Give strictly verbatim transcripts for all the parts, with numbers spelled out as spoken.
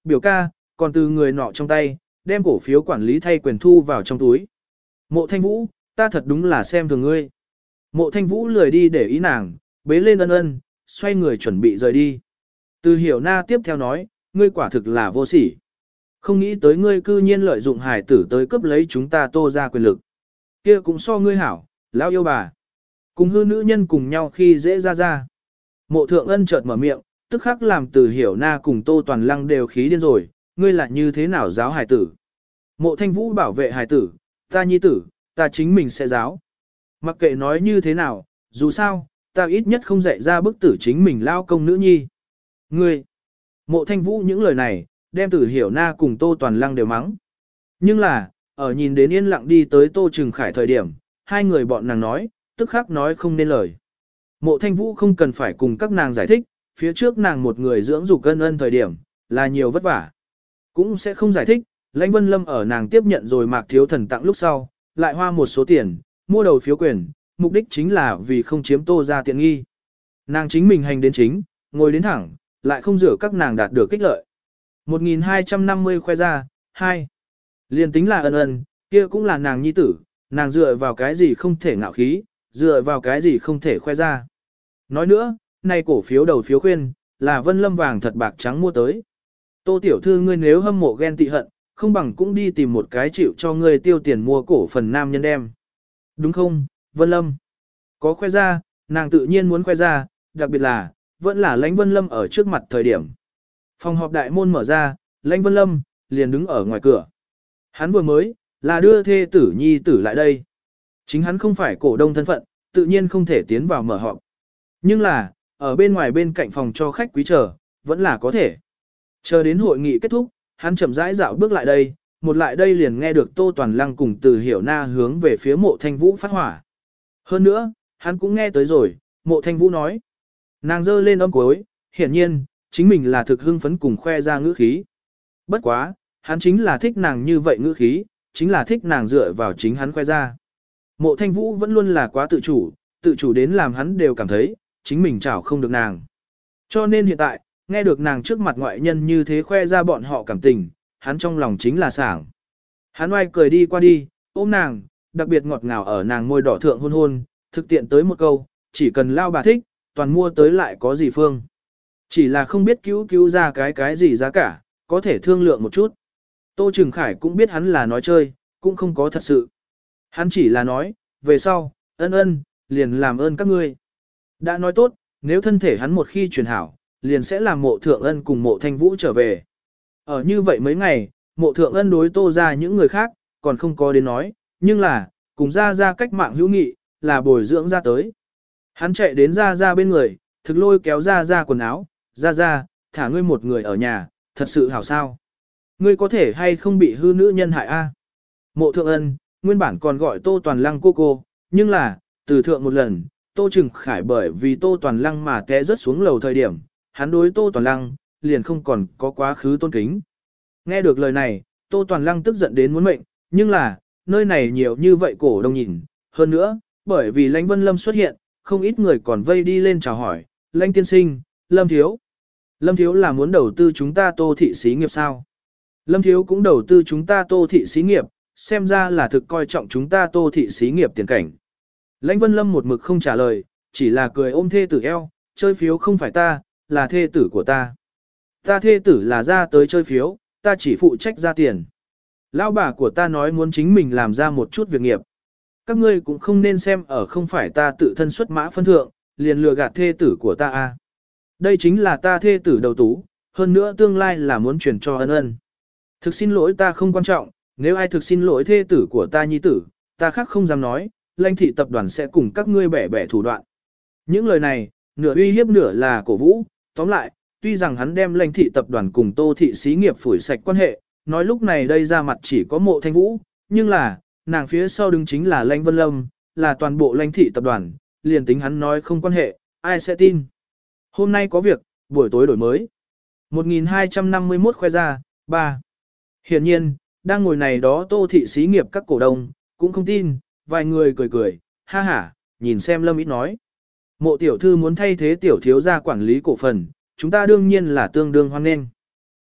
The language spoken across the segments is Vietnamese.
Biểu ca, còn từ người nọ trong tay, đem cổ phiếu quản lý thay quyền thu vào trong túi. Mộ Thanh Vũ, ta thật đúng là xem thường ngươi. Mộ Thanh Vũ lười đi để ý nàng, bế lên ân ân, xoay người chuẩn bị rời đi. Từ hiểu na tiếp theo nói, ngươi quả thực là vô sỉ. Không nghĩ tới ngươi cư nhiên lợi dụng hải tử tới cướp lấy chúng ta Tô ra quyền lực. Kia cũng so ngươi hảo, lão yêu bà. Cùng hư nữ nhân cùng nhau khi dễ ra ra. Mộ thượng ân chợt mở miệng, tức khắc làm từ hiểu na cùng Tô Toàn Lăng đều khí điên rồi, ngươi lại như thế nào giáo hải tử. Mộ Thanh Vũ bảo vệ hải tử, ta nhi tử, ta chính mình sẽ giáo. Mặc kệ nói như thế nào, dù sao, ta ít nhất không dạy ra bức tử chính mình lao công nữ nhi. Ngươi, Mộ Thanh Vũ những lời này, đem Tử Hiểu Na cùng Tô Toàn Lăng đều mắng. Nhưng là, ở nhìn đến yên lặng đi tới Tô Trừng Khải thời điểm, hai người bọn nàng nói, tức khắc nói không nên lời. Mộ Thanh Vũ không cần phải cùng các nàng giải thích, phía trước nàng một người dưỡng dục ân ân thời điểm, là nhiều vất vả. Cũng sẽ không giải thích, Lãnh Vân Lâm ở nàng tiếp nhận rồi Mạc Thiếu Thần tặng lúc sau, lại hoa một số tiền, mua đầu phiếu quyền, mục đích chính là vì không chiếm Tô ra tiện nghi. Nàng chính mình hành đến chính, ngồi đến thẳng, lại không rửa các nàng đạt được kích lợi. một nghìn hai trăm năm mươi khoe ra, hai. Liên tính là ân ân, kia cũng là nàng nhi tử, nàng dựa vào cái gì không thể ngạo khí, dựa vào cái gì không thể khoe ra. Nói nữa, nay cổ phiếu đầu phiếu khuyên, là Vân Lâm vàng thật bạc trắng mua tới. Tô tiểu thư ngươi nếu hâm mộ ghen tị hận, không bằng cũng đi tìm một cái chịu cho ngươi tiêu tiền mua cổ phần nam nhân đem. Đúng không, Vân Lâm? Có khoe ra, nàng tự nhiên muốn khoe ra, đặc biệt là, vẫn là Lãnh Vân Lâm ở trước mặt thời điểm. Phòng họp đại môn mở ra, Lãnh Vân Lâm liền đứng ở ngoài cửa. Hắn vừa mới là đưa thê tử nhi tử lại đây. Chính hắn không phải cổ đông thân phận, tự nhiên không thể tiến vào mở họp. Nhưng là, ở bên ngoài bên cạnh phòng cho khách quý chờ, vẫn là có thể. Chờ đến hội nghị kết thúc, hắn chậm rãi dạo bước lại đây, một lại đây liền nghe được Tô Toàn Lăng cùng Từ Hiểu Na hướng về phía Mộ Thanh Vũ phát hỏa. Hơn nữa, hắn cũng nghe tới rồi, Mộ Thanh Vũ nói. Nàng giơ lên âm cuối, hiển nhiên, chính mình là thực hưng phấn cùng khoe ra ngữ khí. Bất quá, hắn chính là thích nàng như vậy ngữ khí, chính là thích nàng dựa vào chính hắn khoe ra. Mộ Thanh Vũ vẫn luôn là quá tự chủ, tự chủ đến làm hắn đều cảm thấy, chính mình chảo không được nàng. Cho nên hiện tại, nghe được nàng trước mặt ngoại nhân như thế khoe ra bọn họ cảm tình, hắn trong lòng chính là sảng. Hắn oai cười đi qua đi, ôm nàng, đặc biệt ngọt ngào ở nàng môi đỏ thượng hôn hôn, thực tiện tới một câu, chỉ cần lao bà thích, toàn mua tới lại có gì phương. Chỉ là không biết cứu cứu ra cái cái gì giá cả, có thể thương lượng một chút. Tô Trừng Khải cũng biết hắn là nói chơi, cũng không có thật sự. Hắn chỉ là nói, về sau, ân ân, liền làm ơn các ngươi. Đã nói tốt, nếu thân thể hắn một khi truyền hảo, liền sẽ làm Mộ Thượng Ân cùng Mộ Thanh Vũ trở về. Ở như vậy mấy ngày, Mộ Thượng Ân đối Tô ra những người khác, còn không có đến nói, nhưng là, cùng ra ra cách mạng hữu nghị, là bồi dưỡng ra tới. Hắn chạy đến ra ra bên người, thực lôi kéo ra ra quần áo, ra ra, thả ngươi một người ở nhà, thật sự hảo sao. Ngươi có thể hay không bị hư nữ nhân hại a? Mộ Thượng Ân, nguyên bản còn gọi Tô Toàn Lăng cô cô, nhưng là, từ thượng một lần, Tô Trừng Khải bởi vì Tô Toàn Lăng mà té rớt xuống lầu thời điểm, hắn đối Tô Toàn Lăng, liền không còn có quá khứ tôn kính. Nghe được lời này, Tô Toàn Lăng tức giận đến muốn mệnh, nhưng là, nơi này nhiều như vậy cổ đông nhìn, hơn nữa, bởi vì Lãnh Vân Lâm xuất hiện, không ít người còn vây đi lên chào hỏi, Lãnh tiên sinh, Lâm Thiếu. Lâm Thiếu là muốn đầu tư chúng ta Tô thị xí nghiệp sao? Lâm Thiếu cũng đầu tư chúng ta Tô thị xí nghiệp, xem ra là thực coi trọng chúng ta Tô thị xí nghiệp tiền cảnh. Lãnh Vân Lâm một mực không trả lời, chỉ là cười ôm thê tử eo, chơi phiếu không phải ta, là thê tử của ta. Ta thê tử là ra tới chơi phiếu, ta chỉ phụ trách ra tiền. Lão bà của ta nói muốn chính mình làm ra một chút việc nghiệp. Các ngươi cũng không nên xem ở không phải ta tự thân xuất mã phân thượng, liền lừa gạt thê tử của ta a. Đây chính là ta thê tử đầu tú, hơn nữa tương lai là muốn truyền cho ân ân. Thực xin lỗi ta không quan trọng, nếu ai thực xin lỗi thê tử của ta nhi tử, ta khác không dám nói, Lãnh thị tập đoàn sẽ cùng các ngươi bẻ bẻ thủ đoạn. Những lời này, nửa uy hiếp nửa là cổ vũ, tóm lại, tuy rằng hắn đem Lãnh thị tập đoàn cùng Tô thị xí nghiệp phủi sạch quan hệ, nói lúc này đây ra mặt chỉ có Mộ Thanh Vũ, nhưng là, nàng phía sau đứng chính là Lãnh Vân Lâm, là toàn bộ Lãnh thị tập đoàn, liền tính hắn nói không quan hệ, ai sẽ tin. Hôm nay có việc, buổi tối đổi mới. một nghìn hai trăm năm mươi mốt khoe ra, ba. Hiển nhiên, đang ngồi này đó Tô thị xí nghiệp các cổ đông, cũng không tin, vài người cười cười, ha ha, nhìn xem Lâm ít nói. Mộ tiểu thư muốn thay thế tiểu thiếu gia quản lý cổ phần, chúng ta đương nhiên là tương đương hoan nghênh.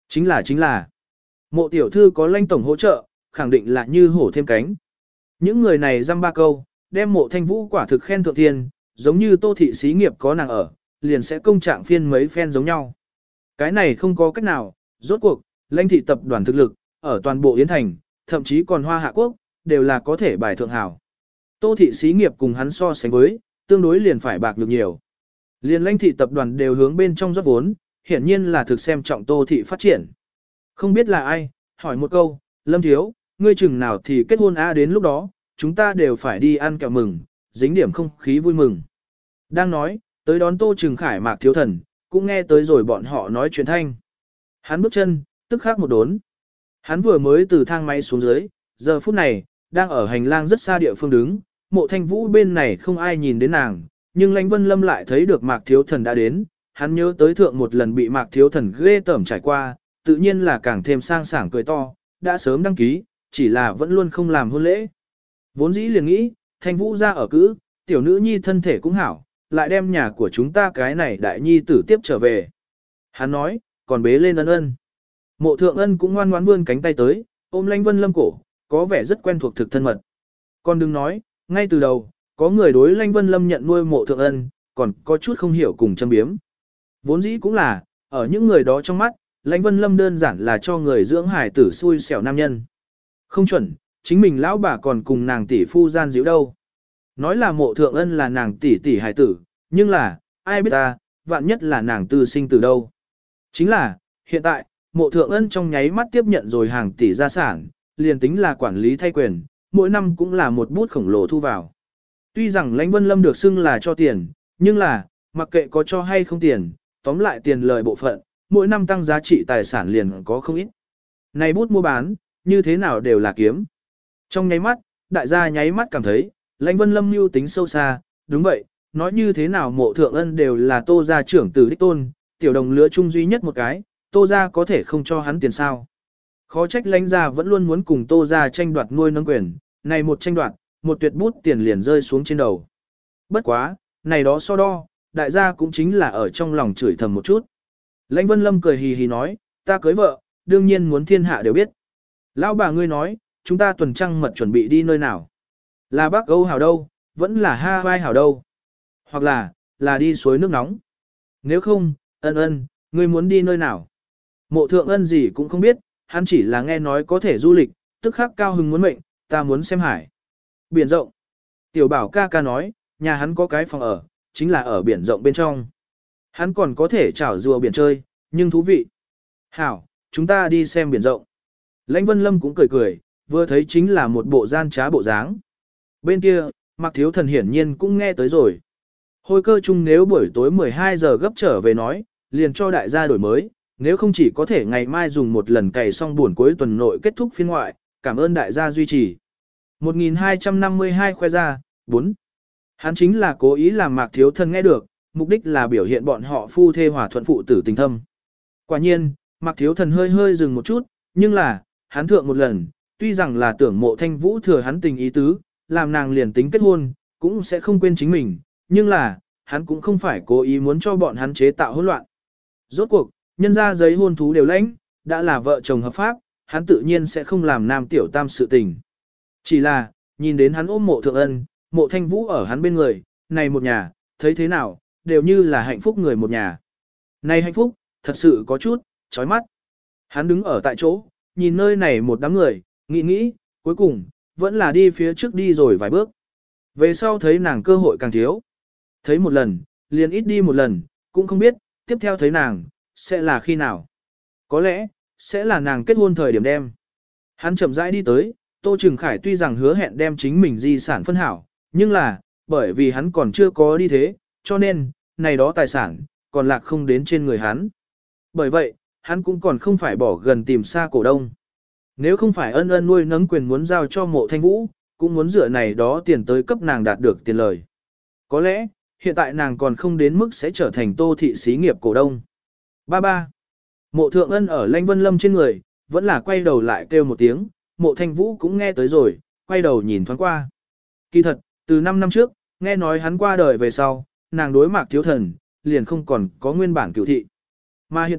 Chính là chính là, mộ tiểu thư có lãnh tổng hỗ trợ, khẳng định là như hổ thêm cánh. Những người này dăm ba câu, đem mộ thanh vũ quả thực khen thượng thiên, giống như tô thị xí nghiệp có nàng ở, liền sẽ công trạng phiên mấy phen giống nhau. Cái này không có cách nào, rốt cuộc, lãnh thị tập đoàn thực lực, ở toàn bộ Yến Thành, thậm chí còn Hoa Hạ Quốc, đều là có thể bài thượng hảo. Tô thị xí nghiệp cùng hắn so sánh với, tương đối liền phải bạc được nhiều. Liền lãnh thị tập đoàn đều hướng bên trong rót vốn, hiển nhiên là thực xem trọng tô thị phát triển. Không biết là ai, hỏi một câu, Lâm Thiếu, ngươi chừng nào thì kết hôn a đến lúc đó, chúng ta đều phải đi ăn kẹo mừng, dính điểm không khí vui mừng. Đang nói, tới đón Tô Trừng Khải Mạc Thiếu Thần, cũng nghe tới rồi bọn họ nói chuyện thanh. Hắn bước chân, tức khắc một đốn. Hắn vừa mới từ thang máy xuống dưới, giờ phút này, đang ở hành lang rất xa địa phương đứng, mộ thanh vũ bên này không ai nhìn đến nàng, nhưng Lãnh Vân Lâm lại thấy được Mạc Thiếu Thần đã đến, hắn nhớ tới thượng một lần bị Mạc Thiếu Thần ghê tởm trải qua, tự nhiên là càng thêm sang sảng cười to, đã sớm đăng ký, chỉ là vẫn luôn không làm hôn lễ. Vốn dĩ liền nghĩ, thanh vũ ra ở cữ, tiểu nữ nhi thân thể cũng hảo, lại đem nhà của chúng ta cái này đại nhi tử tiếp trở về. Hắn nói, còn bế lên ân ân. Mộ thượng ân cũng ngoan ngoãn vươn cánh tay tới, ôm Lãnh Vân Lâm cổ, có vẻ rất quen thuộc thực thân mật. Còn đừng nói, ngay từ đầu, có người đối Lãnh Vân Lâm nhận nuôi mộ thượng ân, còn có chút không hiểu cùng châm biếm. Vốn dĩ cũng là, ở những người đó trong mắt, Lãnh Vân Lâm đơn giản là cho người dưỡng hải tử xui xẻo nam nhân. Không chuẩn, chính mình lão bà còn cùng nàng tỷ phu gian díu đâu. Nói là mộ thượng ân là nàng tỷ tỷ hải tử, nhưng là, ai biết ta, vạn nhất là nàng tư sinh từ đâu. Chính là, hiện tại, mộ thượng ân trong nháy mắt tiếp nhận rồi hàng tỷ gia sản, liền tính là quản lý thay quyền, mỗi năm cũng là một bút khổng lồ thu vào. Tuy rằng Lãnh Vân Lâm được xưng là cho tiền, nhưng là, mặc kệ có cho hay không tiền, tóm lại tiền lời bộ phận, mỗi năm tăng giá trị tài sản liền có không ít. Này bút mua bán, như thế nào đều là kiếm. Trong nháy mắt, đại gia nháy mắt cảm thấy, Lãnh Vân Lâm mưu tính sâu xa, đúng vậy, nói như thế nào mộ thượng ân đều là tô gia trưởng tử đích tôn, tiểu đồng lứa chung duy nhất một cái, tô gia có thể không cho hắn tiền sao. Khó trách Lãnh gia vẫn luôn muốn cùng tô gia tranh đoạt nuôi nâng quyền, này một tranh đoạt, một tuyệt bút tiền liền rơi xuống trên đầu. Bất quá, này đó so đo, đại gia cũng chính là ở trong lòng chửi thầm một chút. Lãnh Vân Lâm cười hì hì nói, ta cưới vợ, đương nhiên muốn thiên hạ đều biết. Lão bà ngươi nói, chúng ta tuần trăng mật chuẩn bị đi nơi nào? Là Bắc Âu hảo đâu, vẫn là Hawaii hảo đâu? Hoặc là, là đi suối nước nóng? Nếu không, ân ân, ngươi muốn đi nơi nào? Mộ thượng ân gì cũng không biết, hắn chỉ là nghe nói có thể du lịch, tức khắc cao hứng muốn mệnh, ta muốn xem hải. Biển rộng. Tiểu bảo ca ca nói, nhà hắn có cái phòng ở, chính là ở biển rộng bên trong. Hắn còn có thể chảo rùa biển chơi, nhưng thú vị. Hảo, chúng ta đi xem biển rộng. Lãnh Vân Lâm cũng cười cười, vừa thấy chính là một bộ gian trá bộ dáng. Bên kia, Mạc Thiếu Thần hiển nhiên cũng nghe tới rồi. Hồi cơ chung nếu buổi tối mười hai giờ gấp trở về nói, liền cho đại gia đổi mới, nếu không chỉ có thể ngày mai dùng một lần cày xong buổi cuối tuần nội kết thúc phiên ngoại, cảm ơn đại gia duy trì. một nghìn hai trăm năm mươi hai khoe ra, bốn. Hắn chính là cố ý làm Mạc Thiếu Thần nghe được, mục đích là biểu hiện bọn họ phu thê hòa thuận phụ tử tình thâm. Quả nhiên, Mạc Thiếu Thần hơi hơi dừng một chút, nhưng là, hắn thượng một lần, tuy rằng là tưởng mộ thanh vũ thừa hắn tình ý tứ, làm nàng liền tính kết hôn, cũng sẽ không quên chính mình, nhưng là, hắn cũng không phải cố ý muốn cho bọn hắn chế tạo hỗn loạn. Rốt cuộc, nhân ra giấy hôn thú đều lãnh, đã là vợ chồng hợp pháp, hắn tự nhiên sẽ không làm nam tiểu tam sự tình. Chỉ là, nhìn đến hắn ôm mộ thượng ân, mộ thanh vũ ở hắn bên người, này một nhà, thấy thế nào, đều như là hạnh phúc người một nhà. Này hạnh phúc, thật sự có chút, chói mắt. Hắn đứng ở tại chỗ, nhìn nơi này một đám người, nghĩ nghĩ, cuối cùng, vẫn là đi phía trước đi rồi vài bước. Về sau thấy nàng cơ hội càng thiếu. Thấy một lần, liền ít đi một lần, cũng không biết, tiếp theo thấy nàng, sẽ là khi nào. Có lẽ, sẽ là nàng kết hôn thời điểm đem. Hắn chậm rãi đi tới, Tô Trừng Khải tuy rằng hứa hẹn đem chính mình di sản phân hảo, nhưng là, bởi vì hắn còn chưa có đi thế, cho nên, này đó tài sản, còn lạc không đến trên người hắn. Bởi vậy, hắn cũng còn không phải bỏ gần tìm xa cổ đông. Nếu không phải ân ân nuôi nấng quyền muốn giao cho mộ thanh vũ, cũng muốn dựa này đó tiền tới cấp nàng đạt được tiền lời. Có lẽ, hiện tại nàng còn không đến mức sẽ trở thành Tô thị xí nghiệp cổ đông. Ba ba. Mộ thượng ân ở Lãnh Vân Lâm trên người, vẫn là quay đầu lại kêu một tiếng, mộ thanh vũ cũng nghe tới rồi, quay đầu nhìn thoáng qua. Kỳ thật, từ năm năm trước, nghe nói hắn qua đời về sau, nàng đối Mạc Thiếu Thần, liền không còn có nguyên bản cửu thị. Mà hiện tại,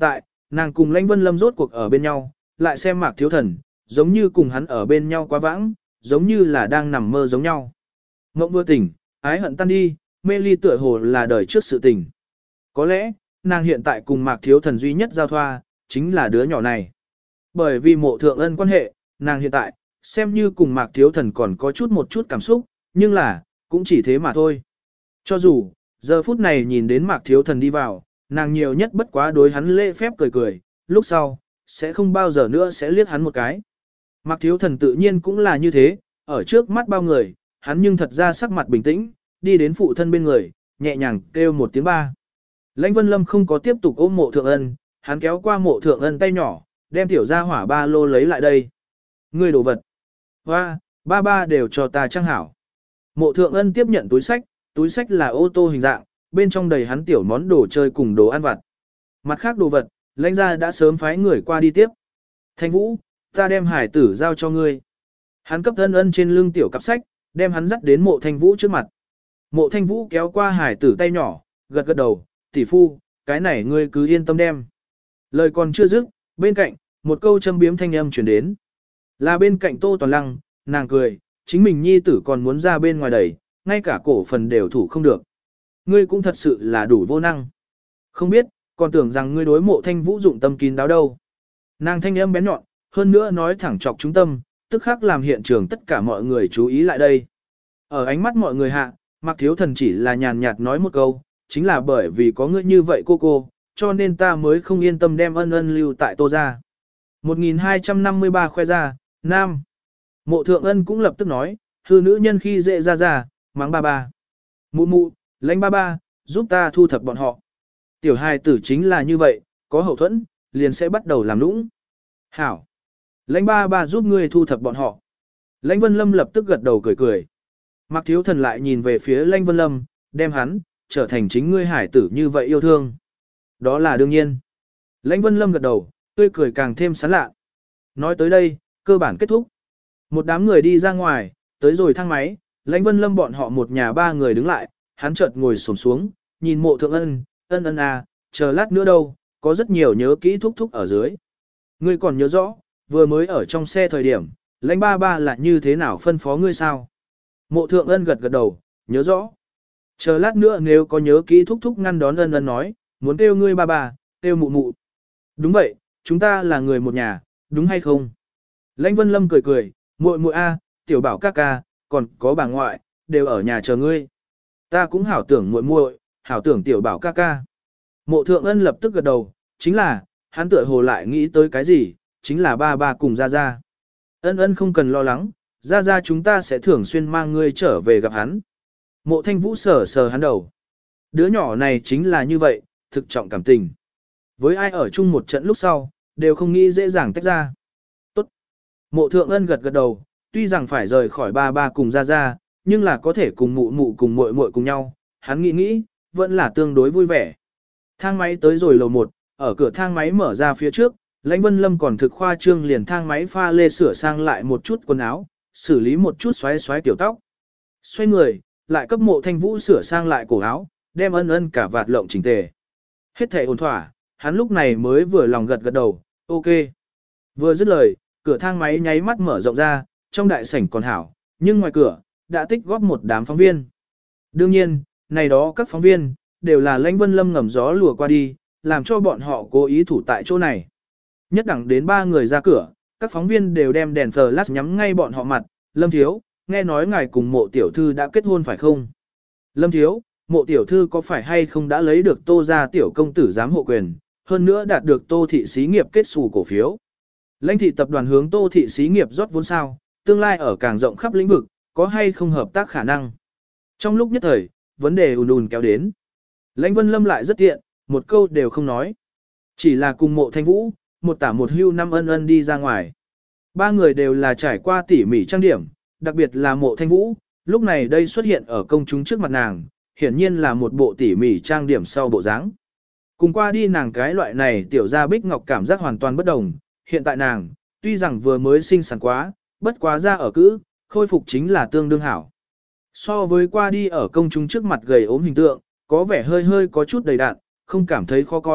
nàng cùng Lãnh Vân Lâm rốt cuộc ở bên nhau, lại xem Mạc Thiếu Thần, giống như cùng hắn ở bên nhau quá vãng, giống như là đang nằm mơ giống nhau. Mộng vừa tỉnh, ái hận tan đi, mê ly tựa hồ là đời trước sự tình. Có lẽ, nàng hiện tại cùng Mạc Thiếu Thần duy nhất giao thoa, chính là đứa nhỏ này. Bởi vì mộ thượng ân quan hệ, nàng hiện tại, xem như cùng Mạc Thiếu Thần còn có chút một chút cảm xúc, nhưng là, cũng chỉ thế mà thôi. Cho dù, giờ phút này nhìn đến Mạc Thiếu Thần đi vào, nàng nhiều nhất bất quá đối hắn lễ phép cười cười, lúc sau, sẽ không bao giờ nữa sẽ liếc hắn một cái. Mạc Thiếu Thần tự nhiên cũng là như thế, ở trước mắt bao người, hắn nhưng thật ra sắc mặt bình tĩnh, đi đến phụ thân bên người, nhẹ nhàng kêu một tiếng ba. Lãnh Vân Lâm không có tiếp tục ôm mộ thượng ân, hắn kéo qua mộ thượng ân tay nhỏ, đem tiểu gia hỏa ba lô lấy lại đây. Ngươi đồ vật. Hoa, ba ba đều cho ta trang hảo. Mộ thượng ân tiếp nhận túi sách, túi sách là ô tô hình dạng, bên trong đầy hắn tiểu món đồ chơi cùng đồ ăn vặt. Mặt khác đồ vật, lãnh gia đã sớm phái người qua đi tiếp. Thanh Vũ, ta đem hải tử giao cho ngươi. Hắn cấp ân ân trên lưng tiểu cặp sách, đem hắn dắt đến mộ Thanh Vũ trước mặt. Mộ Thanh Vũ kéo qua hải tử tay nhỏ, gật gật đầu, tỷ phu, cái này ngươi cứ yên tâm đem. Lời còn chưa dứt, bên cạnh, một câu châm biếm thanh âm chuyển đến. Là bên cạnh Tô Toàn Lăng, nàng cười, chính mình nhi tử còn muốn ra bên ngoài đẩy, ngay cả cổ phần đều thủ không được. Ngươi cũng thật sự là đủ vô năng. Không biết, còn tưởng rằng ngươi đối mộ Thanh Vũ dụng tâm kín đáo đâu. Nàng thanh âm bén nhọn, hơn nữa nói thẳng chọc trung tâm, tức khắc làm hiện trường tất cả mọi người chú ý lại đây. Ở ánh mắt mọi người hạ, Mạc Thiếu Thần chỉ là nhàn nhạt nói một câu, chính là bởi vì có ngươi như vậy cô cô, cho nên ta mới không yên tâm đem ân ân lưu tại Tô gia. một nghìn hai trăm năm mươi ba khoe ra, Nam. Mộ Thượng Ân cũng lập tức nói, hư nữ nhân khi dễ ra ra, mắng ba ba. Mụ mụ, lãnh ba ba, giúp ta thu thập bọn họ. Tiểu hài tử chính là như vậy, có hậu thuẫn, liền sẽ bắt đầu làm lũng. Hảo. Lãnh ba ba giúp ngươi thu thập bọn họ. Lãnh Vân Lâm lập tức gật đầu cười cười. Mạc Thiếu Thần lại nhìn về phía Lãnh Vân Lâm, đem hắn, trở thành chính ngươi hải tử như vậy yêu thương. Đó là đương nhiên. Lãnh Vân Lâm gật đầu, tươi cười càng thêm sán lạ. Nói tới đây, cơ bản kết thúc. Một đám người đi ra ngoài, tới rồi thang máy, Lãnh Vân Lâm bọn họ một nhà ba người đứng lại, hắn chợt ngồi xổm xuống, nhìn Mộ Thượng Ân, ân ân à, chờ lát nữa đâu, có rất nhiều nhớ kỹ thúc thúc ở dưới. Ngươi còn nhớ rõ, vừa mới ở trong xe thời điểm, Lãnh ba ba là như thế nào phân phó ngươi sao? Mộ Thượng Ân gật gật đầu, nhớ rõ. Chờ lát nữa nếu có nhớ kỹ thúc thúc ngăn đón ân ân nói, muốn kêu ngươi ba ba, kêu mụ mụ. Đúng vậy, chúng ta là người một nhà, đúng hay không? Lãnh Vân Lâm cười cười, muội muội a, tiểu bảo ca ca, còn có bà ngoại, đều ở nhà chờ ngươi. Ta cũng hảo tưởng muội muội, hảo tưởng tiểu bảo ca ca. Mộ Thượng Ân lập tức gật đầu, chính là, hắn tựa hồ lại nghĩ tới cái gì, chính là ba ba cùng Gia Gia. Ân ân không cần lo lắng, Gia Gia chúng ta sẽ thường xuyên mang ngươi trở về gặp hắn. Mộ Thanh Vũ sờ sờ hắn đầu. Đứa nhỏ này chính là như vậy, thực trọng cảm tình. Với ai ở chung một trận lúc sau, đều không nghĩ dễ dàng tách ra. Tốt. Mộ Thượng Ân gật gật đầu, tuy rằng phải rời khỏi ba ba cùng Gia Gia, nhưng là có thể cùng mụ mụ cùng muội muội cùng nhau, hắn nghĩ nghĩ, vẫn là tương đối vui vẻ. Thang máy tới rồi lầu một, ở cửa thang máy mở ra phía trước, Lãnh Vân Lâm còn thực khoa trương liền thang máy pha lê sửa sang lại một chút quần áo, xử lý một chút xoáy xoáy tiểu tóc. Xoay người, lại cấp Mộ Thanh Vũ sửa sang lại cổ áo, đem ân ân cả vạt lộng chỉnh tề. Hết thảy ổn thỏa, hắn lúc này mới vừa lòng gật gật đầu, ok. Vừa dứt lời, cửa thang máy nháy mắt mở rộng ra, trong đại sảnh còn hảo, nhưng ngoài cửa, đã tích góp một đám phóng viên. Đương nhiên, này đó các phóng viên, đều là Lãnh Vân Lâm ngầm gió lùa qua đi, làm cho bọn họ cố ý thủ tại chỗ này. Nhất đẳng đến ba người ra cửa, các phóng viên đều đem đèn flash nhắm ngay bọn họ mặt, Lâm Thiếu, nghe nói ngài cùng Mộ tiểu thư đã kết hôn phải không? Lâm Thiếu, Mộ tiểu thư có phải hay không đã lấy được Tô gia tiểu công tử giám hộ quyền, hơn nữa đạt được Tô thị xí nghiệp kết xù cổ phiếu. Lãnh thị tập đoàn hướng Tô thị xí nghiệp rót vốn sao, tương lai ở càng rộng khắp lĩnh vực, có hay không hợp tác khả năng. Trong lúc nhất thời, vấn đề ùn ùn kéo đến. Lãnh Vân Lâm lại rất tiện, một câu đều không nói. Chỉ là cùng Mộ Thanh Vũ, một tả một hưu năm ân ân đi ra ngoài. Ba người đều là trải qua tỉ mỉ trang điểm, đặc biệt là Mộ Thanh Vũ, lúc này đây xuất hiện ở công chúng trước mặt nàng, hiển nhiên là một bộ tỉ mỉ trang điểm sau bộ dáng. Cùng qua đi nàng cái loại này tiểu ra bích ngọc cảm giác hoàn toàn bất đồng, hiện tại nàng, tuy rằng vừa mới sinh sản quá, bất quá ra ở cữ, khôi phục chính là tương đương hảo. So với qua đi ở công chúng trước mặt gầy ốm hình tượng, có vẻ hơi hơi có chút đầy đạn, không cảm thấy khó coi,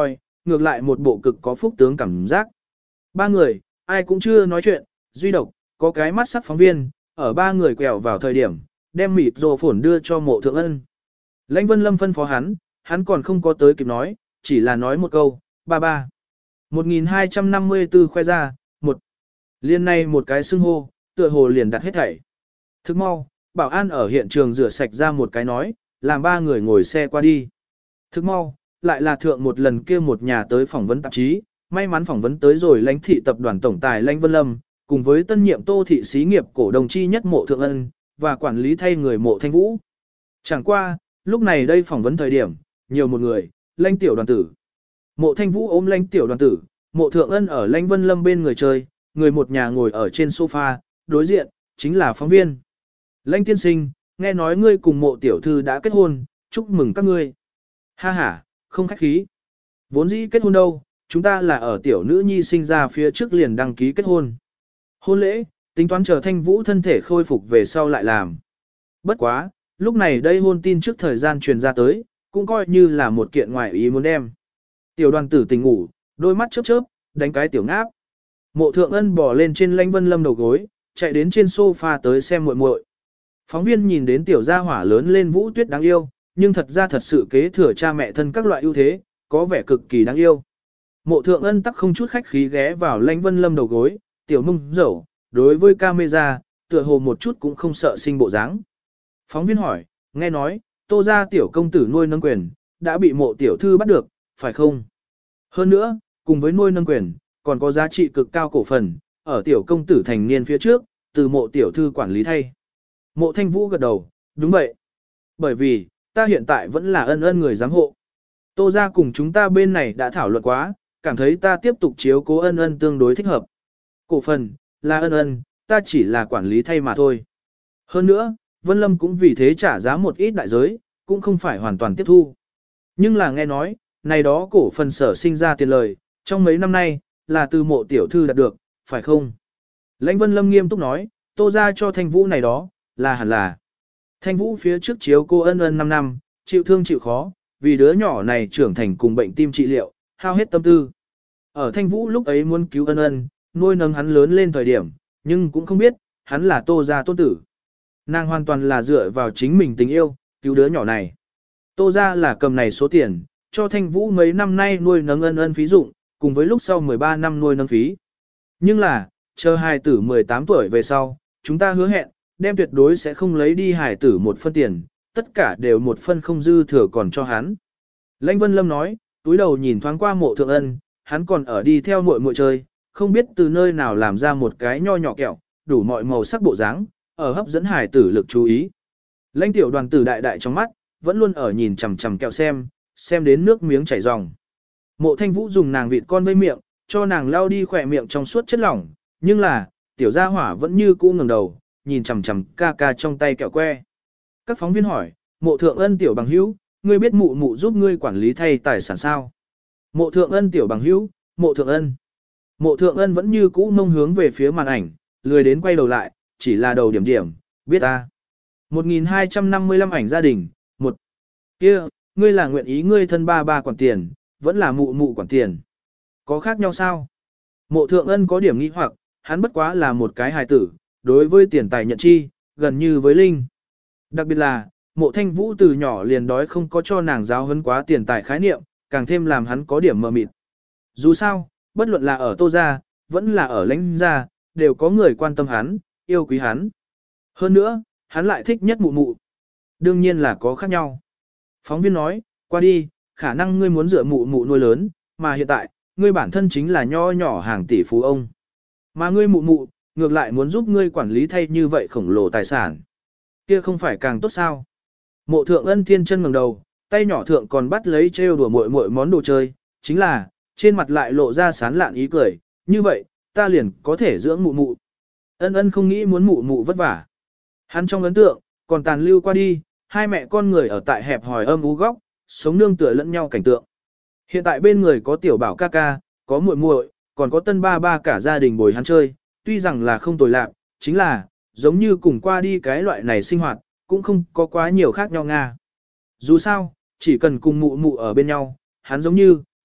ngược lại một bộ cực có phúc tướng cảm giác. Ba người, ai cũng chưa nói chuyện, duy độc, có cái mắt sắc phóng viên, ở ba người quẹo vào thời điểm, đem mịt rồ phổn đưa cho Mộ Thượng Ân. Lãnh Vân Lâm phân phó hắn, hắn còn không có tới kịp nói, chỉ là nói một câu, ba ba. một nghìn hai trăm năm mươi tư khoe ra, một. Liên này một cái xưng hô, tựa hồ liền đặt hết thảy. Thức mau, bảo an ở hiện trường rửa sạch ra một cái nói, làm ba người ngồi xe qua đi. Thức mau, lại là thượng một lần kia một nhà tới phỏng vấn tạp chí, may mắn phỏng vấn tới rồi lãnh thị tập đoàn tổng tài Lãnh Vân Lâm, cùng với tân nhiệm Tô thị xí nghiệp cổ đồng chi nhất Mộ Thượng Ân, và quản lý thay người Mộ Thanh Vũ. Chẳng qua, lúc này đây phỏng vấn thời điểm, nhiều một người, Lãnh tiểu đoàn tử. Mộ Thanh Vũ ôm Lãnh tiểu đoàn tử, Mộ Thượng Ân ở Lãnh Vân Lâm bên người chơi, người một nhà ngồi ở trên sofa, đối diện, chính là phóng viên. Lãnh tiên sinh, nghe nói ngươi cùng Mộ tiểu thư đã kết hôn, chúc mừng các ngươi. Ha ha, không khách khí. Vốn dĩ kết hôn đâu, chúng ta là ở tiểu nữ nhi sinh ra phía trước liền đăng ký kết hôn. Hôn lễ, tính toán chờ Thanh Vũ thân thể khôi phục về sau lại làm. Bất quá, lúc này đây hôn tin trước thời gian truyền ra tới, cũng coi như là một kiện ngoại ý muốn đem. Tiểu đoàn tử tỉnh ngủ, đôi mắt chớp chớp, đánh cái tiểu ngáp. Mộ Thượng Ân bò lên trên Lãnh Vân Lâm đầu gối, chạy đến trên sofa tới xem muội muội. Phóng viên nhìn đến tiểu gia hỏa lớn lên Vũ Tuyết đáng yêu, nhưng thật ra thật sự kế thừa cha mẹ thân các loại ưu thế, có vẻ cực kỳ đáng yêu. Mộ Thượng Ân tắc không chút khách khí ghé vào Lãnh Vân Lâm đầu gối, tiểu mông dẫu, đối với camera, tựa hồ một chút cũng không sợ sinh bộ dáng. Phóng viên hỏi, nghe nói, Tô gia tiểu công tử nuôi nâng quyền, đã bị Mộ tiểu thư bắt được, phải không? Hơn nữa, cùng với nuôi nâng quyền, còn có giá trị cực cao cổ phần, ở tiểu công tử thành niên phía trước, từ Mộ tiểu thư quản lý thay. Mộ Thanh Vũ gật đầu, đúng vậy. Bởi vì, ta hiện tại vẫn là Ân Ân người giám hộ. Tô gia cùng chúng ta bên này đã thảo luận quá, cảm thấy ta tiếp tục chiếu cố Ân Ân tương đối thích hợp. Cổ phần, là Ân Ân, ta chỉ là quản lý thay mà thôi. Hơn nữa, Vân Lâm cũng vì thế trả giá một ít đại giới, cũng không phải hoàn toàn tiếp thu. Nhưng là nghe nói, này đó cổ phần sở sinh ra tiền lời, trong mấy năm nay, là từ Mộ tiểu thư đạt được, phải không? Lãnh Vân Lâm nghiêm túc nói, Tô gia cho Thanh Vũ này đó, là hẳn là. Thanh Vũ phía trước chiếu cô Ân Ân năm năm, chịu thương chịu khó, vì đứa nhỏ này trưởng thành cùng bệnh tim trị liệu, hao hết tâm tư. Ở Thanh Vũ lúc ấy muốn cứu Ân Ân, nuôi nấng hắn lớn lên thời điểm, nhưng cũng không biết, hắn là Tô gia tôn tử. Nàng hoàn toàn là dựa vào chính mình tình yêu, cứu đứa nhỏ này. Tô gia là cầm này số tiền, cho Thanh Vũ mấy năm nay nuôi nấng Ân Ân phí dụng, cùng với lúc sau mười ba năm nuôi nấng phí. Nhưng là, chờ hài tử mười tám tuổi về sau, chúng ta hứa hẹn, đem tuyệt đối sẽ không lấy đi hài tử một phân tiền, tất cả đều một phân không dư thừa còn cho hắn. Lãnh Vân Lâm nói, túi đầu nhìn thoáng qua Mộ Thượng Ân, hắn còn ở đi theo muội muội chơi, không biết từ nơi nào làm ra một cái nho nhỏ kẹo, đủ mọi màu sắc bộ dáng, ở hấp dẫn hài tử lực chú ý. Lãnh tiểu đoàn tử đại đại trong mắt, vẫn luôn ở nhìn chằm chằm kẹo xem, xem đến nước miếng chảy ròng. Mộ Thanh Vũ dùng nàng vịt con vây miệng, cho nàng lau đi khỏe miệng trong suốt chất lỏng, nhưng là, tiểu gia hỏa vẫn như cũ ngẩng đầu, nhìn chằm chằm ca ca trong tay kẹo que. Các phóng viên hỏi, Mộ Thượng Ân tiểu bằng hữu, ngươi biết mụ mụ giúp ngươi quản lý thay tài sản sao? Mộ Thượng Ân tiểu bằng hữu, Mộ Thượng Ân. Mộ Thượng Ân vẫn như cũ mông hướng về phía màn ảnh, lười đến quay đầu lại, chỉ là đầu điểm điểm, biết ta. một nghìn hai trăm năm mươi lăm ảnh gia đình, một. Kia, ngươi là nguyện ý ngươi thân ba ba quản tiền, vẫn là mụ mụ quản tiền. Có khác nhau sao? Mộ Thượng Ân có điểm nghi hoặc, hắn bất quá là một cái hài tử, đối với tiền tài nhận chi, gần như với Linh. Đặc biệt là, Mộ Thanh Vũ từ nhỏ liền đói không có cho nàng giáo huấn quá tiền tài khái niệm, càng thêm làm hắn có điểm mờ mịt. Dù sao, bất luận là ở Tô gia, vẫn là ở Lãnh gia, đều có người quan tâm hắn, yêu quý hắn. Hơn nữa, hắn lại thích nhất mụ mụ. Đương nhiên là có khác nhau. Phóng viên nói, qua đi, khả năng ngươi muốn dựa mụ mụ nuôi lớn, mà hiện tại, ngươi bản thân chính là nho nhỏ hàng tỷ phú ông. Mà ngươi mụ mụ, ngược lại muốn giúp ngươi quản lý thay như vậy khổng lồ tài sản. Kia không phải càng tốt sao? Mộ Thượng Ân thiên chân ngẩng đầu, tay nhỏ thượng còn bắt lấy trêu đùa muội muội món đồ chơi, chính là, trên mặt lại lộ ra sán lạn ý cười, như vậy, ta liền có thể dưỡng mụ mụ. Ân Ân không nghĩ muốn mụ mụ vất vả. Hắn trong ấn tượng, còn tàn lưu qua đi, hai mẹ con người ở tại hẹp hòi âm u góc, sống nương tựa lẫn nhau cảnh tượng. Hiện tại bên người có tiểu bảo ca ca, có muội muội, còn có tân ba ba cả gia đình bồi hắn chơi, tuy rằng là không tồi lạc, chính là, giống như cùng qua đi cái loại này sinh hoạt, cũng không có quá nhiều khác nhau nga. Dù sao, chỉ cần cùng mụ mụ ở bên nhau, hắn giống như,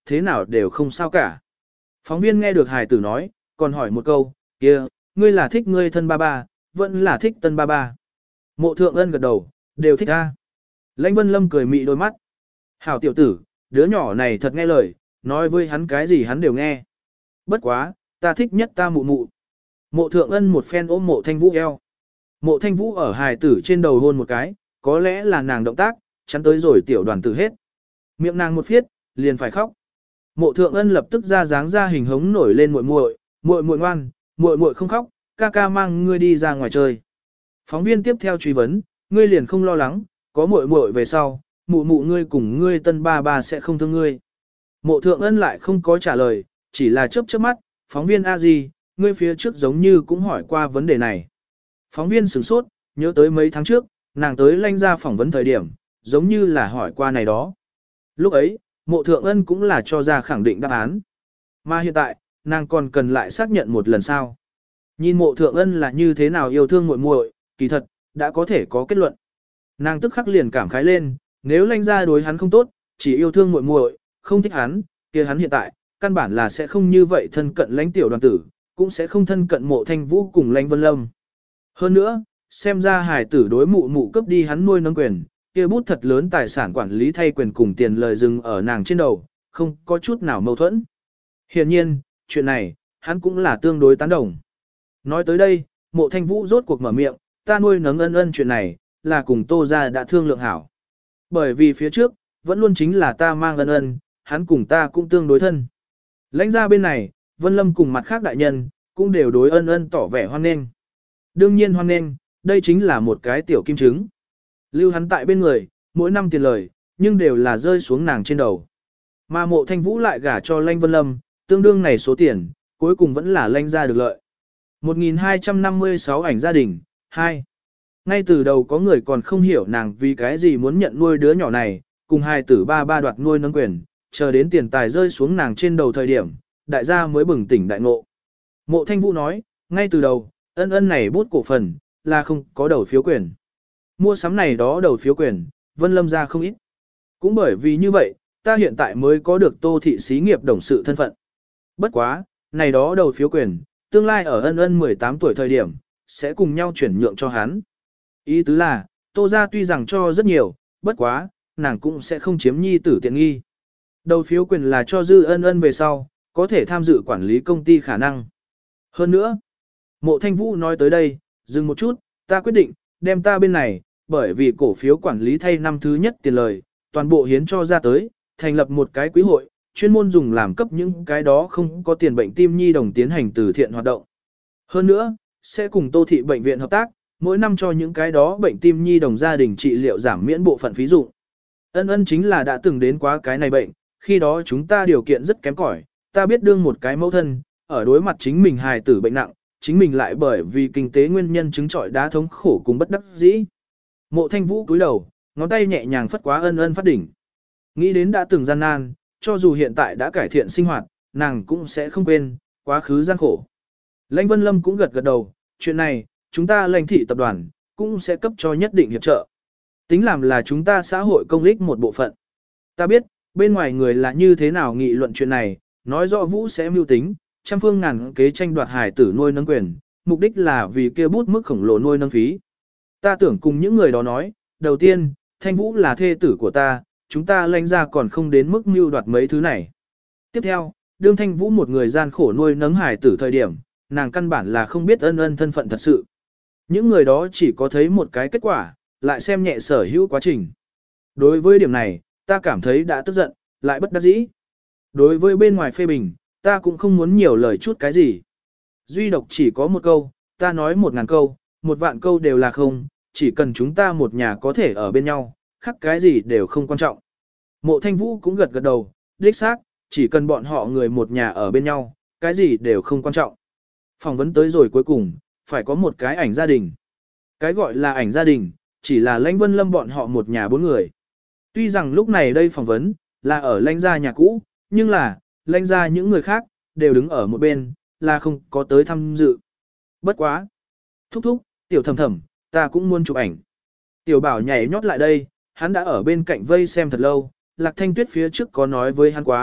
thế nào đều không sao cả. Phóng viên nghe được hài tử nói, còn hỏi một câu, kia, ngươi là thích ngươi thân ba ba, vẫn là thích tân ba ba. Mộ Thượng Ân gật đầu, đều thích a. Lãnh Vân Lâm cười mị đôi mắt. Hảo tiểu tử, đứa nhỏ này thật nghe lời, nói với hắn cái gì hắn đều nghe. Bất quá, ta thích nhất ta mụ mụ. Mộ Thượng Ân một phen ôm Mộ Thanh Vũ eo. Mộ Thanh Vũ ở hài tử trên đầu hôn một cái, có lẽ là nàng động tác, chắn tới rồi tiểu đoàn tử hết. Miệng nàng một phiết, liền phải khóc. Mộ Thượng Ân lập tức ra dáng ra hình hống nổi lên muội muội, muội muội ngoan, muội muội không khóc, ca ca mang ngươi đi ra ngoài chơi. Phóng viên tiếp theo truy vấn, ngươi liền không lo lắng, có muội muội về sau, mụ mụ ngươi cùng ngươi tân ba ba sẽ không thương ngươi. Mộ Thượng Ân lại không có trả lời, chỉ là chớp chớp mắt, phóng viên a gì, ngươi phía trước giống như cũng hỏi qua vấn đề này. Phóng viên sửng sốt, nhớ tới mấy tháng trước, nàng tới Lãnh gia phỏng vấn thời điểm, giống như là hỏi qua này đó. Lúc ấy, Mộ Thượng Ân cũng là cho ra khẳng định đáp án. Mà hiện tại, nàng còn cần lại xác nhận một lần sau. Nhìn Mộ Thượng Ân là như thế nào yêu thương muội muội, kỳ thật, đã có thể có kết luận. Nàng tức khắc liền cảm khái lên, nếu Lãnh gia đối hắn không tốt, chỉ yêu thương muội muội, không thích hắn, kia hắn hiện tại, căn bản là sẽ không như vậy thân cận Lãnh tiểu đoàn tử, cũng sẽ không thân cận Mộ Thanh Vũ cùng Lãnh Vân Lâm. Hơn nữa, xem ra hài tử đối mụ mụ cấp đi hắn nuôi nâng quyền, kia bút thật lớn tài sản quản lý thay quyền cùng tiền lời dừng ở nàng trên đầu, không có chút nào mâu thuẫn. Hiển nhiên, chuyện này, hắn cũng là tương đối tán đồng. Nói tới đây, Mộ Thanh Vũ rốt cuộc mở miệng, ta nuôi nấng ân ân chuyện này, là cùng Tô gia đã thương lượng hảo. Bởi vì phía trước, vẫn luôn chính là ta mang ân ân, hắn cùng ta cũng tương đối thân. Lãnh gia bên này, Vân Lâm cùng mặt khác đại nhân, cũng đều đối ân ân tỏ vẻ hoan nghênh. Đương nhiên hoan nghênh, đây chính là một cái tiểu kim trứng. Lưu hắn tại bên người, mỗi năm tiền lời, nhưng đều là rơi xuống nàng trên đầu. Mà Mộ Thanh Vũ lại gả cho Lãnh Vân Lâm, tương đương này số tiền, cuối cùng vẫn là Lãnh gia được lợi. một nghìn hai trăm năm mươi sáu ảnh gia đình, hai. Ngay từ đầu có người còn không hiểu nàng vì cái gì muốn nhận nuôi đứa nhỏ này, cùng hai tử ba ba đoạt nuôi nâng quyền, chờ đến tiền tài rơi xuống nàng trên đầu thời điểm, đại gia mới bừng tỉnh đại ngộ. Mộ Thanh Vũ nói, ngay từ đầu, ân ân này bút cổ phần, là không có đầu phiếu quyền. Mua sắm này đó đầu phiếu quyền, Vân Lâm ra không ít. Cũng bởi vì như vậy, ta hiện tại mới có được Tô thị xí nghiệp董sự thân phận. Bất quá, này đó đầu phiếu quyền, tương lai ở ân ân mười tám tuổi thời điểm, sẽ cùng nhau chuyển nhượng cho hắn. Ý tứ là, Tô gia tuy rằng cho rất nhiều, bất quá, nàng cũng sẽ không chiếm nhi tử tiện nghi. Đầu phiếu quyền là cho dư ân ân về sau, có thể tham dự quản lý công ty khả năng. Hơn nữa, Mộ Thanh Vũ nói tới đây, dừng một chút, ta quyết định, đem ta bên này, bởi vì cổ phiếu quản lý thay năm thứ nhất tiền lời, toàn bộ hiến cho ra tới, thành lập một cái quý hội, chuyên môn dùng làm cấp những cái đó không có tiền bệnh tim nhi đồng tiến hành từ thiện hoạt động. Hơn nữa, sẽ cùng Tô thị bệnh viện hợp tác, mỗi năm cho những cái đó bệnh tim nhi đồng gia đình trị liệu giảm miễn bộ phận phí dụng. Ân ân chính là đã từng đến quá cái này bệnh, khi đó chúng ta điều kiện rất kém cỏi, ta biết đương một cái mẫu thân, ở đối mặt chính mình hài tử bệnh nặng, chính mình lại bởi vì kinh tế nguyên nhân chứng trọi đá thống khổ cùng bất đắc dĩ. Mộ Thanh Vũ cúi đầu, ngón tay nhẹ nhàng phất quá ân ân phát đỉnh. Nghĩ đến đã từng gian nan, cho dù hiện tại đã cải thiện sinh hoạt, nàng cũng sẽ không quên quá khứ gian khổ. Lãnh Vân Lâm cũng gật gật đầu, chuyện này, chúng ta Lãnh thị tập đoàn, cũng sẽ cấp cho nhất định hiệp trợ. Tính làm là chúng ta xã hội công ích một bộ phận. Ta biết, bên ngoài người là như thế nào nghị luận chuyện này, nói rõ Vũ sẽ mưu tính, trăm phương ngàn kế tranh đoạt hài tử nuôi nâng quyền, mục đích là vì kia bút mức khổng lồ nuôi nâng phí. Ta tưởng cùng những người đó nói, đầu tiên, Thanh Vũ là thê tử của ta, chúng ta Lãnh gia còn không đến mức mưu đoạt mấy thứ này. Tiếp theo, đương Thanh Vũ một người gian khổ nuôi nấng hài tử thời điểm, nàng căn bản là không biết ân ân thân phận thật sự. Những người đó chỉ có thấy một cái kết quả, lại xem nhẹ sở hữu quá trình. Đối với điểm này, ta cảm thấy đã tức giận, lại bất đắc dĩ. Đối với bên ngoài phê bình, ta cũng không muốn nhiều lời chút cái gì. Duy độc chỉ có một câu, ta nói một ngàn câu, một vạn câu đều là không, chỉ cần chúng ta một nhà có thể ở bên nhau, khác cái gì đều không quan trọng. Mộ Thanh Vũ cũng gật gật đầu, đích xác, chỉ cần bọn họ người một nhà ở bên nhau, cái gì đều không quan trọng. Phỏng vấn tới rồi cuối cùng, phải có một cái ảnh gia đình. Cái gọi là ảnh gia đình, chỉ là Lãnh Vân Lâm bọn họ một nhà bốn người. Tuy rằng lúc này đây phỏng vấn, là ở Lãnh gia nhà cũ, nhưng là, Lãnh gia những người khác, đều đứng ở một bên, là không có tới tham dự. Bất quá. Thúc thúc, tiểu thầm thầm, ta cũng muốn chụp ảnh. Tiểu bảo nhảy nhót lại đây, hắn đã ở bên cạnh vây xem thật lâu, Lạc Thanh Tuyết phía trước có nói với hắn quá,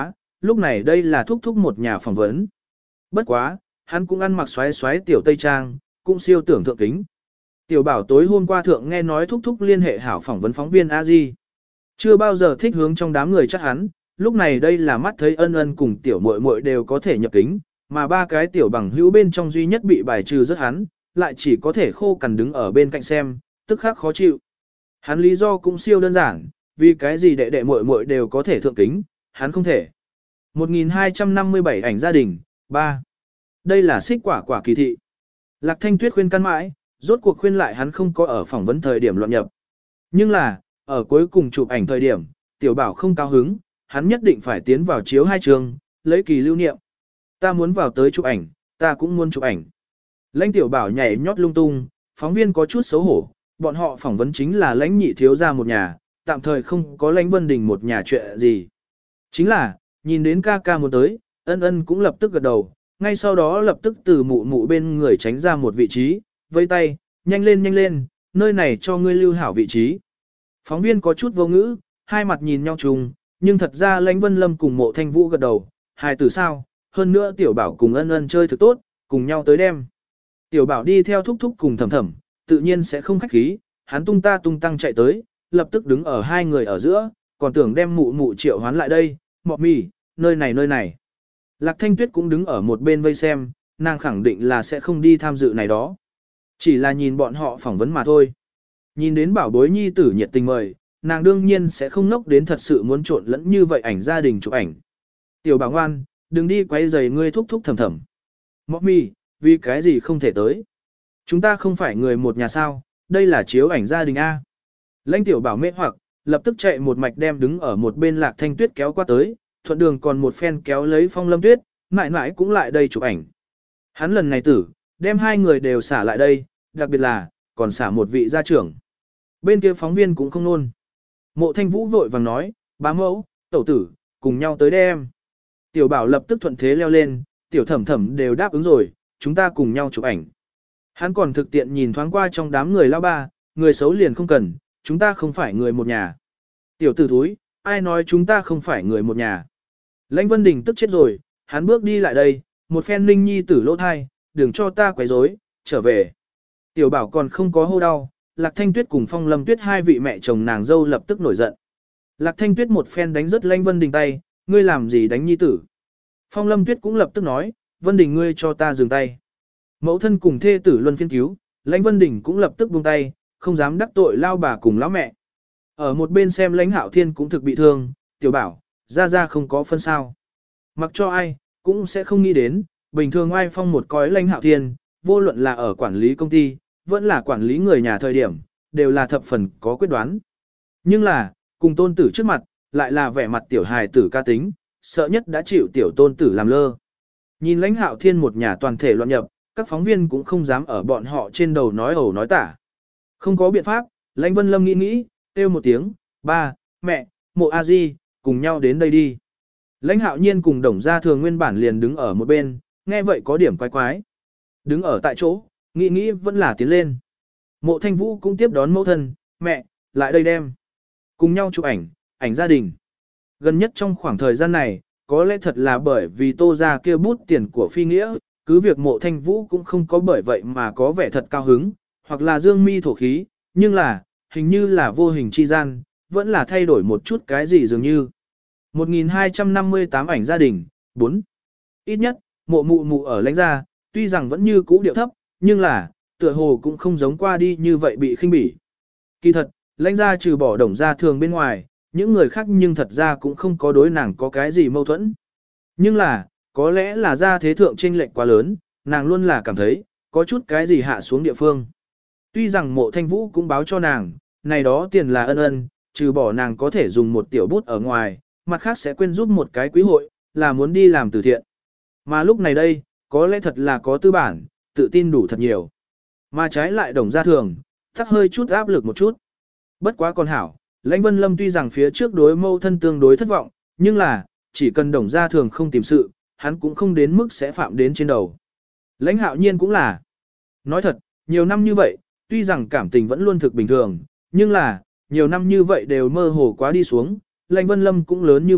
lúc này đây là thúc thúc một nhà phỏng vấn. Bất quá, hắn cũng ăn mặc xoáy xoáy tiểu tây trang, cũng siêu tưởng thượng kính. Tiểu bảo tối hôm qua thượng nghe nói thúc thúc liên hệ hảo phỏng vấn phóng viên a di. Chưa bao giờ thích hướng trong đám người chắc hắn, lúc này đây là mắt thấy ân ân cùng tiểu muội muội đều có thể nhập kính, mà ba cái tiểu bằng hữu bên trong duy nhất bị bài trừ rất hắn, lại chỉ có thể khô cằn đứng ở bên cạnh xem, tức khắc khó chịu. Hắn lý do cũng siêu đơn giản, vì cái gì đệ đệ muội muội đều có thể thượng kính, hắn không thể. một nghìn hai trăm năm mươi bảy ảnh gia đình, ba. Đây là xích quả quả kỳ thị. Lạc Thanh Tuyết khuyên can mãi, rốt cuộc khuyên lại hắn không có ở phỏng vấn thời điểm loạn nhập. Nhưng là, ở cuối cùng chụp ảnh thời điểm, tiểu bảo không cao hứng, hắn nhất định phải tiến vào chiếu hai trường, lấy kỳ lưu niệm. Ta muốn vào tới chụp ảnh, ta cũng muốn chụp ảnh. Lãnh tiểu bảo nhảy nhót lung tung, phóng viên có chút xấu hổ, bọn họ phỏng vấn chính là lãnh nhị thiếu gia một nhà, tạm thời không có lãnh Vân Đình một nhà chuyện gì. Chính là, nhìn đến ca ca muốn tới, ân ân cũng lập tức gật đầu, ngay sau đó lập tức từ mụ mụ bên người tránh ra một vị trí, vây tay, nhanh lên nhanh lên, nơi này cho ngươi lưu hảo vị trí. Phóng viên có chút vô ngữ, hai mặt nhìn nhau chung, nhưng thật ra lãnh Vân Lâm cùng Mộ Thanh Vũ gật đầu, hai từ sao, hơn nữa tiểu bảo cùng ân ân chơi thực tốt, cùng nhau tới đem. Tiểu bảo đi theo thúc thúc cùng thầm thầm, tự nhiên sẽ không khách khí, hắn tung ta tung tăng chạy tới, lập tức đứng ở hai người ở giữa, còn tưởng đem mụ mụ triệu hoán lại đây, mọ mì, nơi này nơi này. Lạc Thanh Tuyết cũng đứng ở một bên vây xem, nàng khẳng định là sẽ không đi tham dự này đó. Chỉ là nhìn bọn họ phỏng vấn mà thôi. Nhìn đến bảo bối nhi tử nhiệt tình mời, nàng đương nhiên sẽ không nốc đến thật sự muốn trộn lẫn như vậy ảnh gia đình chụp ảnh. Tiểu bảo ngoan, đừng đi quay giày ngươi thúc thúc thầm thầm. Mọ mì, vì cái gì không thể tới? Chúng ta không phải người một nhà sao, đây là chiếu ảnh gia đình A. Lãnh tiểu bảo mê hoặc, lập tức chạy một mạch đem đứng ở một bên Lạc Thanh Tuyết kéo qua tới, thuận đường còn một phen kéo lấy Phong Lâm Tuyết, mãi mãi cũng lại đây chụp ảnh. Hắn lần này tử, đem hai người đều xả lại đây, đặc biệt là, còn xả một vị gia trưởng. Bên kia phóng viên cũng không nôn. Mộ Thanh Vũ vội vàng nói, bá mẫu, tẩu tử, cùng nhau tới đem. Tiểu bảo lập tức thuận thế leo lên, tiểu thẩm thẩm đều đáp ứng rồi, chúng ta cùng nhau chụp ảnh. Hắn còn thực tiện nhìn thoáng qua trong đám người lao ba, người xấu liền không cần, chúng ta không phải người một nhà. Tiểu tử thúi, ai nói chúng ta không phải người một nhà. Lãnh Vân Đình tức chết rồi, hắn bước đi lại đây, một phen ninh nhi tử lỗ thai, đừng cho ta quấy rối, trở về. Tiểu bảo còn không có hô đau, Lạc Thanh Tuyết cùng Phong Lâm Tuyết hai vị mẹ chồng nàng dâu lập tức nổi giận. Lạc Thanh Tuyết một phen đánh rớt Lãnh Vân Đình tay, ngươi làm gì đánh nhi tử. Phong Lâm Tuyết cũng lập tức nói, Vân Đình ngươi cho ta dừng tay. Mẫu thân cùng thê tử luân phiên cứu, Lãnh Vân Đình cũng lập tức buông tay, không dám đắc tội lao bà cùng lão mẹ. Ở một bên xem Lãnh Hạo Thiên cũng thực bị thương, tiểu bảo, ra ra không có phân sao. Mặc cho ai, cũng sẽ không nghĩ đến, bình thường ai phong một cõi Lãnh Hạo Thiên, vô luận là ở quản lý công ty, vẫn là quản lý người nhà thời điểm, đều là thập phần có quyết đoán. Nhưng là, cùng tôn tử trước mặt, lại là vẻ mặt tiểu hài tử ca tính, sợ nhất đã chịu tiểu tôn tử làm lơ. Nhìn Lãnh Hạo Thiên một nhà toàn thể loạn nhập, các phóng viên cũng không dám ở bọn họ trên đầu nói ẩu nói tả. Không có biện pháp, Lãnh Vân Lâm nghĩ nghĩ, kêu một tiếng, ba, mẹ, Mộ A Di, cùng nhau đến đây đi. Lãnh Hạo Nhiên cùng Đồng Gia Thường nguyên bản liền đứng ở một bên, nghe vậy có điểm quái quái. Đứng ở tại chỗ, nghĩ nghĩ vẫn là tiến lên. Mộ Thanh Vũ cũng tiếp đón mẫu thân, mẹ, lại đây đem. Cùng nhau chụp ảnh, ảnh gia đình. Gần nhất trong khoảng thời gian này, có lẽ thật là bởi vì Tô gia kia bút tiền của phi nghĩa, cứ việc Mộ Thanh Vũ cũng không có bởi vậy mà có vẻ thật cao hứng, hoặc là dương mi thổ khí, nhưng là, hình như là vô hình chi gian, vẫn là thay đổi một chút cái gì dường như. một nghìn hai trăm năm mươi tám ảnh gia đình, bốn. Ít nhất, mộ mụ mụ ở lãnh gia, tuy rằng vẫn như cũ điệu thấp, nhưng là, tựa hồ cũng không giống qua đi như vậy bị khinh bỉ. Kỳ thật, lãnh gia trừ bỏ Đồng Gia Thường bên ngoài, những người khác nhưng thật ra cũng không có đối nàng có cái gì mâu thuẫn. Nhưng là, có lẽ là gia thế thượng chênh lệch quá lớn, nàng luôn là cảm thấy, có chút cái gì hạ xuống địa phương. Tuy rằng Mộ Thanh Vũ cũng báo cho nàng, này đó tiền là ân ân, trừ bỏ nàng có thể dùng một tiểu bút ở ngoài, mặt khác sẽ quên giúp một cái quý hội, là muốn đi làm từ thiện. Mà lúc này đây, có lẽ thật là có tư bản, tự tin đủ thật nhiều. Mà trái lại Đồng Gia Thường, thắc hơi chút áp lực một chút. Bất quá còn hảo, Lãnh Vân Lâm tuy rằng phía trước đối mâu thân tương đối thất vọng, nhưng là, chỉ cần Đồng Gia Thường không tìm sự, hắn cũng không đến mức sẽ phạm đến trên đầu. Lãnh Hạo Nhiên cũng là. Nói thật, nhiều năm như vậy, tuy rằng cảm tình vẫn luôn thực bình thường, nhưng là, nhiều năm như vậy đều mơ hồ quá đi xuống, Lãnh Vân Lâm cũng lớn như vậy,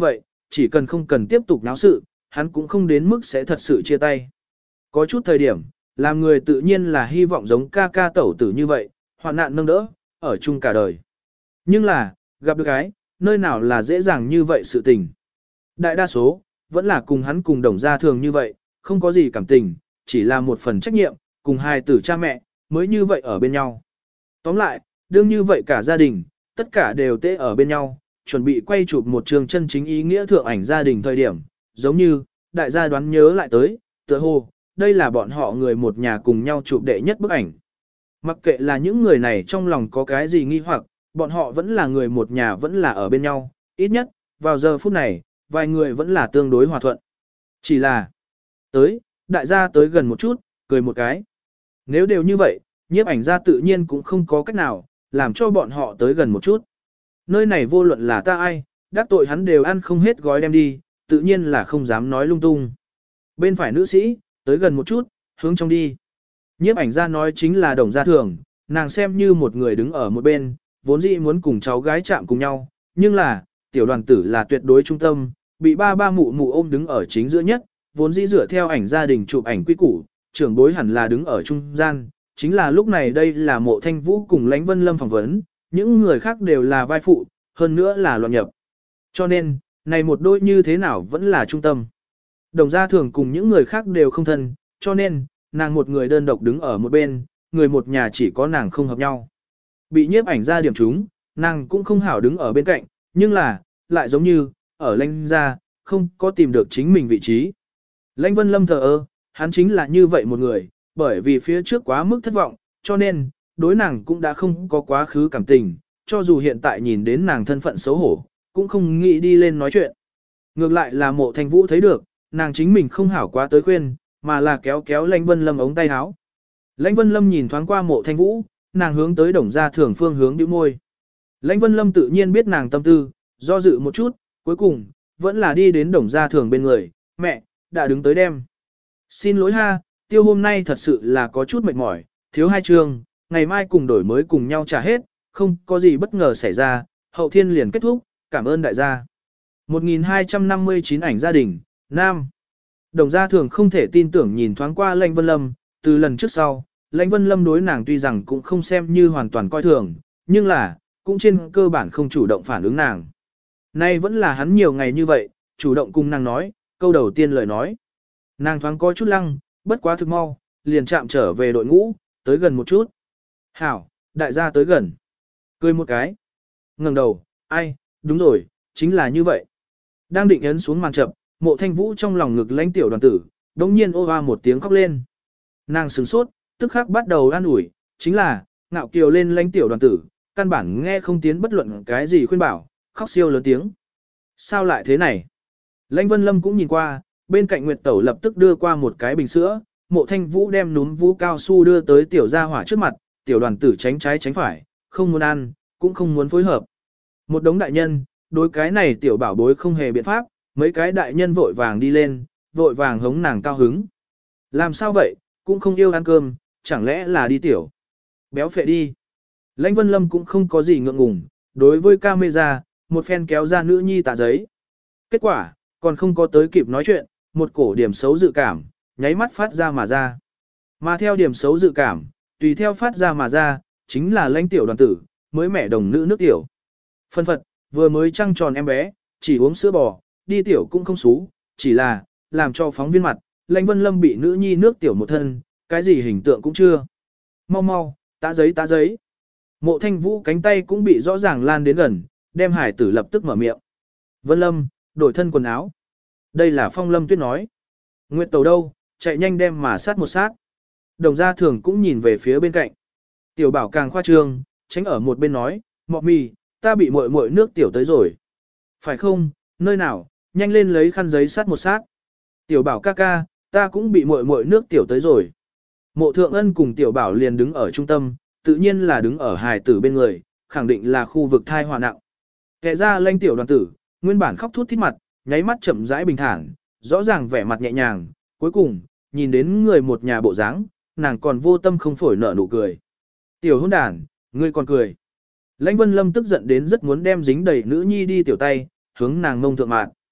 chỉ cần không cần tiếp tục náo sự, hắn cũng không đến mức sẽ thật sự chia tay. Có chút thời điểm, làm người tự nhiên là hy vọng giống ca ca tẩu tử như vậy, hoạn nạn nâng đỡ, ở chung cả đời. Nhưng là, gặp được cái, nơi nào là dễ dàng như vậy sự tình. Đại đa số, vẫn là cùng hắn cùng đồng gia thường như vậy, không có gì cảm tình, chỉ là một phần trách nhiệm, cùng hai tử cha mẹ, mới như vậy ở bên nhau. Tóm lại, đương như vậy cả gia đình, tất cả đều tê ở bên nhau, chuẩn bị quay chụp một trường chân chính ý nghĩa thượng ảnh gia đình thời điểm, giống như, đại gia đoán nhớ lại tới, tựa hồ, đây là bọn họ người một nhà cùng nhau chụp đệ nhất bức ảnh. Mặc kệ là những người này trong lòng có cái gì nghi hoặc, bọn họ vẫn là người một nhà vẫn là ở bên nhau, ít nhất, vào giờ phút này, vài người vẫn là tương đối hòa thuận. Chỉ là, tới, đại gia tới gần một chút, cười một cái. Nếu đều như vậy, nhiếp ảnh gia tự nhiên cũng không có cách nào, làm cho bọn họ tới gần một chút. Nơi này vô luận là ta ai, đắc tội hắn đều ăn không hết gói đem đi, tự nhiên là không dám nói lung tung. Bên phải nữ sĩ, tới gần một chút, hướng trong đi. Nhiếp ảnh gia nói chính là Đồng Gia Thường, nàng xem như một người đứng ở một bên, vốn dĩ muốn cùng cháu gái chạm cùng nhau, nhưng là, tiểu đoàn tử là tuyệt đối trung tâm, bị ba ba mụ mụ ôm đứng ở chính giữa nhất, vốn dĩ dựa theo ảnh gia đình chụp ảnh quy củ, trưởng bối hẳn là đứng ở trung gian, chính là lúc này đây là Mộ Thanh Vũ cùng Lãnh Vân Lâm phỏng vấn, những người khác đều là vai phụ, hơn nữa là loạn nhập. Cho nên, này một đôi như thế nào vẫn là trung tâm. Đồng Gia Thường cùng những người khác đều không thân, cho nên, nàng một người đơn độc đứng ở một bên, người một nhà chỉ có nàng không hợp nhau. Bị nhiếp ảnh ra điểm trúng, nàng cũng không hảo đứng ở bên cạnh, nhưng là, lại giống như, ở Lãnh gia, không có tìm được chính mình vị trí. Lãnh Vân Lâm thờ ơ, hắn chính là như vậy một người, bởi vì phía trước quá mức thất vọng, cho nên, đối nàng cũng đã không có quá khứ cảm tình, cho dù hiện tại nhìn đến nàng thân phận xấu hổ, cũng không nghĩ đi lên nói chuyện. Ngược lại là Mộ Thanh Vũ thấy được, nàng chính mình không hảo quá tới khuyên, mà là kéo kéo Lãnh Vân Lâm ống tay áo. Lãnh Vân Lâm nhìn thoáng qua Mộ Thanh Vũ, nàng hướng tới Đồng Gia Thường phương hướng bĩu môi. Lãnh Vân Lâm tự nhiên biết nàng tâm tư, do dự một chút, cuối cùng, vẫn là đi đến Đồng Gia Thường bên người, mẹ, đã đứng tới đem. Xin lỗi ha, tiêu hôm nay thật sự là có chút mệt mỏi, thiếu hai chương, ngày mai cùng đổi mới cùng nhau trả hết, không có gì bất ngờ xảy ra, hậu thiên liền kết thúc, cảm ơn đại gia. một nghìn hai trăm năm mươi chín ảnh gia đình, Nam. Đồng Gia Thường không thể tin tưởng nhìn thoáng qua Lãnh Vân Lâm, từ lần trước sau, Lãnh Vân Lâm đối nàng tuy rằng cũng không xem như hoàn toàn coi thường, nhưng là, cũng trên cơ bản không chủ động phản ứng nàng. Nay vẫn là hắn nhiều ngày như vậy, chủ động cùng nàng nói, câu đầu tiên lời nói. Nàng thoáng có chút lăng, bất quá thực mau, liền chạm trở về đội ngũ, tới gần một chút. Hảo, đại gia tới gần. Cười một cái. Ngẩng đầu, ai, đúng rồi, chính là như vậy. Đang định ấn xuống màn chậm, Mộ Thanh Vũ trong lòng ngực Lãnh tiểu đoàn tử, đống nhiên ô hoa một tiếng khóc lên. Nàng sửng sốt, tức khắc bắt đầu an ủi, chính là, ngạo kiều lên Lãnh tiểu đoàn tử, căn bản nghe không tiến bất luận cái gì khuyên bảo, khóc siêu lớn tiếng. Sao lại thế này? Lãnh Vân Lâm cũng nhìn qua, bên cạnh Nguyệt Tẩu lập tức đưa qua một cái bình sữa, Mộ Thanh Vũ đem núm vũ cao su đưa tới tiểu gia hỏa trước mặt, tiểu đoàn tử tránh trái tránh phải, không muốn ăn, cũng không muốn phối hợp. Một đống đại nhân, đối cái này tiểu bảo bối không hề biện pháp, mấy cái đại nhân vội vàng đi lên, vội vàng hống nàng cao hứng. Làm sao vậy, cũng không yêu ăn cơm, chẳng lẽ là đi tiểu. Béo phệ đi. Lãnh Vân Lâm cũng không có gì ngượng ngùng, đối với camera, một phen kéo ra nữ nhi tạ giấy. Kết quả, còn không có tới kịp nói chuyện, một cổ điểm xấu dự cảm, nháy mắt phát ra mà ra. Mà theo điểm xấu dự cảm, tùy theo phát ra mà ra, chính là Lãnh tiểu đoàn tử, mới mẻ đồng nữ nước tiểu. Phân phật, vừa mới trăng tròn em bé, chỉ uống sữa bò, đi tiểu cũng không xú, chỉ là, làm cho phóng viên mặt, Lãnh Vân Lâm bị nữ nhi nước tiểu một thân, cái gì hình tượng cũng chưa. Mau mau, tá giấy tá giấy. Mộ Thanh Vũ cánh tay cũng bị rõ ràng lan đến gần, đem hải tử lập tức mở miệng. Vân Lâm, đổi thân quần áo. Đây là Phong Lâm Tuyết nói. Nguyệt Tẩu đâu, chạy nhanh đem mà sát một sát. Đồng Gia Thường cũng nhìn về phía bên cạnh. Tiểu bảo càng khoa trương, tránh ở một bên nói, mọ mì, ta bị muội muội nước tiểu tới rồi. Phải không, nơi nào, nhanh lên lấy khăn giấy sát một sát. Tiểu bảo ca ca, ta cũng bị muội muội nước tiểu tới rồi. Mộ Thượng Ân cùng tiểu bảo liền đứng ở trung tâm, tự nhiên là đứng ở hài tử bên người, khẳng định là khu vực thai họa nặng. Kẻ ra Lãnh tiểu đoàn tử, nguyên bản khóc thút thít mặt, nháy mắt chậm rãi bình thản, rõ ràng vẻ mặt nhẹ nhàng, cuối cùng, nhìn đến người một nhà bộ dáng, nàng còn vô tâm không phổi nở nụ cười. Tiểu hôn đàn, ngươi còn cười. Lãnh Vân Lâm tức giận đến rất muốn đem dính đầy nữ nhi đi tiểu tay, hướng nàng ngông thượng mạn.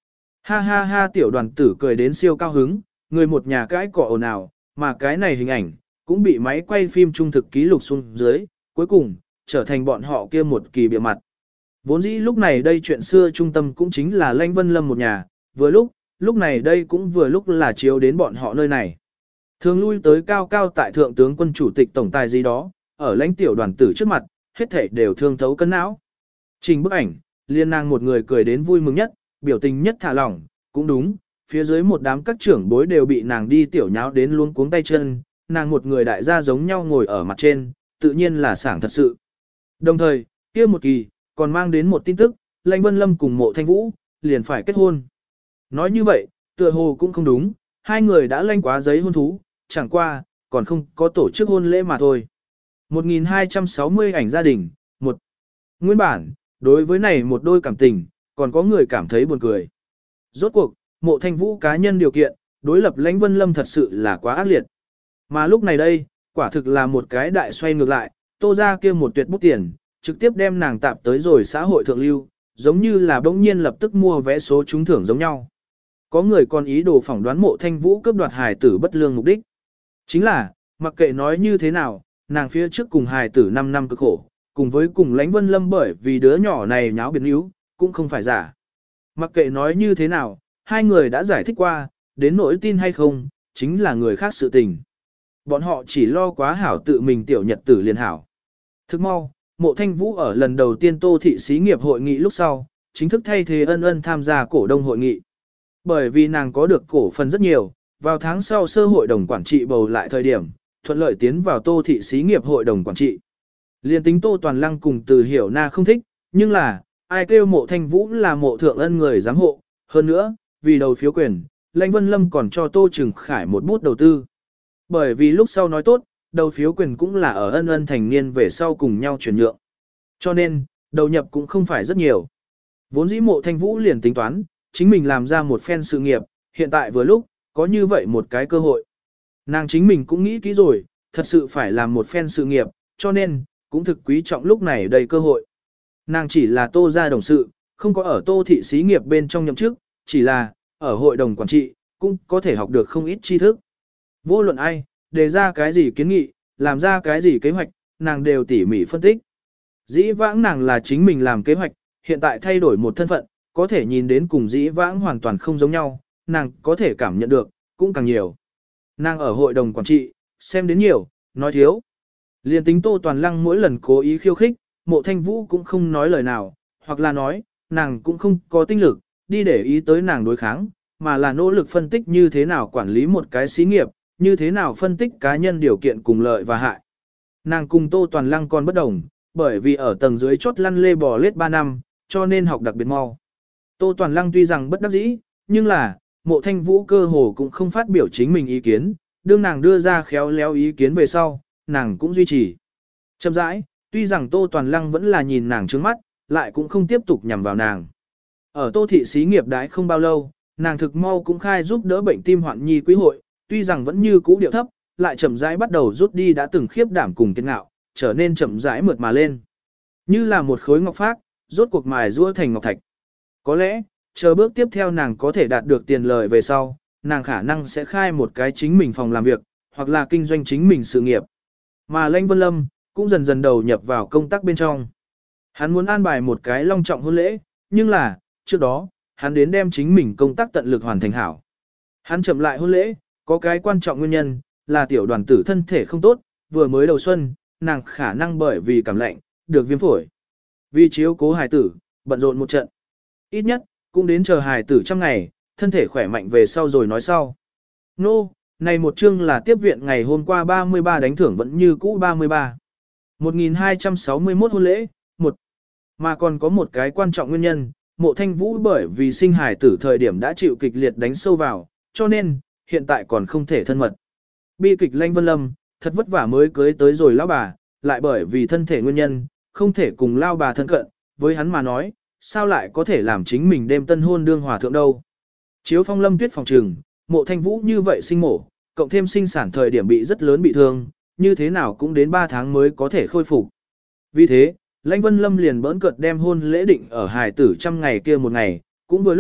Ha ha ha, tiểu đoàn tử cười đến siêu cao hứng, người một nhà cãi cọ ồn ào, mà cái này hình ảnh cũng bị máy quay phim trung thực ký lục xuống dưới, cuối cùng trở thành bọn họ kia một kỳ bịa mặt. Vốn dĩ lúc này đây chuyện xưa trung tâm cũng chính là Lãnh Vân Lâm một nhà, vừa lúc, lúc này đây cũng vừa lúc là chiếu đến bọn họ nơi này. Thường lui tới cao cao tại thượng tướng quân chủ tịch tổng tài gì đó, ở lãnh tiểu đoàn tử trước mặt, hết thảy đều thương thấu cân não. Trình bức ảnh, liên nàng một người cười đến vui mừng nhất, biểu tình nhất thả lỏng, cũng đúng, phía dưới một đám các trưởng bối đều bị nàng đi tiểu nháo đến luống cuống tay chân, nàng một người đại gia giống nhau ngồi ở mặt trên, tự nhiên là sảng thật sự. Đồng thời, kia một kỳ, còn mang đến một tin tức, Lãnh Vân Lâm cùng Mộ Thanh Vũ, liền phải kết hôn. Nói như vậy, tựa hồ cũng không đúng, hai người đã lanh quá giấy hôn thú, chẳng qua, còn không có tổ chức hôn lễ mà thôi. một nghìn hai trăm sáu mươi ảnh gia đình, một. Nguyên bản, đối với này một đôi cảm tình, còn có người cảm thấy buồn cười. Rốt cuộc, Mộ Thanh Vũ cá nhân điều kiện, đối lập Lãnh Vân Lâm thật sự là quá ác liệt. Mà lúc này đây, quả thực là một cái đại xoay ngược lại, Tô ra kia một tuyệt bút tiền, trực tiếp đem nàng tạp tới rồi xã hội thượng lưu, giống như là bỗng nhiên lập tức mua vé số trúng thưởng giống nhau. Có người còn ý đồ phỏng đoán Mộ Thanh Vũ cướp đoạt hài tử bất lương mục đích. Chính là, mặc kệ nói như thế nào, nàng phía trước cùng hài tử năm năm cực khổ, cùng với cùng Lãnh Vân Lâm bởi vì đứa nhỏ này nháo biệt níu, cũng không phải giả. Mặc kệ nói như thế nào, hai người đã giải thích qua, đến nỗi tin hay không, chính là người khác sự tình. Bọn họ chỉ lo quá hảo tự mình tiểu nhật tử liền hảo. Thức mau, Mộ Thanh Vũ ở lần đầu tiên Tô thị xí nghiệp hội nghị lúc sau, chính thức thay thế Ân Ân tham gia cổ đông hội nghị. Bởi vì nàng có được cổ phần rất nhiều, vào tháng sau sơ hội đồng quản trị bầu lại thời điểm, thuận lợi tiến vào Tô thị xí nghiệp hội đồng quản trị. Liên tính Tô Toàn Lăng cùng Từ Hiểu Na không thích, nhưng là, ai kêu Mộ Thanh Vũ là Mộ Thượng Ân người giám hộ, hơn nữa, vì đầu phiếu quyền, Lãnh Vân Lâm còn cho Tô Trừng Khải một bút đầu tư. Bởi vì lúc sau nói tốt, đầu phiếu quyền cũng là ở Ân Ân thành niên về sau cùng nhau chuyển nhượng. Cho nên, đầu nhập cũng không phải rất nhiều. Vốn dĩ Mộ Thanh Vũ liền tính toán, chính mình làm ra một phen sự nghiệp, hiện tại vừa lúc, có như vậy một cái cơ hội. Nàng chính mình cũng nghĩ kỹ rồi, thật sự phải làm một phen sự nghiệp, cho nên, cũng thực quý trọng lúc này đầy cơ hội. Nàng chỉ là Tô gia đồng sự, không có ở Tô thị xí nghiệp bên trong nhậm chức, chỉ là, ở hội đồng quản trị, cũng có thể học được không ít tri thức. Vô luận ai, đề ra cái gì kiến nghị, làm ra cái gì kế hoạch, nàng đều tỉ mỉ phân tích. Dĩ vãng nàng là chính mình làm kế hoạch, hiện tại thay đổi một thân phận, có thể nhìn đến cùng dĩ vãng hoàn toàn không giống nhau, nàng có thể cảm nhận được, cũng càng nhiều. Nàng ở hội đồng quản trị, xem đến nhiều, nói thiếu. Liên tính Tô Toàn Lăng mỗi lần cố ý khiêu khích, Mộ Thanh Vũ cũng không nói lời nào, hoặc là nói, nàng cũng không có tinh lực, đi để ý tới nàng đối kháng, mà là nỗ lực phân tích như thế nào quản lý một cái xí nghiệp, như thế nào phân tích cá nhân điều kiện cùng lợi và hại. Nàng cùng Tô Toàn Lăng còn bất đồng, bởi vì ở tầng dưới chốt lăn lê bò lết ba năm, cho nên học đặc biệt mau. Tô Toàn Lăng tuy rằng bất đắc dĩ, nhưng là, Mộ Thanh Vũ cơ hồ cũng không phát biểu chính mình ý kiến, đương nàng đưa ra khéo léo ý kiến về sau, nàng cũng duy trì. Chậm rãi, tuy rằng Tô Toàn Lăng vẫn là nhìn nàng trướng mắt, lại cũng không tiếp tục nhằm vào nàng. Ở Tô thị xí nghiệp đãi không bao lâu, nàng thực mau cũng khai giúp đỡ bệnh tim hoạn nhi quý hội, tuy rằng vẫn như cũ điệu thấp, lại chậm rãi bắt đầu rút đi đã từng khiếp đảm cùng kiên ngạo, trở nên chậm rãi mượt mà lên. Như là một khối ngọc phác, rốt cuộc mài rũa thành ngọc thạch. Có lẽ, chờ bước tiếp theo nàng có thể đạt được tiền lời về sau, nàng khả năng sẽ khai một cái chính mình phòng làm việc, hoặc là kinh doanh chính mình sự nghiệp. Mà Lãnh Vân Lâm, cũng dần dần đầu nhập vào công tác bên trong. Hắn muốn an bài một cái long trọng hôn lễ, nhưng là, trước đó, hắn đến đem chính mình công tác tận lực hoàn thành hảo. Hắn chậm lại hôn lễ, có cái quan trọng nguyên nhân, là tiểu đoàn tử thân thể không tốt, vừa mới đầu xuân, nàng khả năng bởi vì cảm lạnh, được viêm phổi. Vì chiếu cố hài tử, bận rộn một trận. Ít nhất, cũng đến chờ hài tử trăm ngày, thân thể khỏe mạnh về sau rồi nói sau. Nô, no, này một chương là tiếp viện ngày hôm qua ba mươi ba đánh thưởng vẫn như cũ ba mươi ba. một nghìn hai trăm sáu mươi mốt hôn lễ, một. Mà còn có một cái quan trọng nguyên nhân, Mộ Thanh Vũ bởi vì sinh hài tử thời điểm đã chịu kịch liệt đánh sâu vào, cho nên, hiện tại còn không thể thân mật. Bi kịch Lãnh Vân Lâm, thật vất vả mới cưới tới rồi lão bà, lại bởi vì thân thể nguyên nhân, không thể cùng lao bà thân cận, với hắn mà nói, sao lại có thể làm chính mình đêm tân hôn đương hòa thượng đâu. Chiếu phong lâm tuyết phòng trừng, Mộ Thanh Vũ như vậy sinh mổ, cộng thêm sinh sản thời điểm bị rất lớn bị thương, như thế nào cũng đến ba tháng mới có thể khôi phục. Vì thế, Lãnh Vân Lâm liền bỡn cợt đem hôn lễ định ở hài tử trăm ngày kia một ngày, cũng vừa lúc,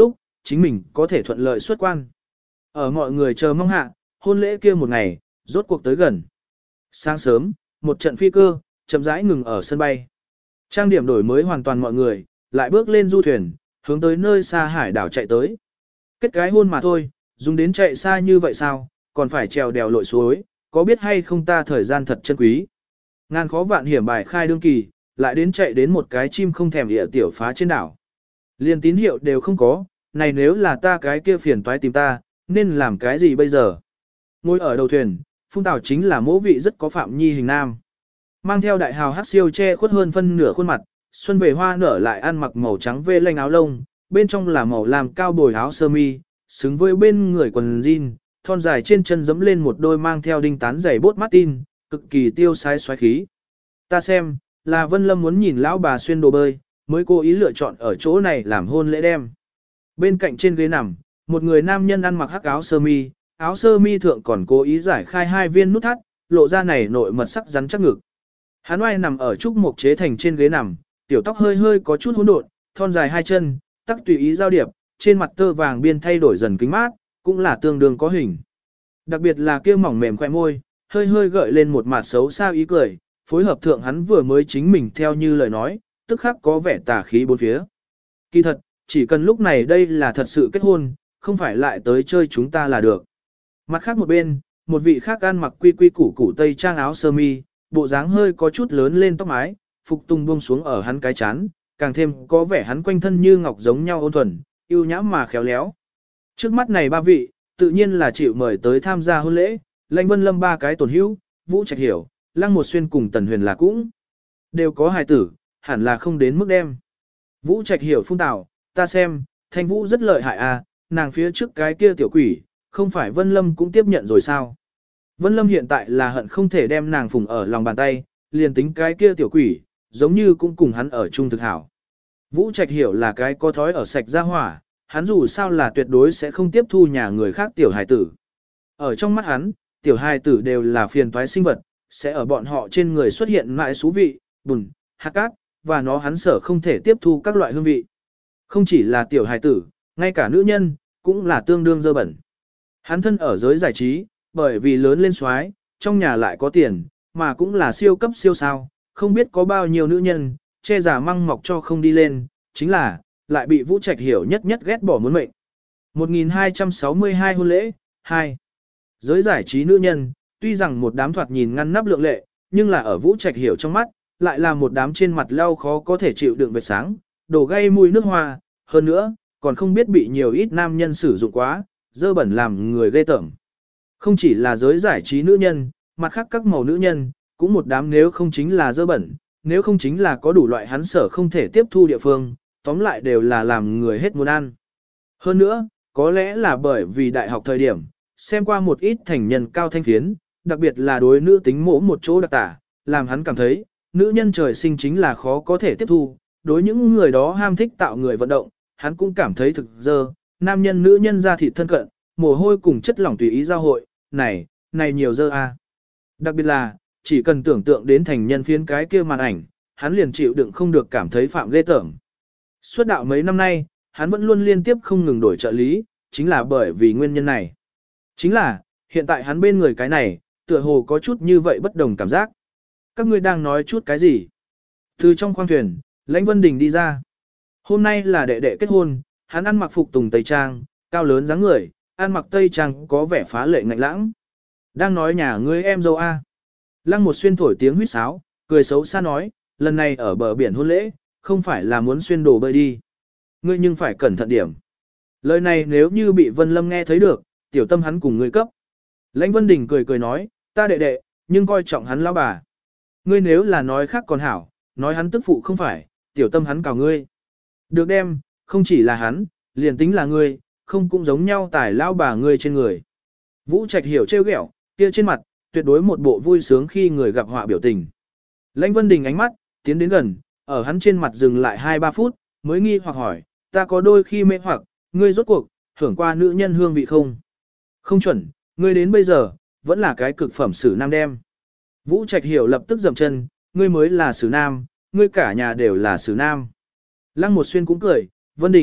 chính mình có thể thuận lợi xuất quan. Ở mọi người chờ mong hạ, hôn lễ kia một ngày, rốt cuộc tới gần. Sáng sớm, một trận phi cơ, chậm rãi ngừng ở sân bay. Trang điểm đổi mới hoàn toàn mọi người, lại bước lên du thuyền, hướng tới nơi xa hải đảo chạy tới. Kết cái hôn mà thôi, dùng đến chạy xa như vậy sao, còn phải trèo đèo lội suối, có biết hay không ta thời gian thật chân quý. Ngàn khó vạn hiểm bài khai đương kỳ, lại đến chạy đến một cái chim không thèm địa tiểu phá trên đảo. Liên tín hiệu đều không có, này nếu là ta cái kia phiền toái tìm ta, nên làm cái gì bây giờ? Ngồi ở đầu thuyền, Phung Tảo chính là mỗ vị rất có phạm nhi hình nam. Mang theo đại hào hát siêu che khuất hơn phân nửa khuôn mặt, xuân về hoa nở lại ăn mặc màu trắng vê lanh áo lông, bên trong là màu làm cao bồi áo sơ mi, xứng với bên người quần jean, thon dài trên chân giẫm lên một đôi mang theo đinh tán giày bốt Martin, cực kỳ tiêu sái xoáy khí. Ta xem, là Vân Lâm muốn nhìn lão bà xuyên đồ bơi, mới cố ý lựa chọn ở chỗ này làm hôn lễ đem. Bên cạnh trên ghế nằm, một người nam nhân ăn mặc hắc áo sơ mi, áo sơ mi thượng còn cố ý giải khai hai viên nút thắt, lộ ra này nội mật sắc rắn chắc ngực. Hắn oai nằm ở trúc mục chế thành trên ghế nằm, tiểu tóc hơi hơi có chút hỗn độn, thon dài hai chân, tắc tùy ý giao điệp, trên mặt tơ vàng biên thay đổi dần kính mát, cũng là tương đương có hình. Đặc biệt là kia mỏng mềm khoe môi, hơi hơi gợi lên một mặt xấu xa ý cười, phối hợp thượng hắn vừa mới chính mình theo như lời nói, tức khắc có vẻ tà khí bốn phía. Kỳ thật, chỉ cần lúc này đây là thật sự kết hôn, không phải lại tới chơi chúng ta là được. Mặt khác một bên, một vị khác ăn mặc quy quy củ củ tây trang áo sơ mi, bộ dáng hơi có chút lớn lên tóc mái, phục tùng buông xuống ở hắn cái chán, càng thêm có vẻ hắn quanh thân như ngọc giống nhau ôn thuần, yêu nhãm mà khéo léo. Trước mắt này ba vị, tự nhiên là chịu mời tới tham gia hôn lễ, Lãnh Vân Lâm ba cái tổn hữu, Vũ Trạch Hiểu, Lăng Một Xuyên cùng Tần Huyền là cũng đều có hài tử, hẳn là không đến mức đem. Vũ Trạch Hiểu phun tảo, ta xem, Thanh Vũ rất lợi hại à, nàng phía trước cái kia tiểu quỷ, không phải Vân Lâm cũng tiếp nhận rồi sao? Vân Lâm hiện tại là hận không thể đem nàng phùng ở lòng bàn tay, liền tính cái kia tiểu quỷ, giống như cũng cùng hắn ở chung thực hảo. Vũ Trạch Hiểu là cái có thói ở sạch ra hỏa, hắn dù sao là tuyệt đối sẽ không tiếp thu nhà người khác tiểu hài tử. Ở trong mắt hắn, tiểu hài tử đều là phiền toái sinh vật, sẽ ở bọn họ trên người xuất hiện mãi xú vị, bùn, hạt cát, và nó hắn sở không thể tiếp thu các loại hương vị. Không chỉ là tiểu hài tử, ngay cả nữ nhân, cũng là tương đương dơ bẩn. Hắn thân ở giới giải trí, bởi vì lớn lên xoái, trong nhà lại có tiền, mà cũng là siêu cấp siêu sao, không biết có bao nhiêu nữ nhân, che giả măng mọc cho không đi lên, chính là, lại bị Vũ Trạch Hiểu nhất nhất ghét bỏ muốn mệnh. một nghìn hai trăm sáu mươi hai hôn lễ, hai. Giới giải trí nữ nhân, tuy rằng một đám thoạt nhìn ngăn nắp lượng lệ, nhưng là ở Vũ Trạch Hiểu trong mắt, lại là một đám trên mặt lau khó có thể chịu đựng vệt sáng, đổ gây mùi nước hoa, hơn nữa, còn không biết bị nhiều ít nam nhân sử dụng quá, dơ bẩn làm người ghê tởm. Không chỉ là giới giải trí nữ nhân, mặt khác các màu nữ nhân, cũng một đám nếu không chính là dơ bẩn, nếu không chính là có đủ loại hắn sở không thể tiếp thu địa phương, tóm lại đều là làm người hết muốn ăn. Hơn nữa, có lẽ là bởi vì đại học thời điểm, xem qua một ít thành nhân cao thanh phiến, đặc biệt là đối nữ tính mỗ một chỗ đặc tả, làm hắn cảm thấy, nữ nhân trời sinh chính là khó có thể tiếp thu, đối những người đó ham thích tạo người vận động, hắn cũng cảm thấy thực dơ, nam nhân nữ nhân ra thịt thân cận, mồ hôi cùng chất lỏng tùy ý giao hội, này, này nhiều dơ a. Đặc biệt là, chỉ cần tưởng tượng đến thành nhân phiến cái kia màn ảnh, hắn liền chịu đựng không được cảm thấy phạm ghê tởm. Suốt đạo mấy năm nay, hắn vẫn luôn liên tiếp không ngừng đổi trợ lý, chính là bởi vì nguyên nhân này. Chính là, hiện tại hắn bên người cái này, tựa hồ có chút như vậy bất đồng cảm giác. Các ngươi đang nói chút cái gì? Từ trong khoang thuyền, Lãnh Vân Đình đi ra. Hôm nay là đệ đệ kết hôn, hắn ăn mặc phục tùng tây trang, cao lớn dáng người, ăn mặc tây trang có vẻ phá lệ ngạnh lãng. Đang nói nhà ngươi em dâu A. Lăng Một Xuyên thổi tiếng huýt sáo, cười xấu xa nói, lần này ở bờ biển hôn lễ, không phải là muốn xuyên đồ bơi đi. Ngươi nhưng phải cẩn thận điểm. Lời này nếu như bị Vân Lâm nghe thấy được, tiểu tâm hắn cùng ngươi cấp. Lãnh Vân Đình cười cười nói, ta đệ đệ, nhưng coi trọng hắn lão bà. Ngươi nếu là nói khác còn hảo, nói hắn tức phụ không phải, tiểu tâm hắn cào ngươi. Được đem, không chỉ là hắn, liền tính là ngươi, không cũng giống nhau tải lão bà ngươi trên người. Vũ Trạch Hiểu trêu ghẹo, kia trên mặt, tuyệt đối một bộ vui sướng khi người gặp họa biểu tình. Lãnh Vân Đình ánh mắt, tiến đến gần, ở hắn trên mặt dừng lại hai ba phút, mới nghi hoặc hỏi, ta có đôi khi mê hoặc, ngươi rốt cuộc, hưởng qua nữ nhân hương vị không? Không chuẩn, ngươi đến bây giờ, vẫn là cái cực phẩm sử nam đem. Vũ Trạch Hiểu lập tức dậm chân, ngươi mới là sử nam, ngươi cả nhà đều là sử nam. Lăng Một Xuyên cũng cười, Vân Đình,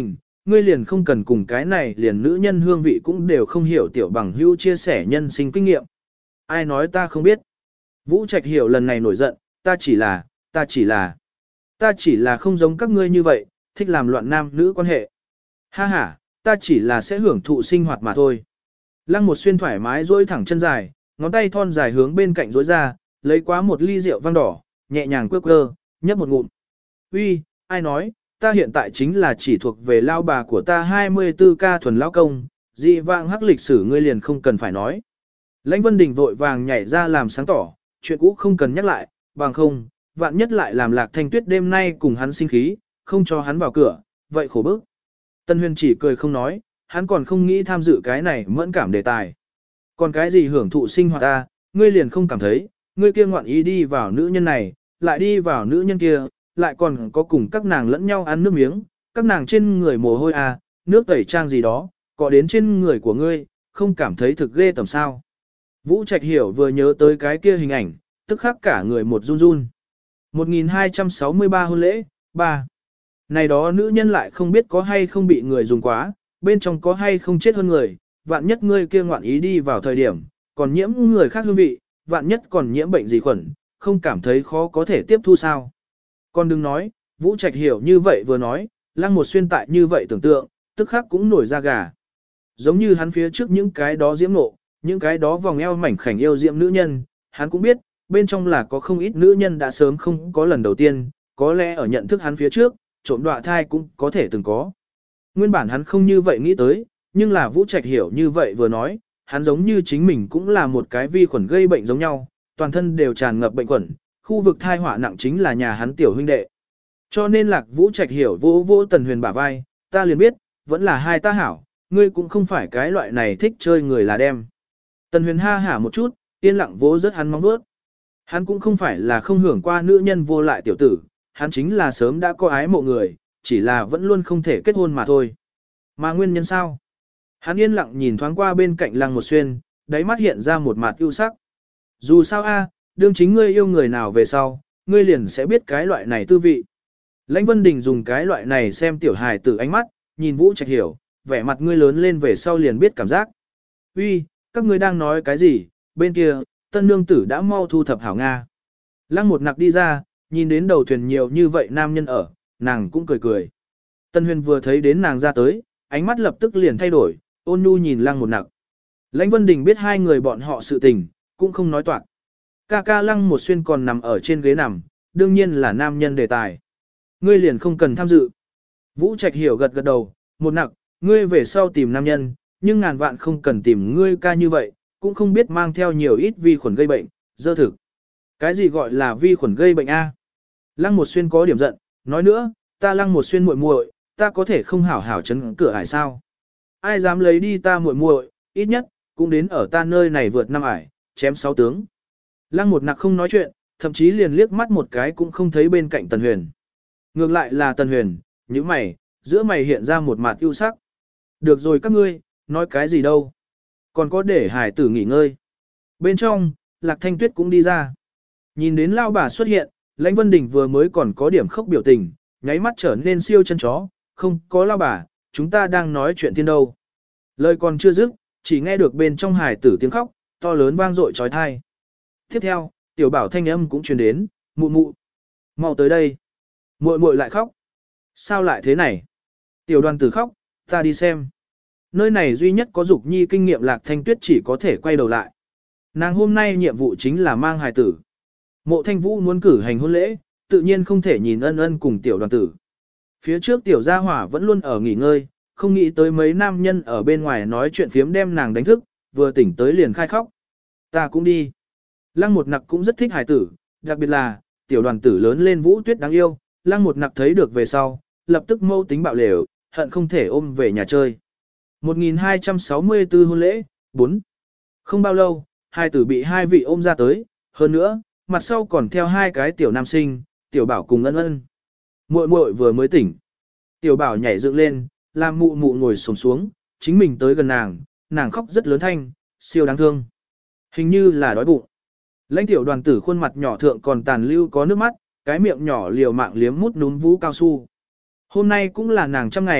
ngươi liền không cần cùng cái này liền nữ nhân hương vị cũng đều không hiểu tiểu bằng hữu chia sẻ nhân sinh kinh nghiệm. Ai nói ta không biết. Vũ Trạch Hiểu lần này nổi giận, ta chỉ là, ta chỉ là, ta chỉ là không giống các ngươi như vậy, thích làm loạn nam nữ quan hệ. Ha ha, ta chỉ là sẽ hưởng thụ sinh hoạt mà thôi. Lăng một xuyên thoải mái duỗi thẳng chân dài, ngón tay thon dài hướng bên cạnh duỗi ra, lấy quá một ly rượu vang đỏ, nhẹ nhàng quơ quơ, nhấp một ngụm. Uy, ai nói, ta hiện tại chính là chỉ thuộc về lao bà của ta hai mươi tư ca thuần lao công, dị vãng hắc lịch sử ngươi liền không cần phải nói. Lãnh Vân Đình vội vàng nhảy ra làm sáng tỏ, chuyện cũ không cần nhắc lại, bằng không, vạn nhất lại làm Lạc Thanh Tuyết đêm nay cùng hắn sinh khí, không cho hắn vào cửa, vậy khổ bức. Tân Huyền chỉ cười không nói, hắn còn không nghĩ tham dự cái này mẫn cảm đề tài. Còn cái gì hưởng thụ sinh hoạt ta, ngươi liền không cảm thấy, ngươi kia ngoạn ý đi vào nữ nhân này, lại đi vào nữ nhân kia, lại còn có cùng các nàng lẫn nhau ăn nước miếng, các nàng trên người mồ hôi à, nước tẩy trang gì đó, có đến trên người của ngươi, không cảm thấy thực ghê tầm sao. Vũ Trạch Hiểu vừa nhớ tới cái kia hình ảnh, tức khắc cả người một run run. một nghìn hai trăm sáu mươi ba hôn lễ, ba. Này đó nữ nhân lại không biết có hay không bị người dùng quá, bên trong có hay không chết hơn người, vạn nhất ngươi kia ngoạn ý đi vào thời điểm, còn nhiễm người khác hương vị, vạn nhất còn nhiễm bệnh gì khuẩn, không cảm thấy khó có thể tiếp thu sao. Còn đừng nói, Vũ Trạch Hiểu như vậy vừa nói, Lăng một xuyên tại như vậy tưởng tượng, tức khắc cũng nổi da gà. Giống như hắn phía trước những cái đó diễm nộ, những cái đó vòng eo mảnh khảnh yêu diễm nữ nhân, hắn cũng biết, bên trong là có không ít nữ nhân đã sớm không có lần đầu tiên, có lẽ ở nhận thức hắn phía trước, trộm đọa thai cũng có thể từng có. Nguyên bản hắn không như vậy nghĩ tới, nhưng là Vũ Trạch Hiểu như vậy vừa nói, hắn giống như chính mình cũng là một cái vi khuẩn gây bệnh giống nhau, toàn thân đều tràn ngập bệnh khuẩn, khu vực thai họa nặng chính là nhà hắn tiểu huynh đệ. Cho nên Lạc Vũ Trạch Hiểu vỗ vỗ Tần Huyền bả vai, ta liền biết, vẫn là hai ta hảo, ngươi cũng không phải cái loại này thích chơi người là đem. Tần Huyền ha hả một chút, yên lặng vỗ rất hắn mong bước. Hắn cũng không phải là không hưởng qua nữ nhân vô lại tiểu tử, hắn chính là sớm đã có ái mộ người, chỉ là vẫn luôn không thể kết hôn mà thôi. Mà nguyên nhân sao? Hắn yên lặng nhìn thoáng qua bên cạnh Lăng một xuyên, đáy mắt hiện ra một mặt ưu sắc. Dù sao a, đương chính ngươi yêu người nào về sau, ngươi liền sẽ biết cái loại này tư vị. Lãnh Vân Đình dùng cái loại này xem tiểu hài tử ánh mắt, nhìn Vũ Trạch Hiểu, vẻ mặt ngươi lớn lên về sau liền biết cảm giác. Uy, các ngươi đang nói cái gì, bên kia, tân nương tử đã mau thu thập hảo Nga. Lăng một nặc đi ra, nhìn đến đầu thuyền nhiều như vậy nam nhân ở, nàng cũng cười cười. Tân Huyền vừa thấy đến nàng ra tới, ánh mắt lập tức liền thay đổi, ôn nhu nhìn Lăng một nặc. Lãnh Vân Đình biết hai người bọn họ sự tình, cũng không nói toạc. Ca ca Lăng một xuyên còn nằm ở trên ghế nằm, đương nhiên là nam nhân đề tài. Ngươi liền không cần tham dự. Vũ Trạch Hiểu gật gật đầu, một nặc, ngươi về sau tìm nam nhân, nhưng ngàn vạn không cần tìm ngươi ca như vậy, cũng không biết mang theo nhiều ít vi khuẩn gây bệnh, dơ thực. Cái gì gọi là vi khuẩn gây bệnh a? Lăng một xuyên có điểm giận, nói nữa, ta Lăng một xuyên muội muội, ta có thể không hảo hảo chấn cửa ải sao? Ai dám lấy đi ta muội muội, ít nhất cũng đến ở ta nơi này vượt năm ải, chém sáu tướng. Lăng một nặc không nói chuyện, thậm chí liền liếc mắt một cái cũng không thấy bên cạnh Tần Huyền. Ngược lại là Tần Huyền, nhíu mày, giữa mày hiện ra một mặt ưu sắc. Được rồi các ngươi, nói cái gì đâu? Còn có để hải tử nghỉ ngơi. Bên trong, Lạc Thanh Tuyết cũng đi ra. Nhìn đến lao bà xuất hiện, Lãnh Vân Đình vừa mới còn có điểm khốc biểu tình, nháy mắt trở nên siêu chân chó, không có lao bà, chúng ta đang nói chuyện thiên đâu. Lời còn chưa dứt, chỉ nghe được bên trong hải tử tiếng khóc, to lớn vang dội trói thai. Tiếp theo, tiểu bảo thanh âm cũng truyền đến, mụ mụ. Mau tới đây. Muội muội lại khóc. Sao lại thế này? Tiểu đoàn tử khóc, ta đi xem. Nơi này duy nhất có Dục Nhi kinh nghiệm Lạc Thanh Tuyết chỉ có thể quay đầu lại. Nàng hôm nay nhiệm vụ chính là mang hài tử. Mộ Thanh Vũ muốn cử hành hôn lễ, tự nhiên không thể nhìn ân ân cùng tiểu đoàn tử. Phía trước tiểu gia hỏa vẫn luôn ở nghỉ ngơi, không nghĩ tới mấy nam nhân ở bên ngoài nói chuyện phiếm đem nàng đánh thức, vừa tỉnh tới liền khai khóc. Ta cũng đi. Lăng một nặc cũng rất thích hài tử, đặc biệt là, tiểu đoàn tử lớn lên Vũ Tuyết đáng yêu, Lăng một nặc thấy được về sau, lập tức mâu tính bạo lều, hận không thể ôm về nhà chơi. một nghìn hai trăm sáu mươi tư hôn lễ, bốn. Không bao lâu, hai tử bị hai vị ôm ra tới, hơn nữa, mặt sau còn theo hai cái tiểu nam sinh, tiểu bảo cùng ân ân. Muội muội vừa mới tỉnh. Tiểu bảo nhảy dựng lên, làm mụ mụ ngồi xổm xuống, chính mình tới gần nàng, nàng khóc rất lớn thanh, siêu đáng thương. Hình như là đói bụng. Lãnh tiểu đoàn tử khuôn mặt nhỏ thượng còn tàn lưu có nước mắt, cái miệng nhỏ liều mạng liếm mút núm vú cao su. Hôm nay cũng là nàng trăm ngày,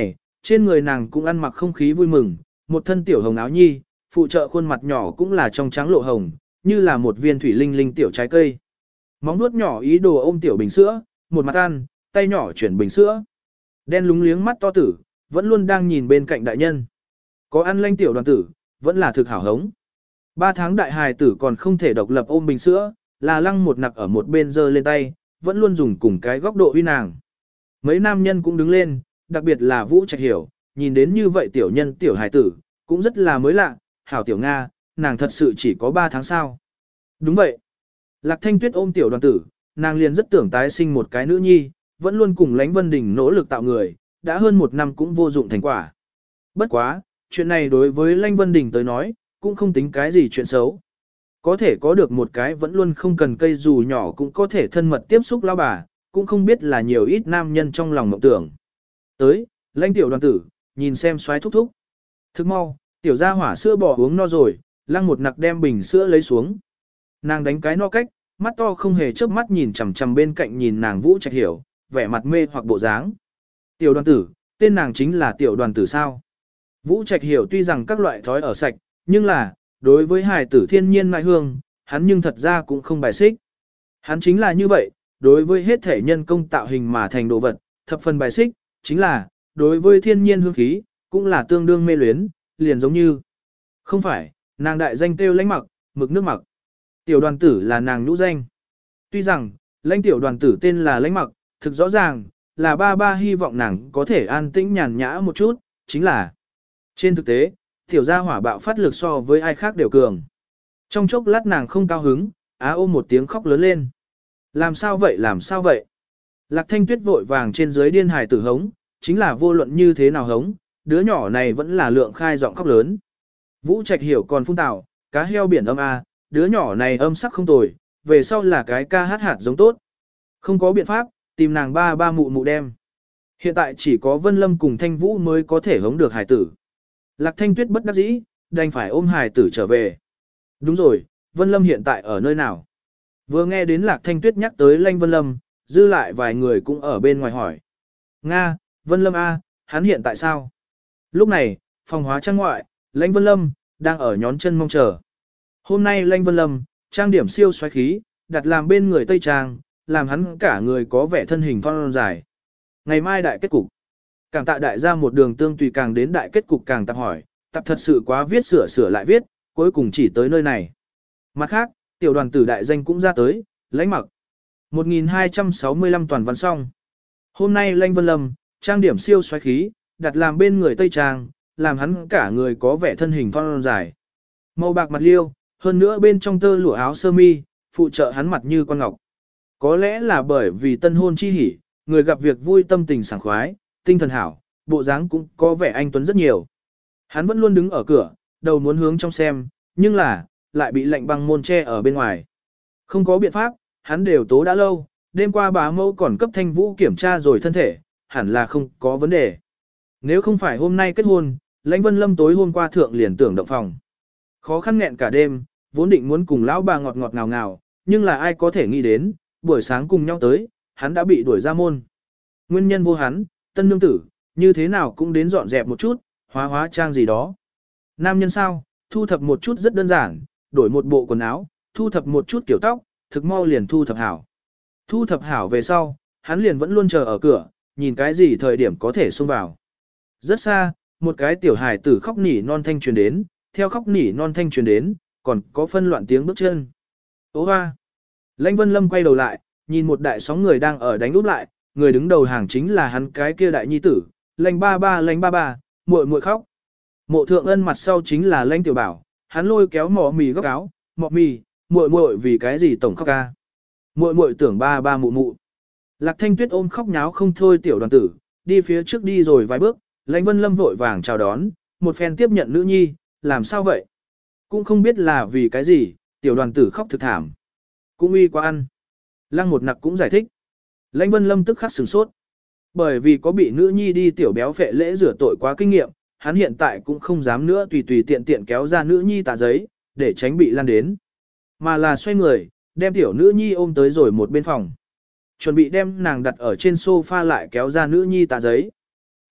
trên người nàng cũng ăn mặc không khí vui mừng, một thân tiểu hồng áo nhi, phụ trợ khuôn mặt nhỏ cũng là trong trắng lộ hồng, như là một viên thủy linh linh tiểu trái cây. Móng nuốt nhỏ ý đồ ôm tiểu bình sữa, một mặt ăn, tay nhỏ chuyển bình sữa. Đen lúng liếng mắt to tử, vẫn luôn đang nhìn bên cạnh đại nhân. Có ăn lanh tiểu đoàn tử, vẫn là thực hảo hống. Ba tháng đại hài tử còn không thể độc lập ôm bình sữa, là lăng một nặc ở một bên giơ lên tay, vẫn luôn dùng cùng cái góc độ huy nàng. Mấy nam nhân cũng đứng lên, đặc biệt là Vũ Trạch Hiểu, nhìn đến như vậy tiểu nhân tiểu hài tử, cũng rất là mới lạ, hảo tiểu Nga, nàng thật sự chỉ có ba tháng sao. Đúng vậy. Lạc Thanh Tuyết ôm tiểu đoàn tử, nàng liền rất tưởng tái sinh một cái nữ nhi, vẫn luôn cùng Lãnh Vân Đình nỗ lực tạo người, đã hơn một năm cũng vô dụng thành quả. Bất quá, chuyện này đối với Lãnh Vân Đình tới nói, cũng không tính cái gì chuyện xấu. Có thể có được một cái vẫn luôn không cần cây dù nhỏ cũng có thể thân mật tiếp xúc lao bà, cũng không biết là nhiều ít nam nhân trong lòng mộng tưởng. Tới, Lãnh tiểu đoàn tử, nhìn xem xoáy thúc thúc. Thức mau, tiểu gia hỏa sữa bò uống no rồi, lăng một nặc đem bình sữa lấy xuống. Nàng đánh cái no cách, mắt to không hề chớp mắt nhìn chằm chằm bên cạnh nhìn nàng Vũ Trạch Hiểu, vẻ mặt mê hoặc bộ dáng. Tiểu đoàn tử, tên nàng chính là tiểu đoàn tử sao? Vũ Trạch Hiểu tuy rằng các loại thói ở sạch, nhưng là, đối với hài tử thiên nhiên mai hương, hắn nhưng thật ra cũng không bài xích. Hắn chính là như vậy, đối với hết thể nhân công tạo hình mà thành đồ vật, thập phần bài xích, chính là, đối với thiên nhiên hương khí, cũng là tương đương mê luyến, liền giống như. Không phải, nàng đại danh kêu Lãnh Mặc, mực nước mặc. Tiểu đoàn tử là nàng nhũ danh. Tuy rằng, Lãnh tiểu đoàn tử tên là Lãnh Mặc, thực rõ ràng, là ba ba hy vọng nàng có thể an tĩnh nhàn nhã một chút, chính là. Trên thực tế, tiểu gia hỏa bạo phát lực so với ai khác đều cường. Trong chốc lát nàng không cao hứng, á ôm một tiếng khóc lớn lên. Làm sao vậy làm sao vậy? Lạc Thanh Tuyết vội vàng trên dưới điên hài tử hống, chính là vô luận như thế nào hống, đứa nhỏ này vẫn là lượng khai giọng khóc lớn. Vũ Trạch Hiểu còn phun tào, cá heo biển âm a, đứa nhỏ này âm sắc không tồi, về sau là cái ca hát hạt giống tốt. Không có biện pháp, tìm nàng ba ba mụ mụ đem. Hiện tại chỉ có Vân Lâm cùng Thanh Vũ mới có thể hống được hài tử. Lạc Thanh Tuyết bất đắc dĩ, đành phải ôm hài tử trở về. Đúng rồi, Vân Lâm hiện tại ở nơi nào? Vừa nghe đến Lạc Thanh Tuyết nhắc tới Lãnh Vân Lâm, dư lại vài người cũng ở bên ngoài hỏi. Nga, Vân Lâm A, hắn hiện tại sao? Lúc này, phòng hóa trang ngoại, Lãnh Vân Lâm, đang ở nhón chân mong chờ. Hôm nay Lãnh Vân Lâm, trang điểm siêu xoáy khí, đặt làm bên người Tây Trang, làm hắn cả người có vẻ thân hình thon dài. Ngày mai đại kết cục. Cảm tạ đại gia một đường tương tùy càng đến đại kết cục càng tập hỏi, tập thật sự quá viết sửa sửa lại viết, cuối cùng chỉ tới nơi này. Mặt khác, tiểu đoàn tử đại danh cũng ra tới, Lãnh Mặc. một nghìn hai trăm sáu mươi lăm toàn văn xong. Hôm nay Lãnh Vân Lâm, trang điểm siêu xoáy khí, đặt làm bên người Tây Trang, làm hắn cả người có vẻ thân hình thon dài. Màu bạc mặt liêu, hơn nữa bên trong tơ lụa áo sơ mi, phụ trợ hắn mặt như con ngọc. Có lẽ là bởi vì tân hôn chi hỉ, người gặp việc vui tâm tình sảng khoái, tinh thần hảo, bộ dáng cũng có vẻ anh tuấn rất nhiều. Hắn vẫn luôn đứng ở cửa, đầu muốn hướng trong xem, nhưng là, lại bị lạnh băng môn che ở bên ngoài. Không có biện pháp, hắn đều tố đã lâu, đêm qua bá mẫu còn cấp Thanh Vũ kiểm tra rồi thân thể, hẳn là không có vấn đề. Nếu không phải hôm nay kết hôn, Lãnh Vân Lâm tối hôm qua thượng liền tưởng động phòng. Khó khăn nghẹn cả đêm, vốn định muốn cùng lão bà ngọt ngọt ngào ngào, nhưng là ai có thể nghĩ đến, buổi sáng cùng nhau tới, hắn đã bị đuổi ra môn. Nguyên nhân vô hắn, tân nương tử, như thế nào cũng đến dọn dẹp một chút, hóa hóa trang gì đó. Nam nhân sao, thu thập một chút rất đơn giản, đổi một bộ quần áo, thu thập một chút kiểu tóc, thực mau liền thu thập hảo. Thu thập hảo về sau, hắn liền vẫn luôn chờ ở cửa, nhìn cái gì thời điểm có thể xông vào. Rất xa, một cái tiểu hài tử khóc nỉ non thanh truyền đến, theo khóc nỉ non thanh truyền đến, còn có phân loạn tiếng bước chân. Ô hoa! Lãnh Vân Lâm quay đầu lại, nhìn một đại sóng người đang ở đánh úp lại, người đứng đầu hàng chính là hắn cái kia đại nhi tử, Lãnh ba ba Lãnh ba ba, muội muội khóc. Mộ Thượng Ân mặt sau chính là Lãnh Tiểu Bảo, hắn lôi kéo mọ mì góc áo, mọ mì, muội muội vì cái gì tổng khóc ca? Muội muội tưởng ba ba mụ mụ. Lạc Thanh Tuyết ôm khóc nháo không thôi tiểu đoàn tử, đi phía trước đi rồi vài bước, Lãnh Vân Lâm vội vàng chào đón, một phen tiếp nhận nữ nhi, làm sao vậy? Cũng không biết là vì cái gì, tiểu đoàn tử khóc thực thảm. Cũng uy quá ăn. Lăng một nặc cũng giải thích. Lãnh Vân Lâm tức khắc sửng sốt. Bởi vì có bị nữ nhi đi tiểu béo phệ lễ rửa tội quá kinh nghiệm, hắn hiện tại cũng không dám nữa tùy tùy tiện tiện kéo ra nữ nhi tạ giấy, để tránh bị lan đến. Mà là xoay người, đem tiểu nữ nhi ôm tới rồi một bên phòng. Chuẩn bị đem nàng đặt ở trên sofa lại kéo ra nữ nhi tạ giấy.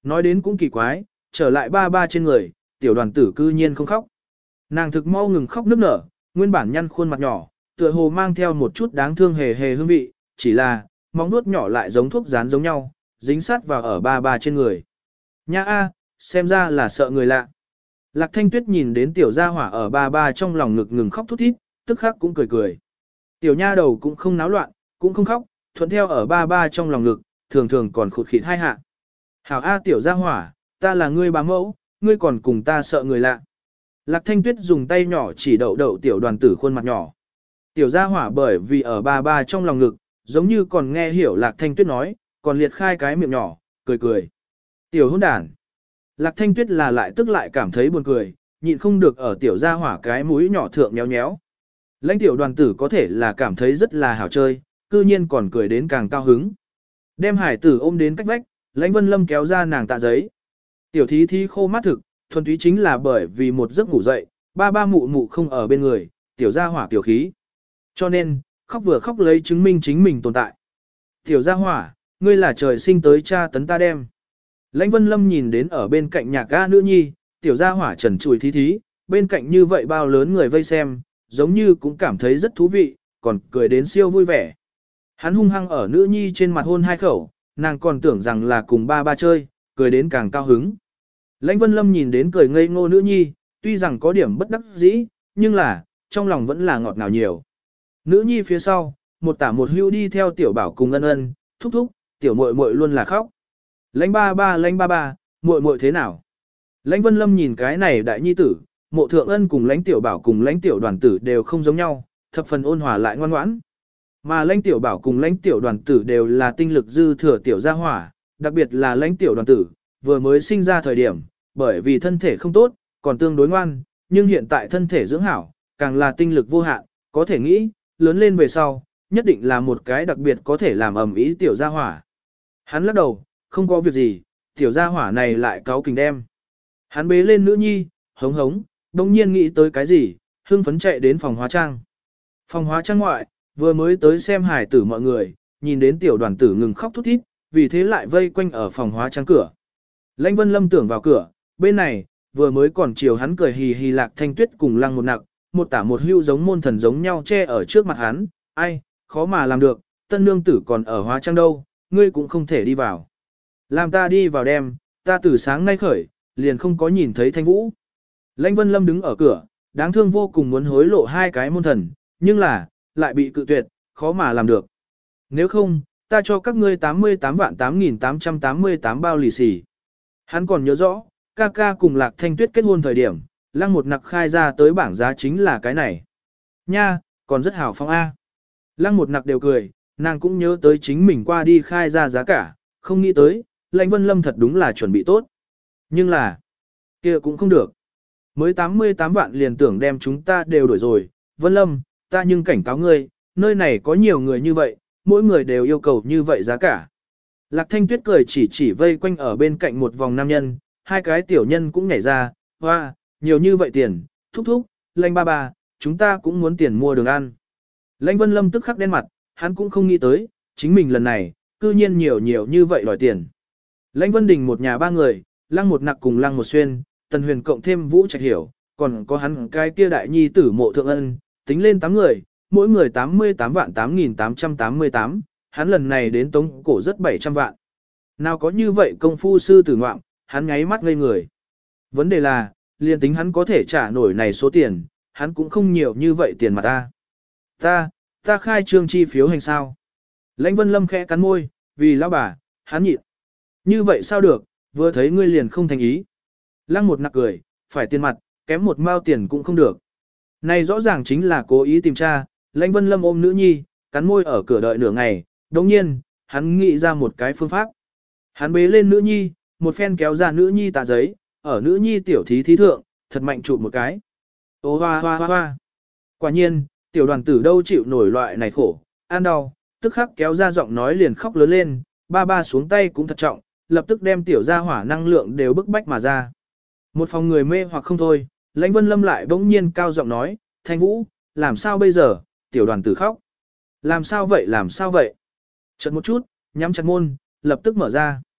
nói đến cũng kỳ quái, trở lại ba ba trên người, tiểu đoàn tử cư nhiên không khóc. Nàng thực mau ngừng khóc nức nở, nguyên bản nhăn khuôn mặt nhỏ, tựa hồ mang theo một chút đáng thương hề hề hương vị, chỉ là, móng nuốt nhỏ lại giống thuốc dán giống nhau, dính sát vào ở ba ba trên người. Nha a, xem ra là sợ người lạ. Lạc Thanh Tuyết nhìn đến tiểu gia hỏa ở ba ba trong lòng ngực ngừng khóc thút thít, tức khắc cũng cười cười. Tiểu nha đầu cũng không náo loạn, cũng không khóc, thuận theo ở ba ba trong lòng ngực, thường thường còn khụt khịt hai hạ. Hảo a tiểu gia hỏa, ta là ngươi bá mẫu, ngươi còn cùng ta sợ người lạ. Lạc Thanh Tuyết dùng tay nhỏ chỉ đậu đậu tiểu đoàn tử khuôn mặt nhỏ. Tiểu gia hỏa bởi vì ở ba ba trong lòng ngực, giống như còn nghe hiểu Lạc Thanh Tuyết nói, còn liệt khai cái miệng nhỏ, cười cười. Tiểu hôn đàn. Lạc Thanh Tuyết là lại tức lại cảm thấy buồn cười, nhịn không được ở tiểu gia hỏa cái mũi nhỏ thượng nhéo nhéo. Lãnh tiểu đoàn tử có thể là cảm thấy rất là hảo chơi, cư nhiên còn cười đến càng cao hứng. Đem hải tử ôm đến cách vách, Lãnh Vân Lâm kéo ra nàng tạ giấy. Tiểu thí thí khô mắt thực, thuần túy chính là bởi vì một giấc ngủ dậy, ba ba mụ mụ không ở bên người, tiểu gia hỏa tiểu khí. Cho nên, khóc vừa khóc lấy chứng minh chính mình tồn tại. Tiểu gia hỏa, ngươi là trời sinh tới cha tấn ta đem. Lãnh Vân Lâm nhìn đến ở bên cạnh nhạc ga nữ nhi, tiểu gia hỏa trần trùi thí thí, bên cạnh như vậy bao lớn người vây xem, giống như cũng cảm thấy rất thú vị, còn cười đến siêu vui vẻ. Hắn hung hăng ở nữ nhi trên mặt hôn hai khẩu, nàng còn tưởng rằng là cùng ba ba chơi, cười đến càng cao hứng. Lãnh Vân Lâm nhìn đến cười ngây ngô nữ nhi, tuy rằng có điểm bất đắc dĩ, nhưng là, trong lòng vẫn là ngọt ngào nhiều. Nữ nhi phía sau, một tả một hưu đi theo tiểu bảo cùng ân ân, thúc thúc, tiểu muội muội luôn là khóc. Lãnh ba ba lãnh ba ba, muội muội thế nào? Lãnh Vân Lâm nhìn cái này đại nhi tử, mộ thượng ân cùng lãnh tiểu bảo cùng lãnh tiểu đoàn tử đều không giống nhau, thập phần ôn hòa lại ngoan ngoãn. Mà lãnh tiểu bảo cùng lãnh tiểu đoàn tử đều là tinh lực dư thừa tiểu gia hỏa, đặc biệt là lãnh tiểu đoàn tử, vừa mới sinh ra thời điểm, bởi vì thân thể không tốt, còn tương đối ngoan, nhưng hiện tại thân thể dưỡng hảo, càng là tinh lực vô hạn, có thể nghĩ, lớn lên về sau, nhất định là một cái đặc biệt có thể làm ầm ĩ tiểu gia hỏa. Hắn lắc đầu, không có việc gì, tiểu gia hỏa này lại cáu kình đem. Hắn bế lên nữ nhi, hống hống, đồng nhiên nghĩ tới cái gì, hưng phấn chạy đến phòng hóa trang. Phòng hóa trang ngoại, vừa mới tới xem hài tử mọi người, nhìn đến tiểu đoàn tử ngừng khóc thút thít, vì thế lại vây quanh ở phòng hóa trang cửa. Lãnh Vân Lâm tưởng vào cửa, bên này, vừa mới còn chiều hắn cười hì hì Lạc Thanh Tuyết cùng Lăng một nặc, một tả một hưu giống môn thần giống nhau che ở trước mặt hắn, ai, khó mà làm được, tân nương tử còn ở hóa trang đâu, ngươi cũng không thể đi vào. Làm ta đi vào đem, ta từ sáng nay khởi, liền không có nhìn thấy Thanh Vũ. Lãnh Vân Lâm đứng ở cửa, đáng thương vô cùng muốn hối lộ hai cái môn thần, nhưng là, lại bị cự tuyệt, khó mà làm được. Nếu không, ta cho các ngươi tám mươi tám vạn tám nghìn tám trăm tám mươi tám bao lì xì. Hắn còn nhớ rõ, ca ca cùng Lạc Thanh Tuyết kết hôn thời điểm, Lăng một nặc khai ra tới bảng giá chính là cái này. Nha, còn rất hào phong A. Lăng một nặc đều cười, nàng cũng nhớ tới chính mình qua đi khai ra giá cả, không nghĩ tới, Lãnh Vân Lâm thật đúng là chuẩn bị tốt. Nhưng là, kia cũng không được. Mới tám mươi tám vạn liền tưởng đem chúng ta đều đổi rồi, Vân Lâm, ta nhưng cảnh cáo ngươi, nơi này có nhiều người như vậy, mỗi người đều yêu cầu như vậy giá cả. Lạc Thanh Tuyết cười chỉ chỉ vây quanh ở bên cạnh một vòng nam nhân, hai cái tiểu nhân cũng nhảy ra, hoa, nhiều như vậy tiền, thúc thúc, Lãnh ba ba, chúng ta cũng muốn tiền mua đường ăn. Lãnh Vân Lâm tức khắc đen mặt, hắn cũng không nghĩ tới, chính mình lần này, cư nhiên nhiều nhiều như vậy đòi tiền. Lãnh Vân Đình một nhà ba người, Lăng một nặc cùng Lăng một xuyên, Tần Huyền cộng thêm Vũ Trạch Hiểu, còn có hắn cái kia đại nhi tử Mộ Thượng Ân, tính lên tám người, mỗi người tám mươi tám vạn tám nghìn tám trăm tám mươi tám, hắn lần này đến tống cổ rất bảy trăm vạn. Nào có như vậy công phu sư tử ngoạm, hắn nháy mắt ngây người. Vấn đề là, liền tính hắn có thể trả nổi này số tiền, hắn cũng không nhiều như vậy tiền mà ta. Ta, ta khai trương chi phiếu hành sao. Lãnh Vân Lâm khẽ cắn môi, vì lão bà, hắn nhịn. Như vậy sao được, vừa thấy ngươi liền không thành ý. Lăng một nặc cười, phải tiền mặt, kém một mao tiền cũng không được. Này rõ ràng chính là cố ý tìm tra, Lãnh Vân Lâm ôm nữ nhi, cắn môi ở cửa đợi nửa ngày, đồng nhiên, hắn nghĩ ra một cái phương pháp. Hắn bế lên nữ nhi, một phen kéo ra nữ nhi tạ giấy, ở nữ nhi tiểu thí thí thượng, thật mạnh chụp một cái. Ô hoa hoa hoa hoa. Quả nhiên, tiểu đoàn tử đâu chịu nổi loại này khổ, ăn đau, tức khắc kéo ra giọng nói liền khóc lớn lên, ba ba xuống tay cũng thật trọng, lập tức đem tiểu gia hỏa năng lượng đều bức bách mà ra. Một phòng người mê hoặc không thôi, Lãnh Vân Lâm lại bỗng nhiên cao giọng nói, Thanh Vũ, làm sao bây giờ, tiểu đoàn tử khóc. Làm sao vậy làm sao vậy? Chợt một chút, nhắm chặt môn, lập tức mở ra.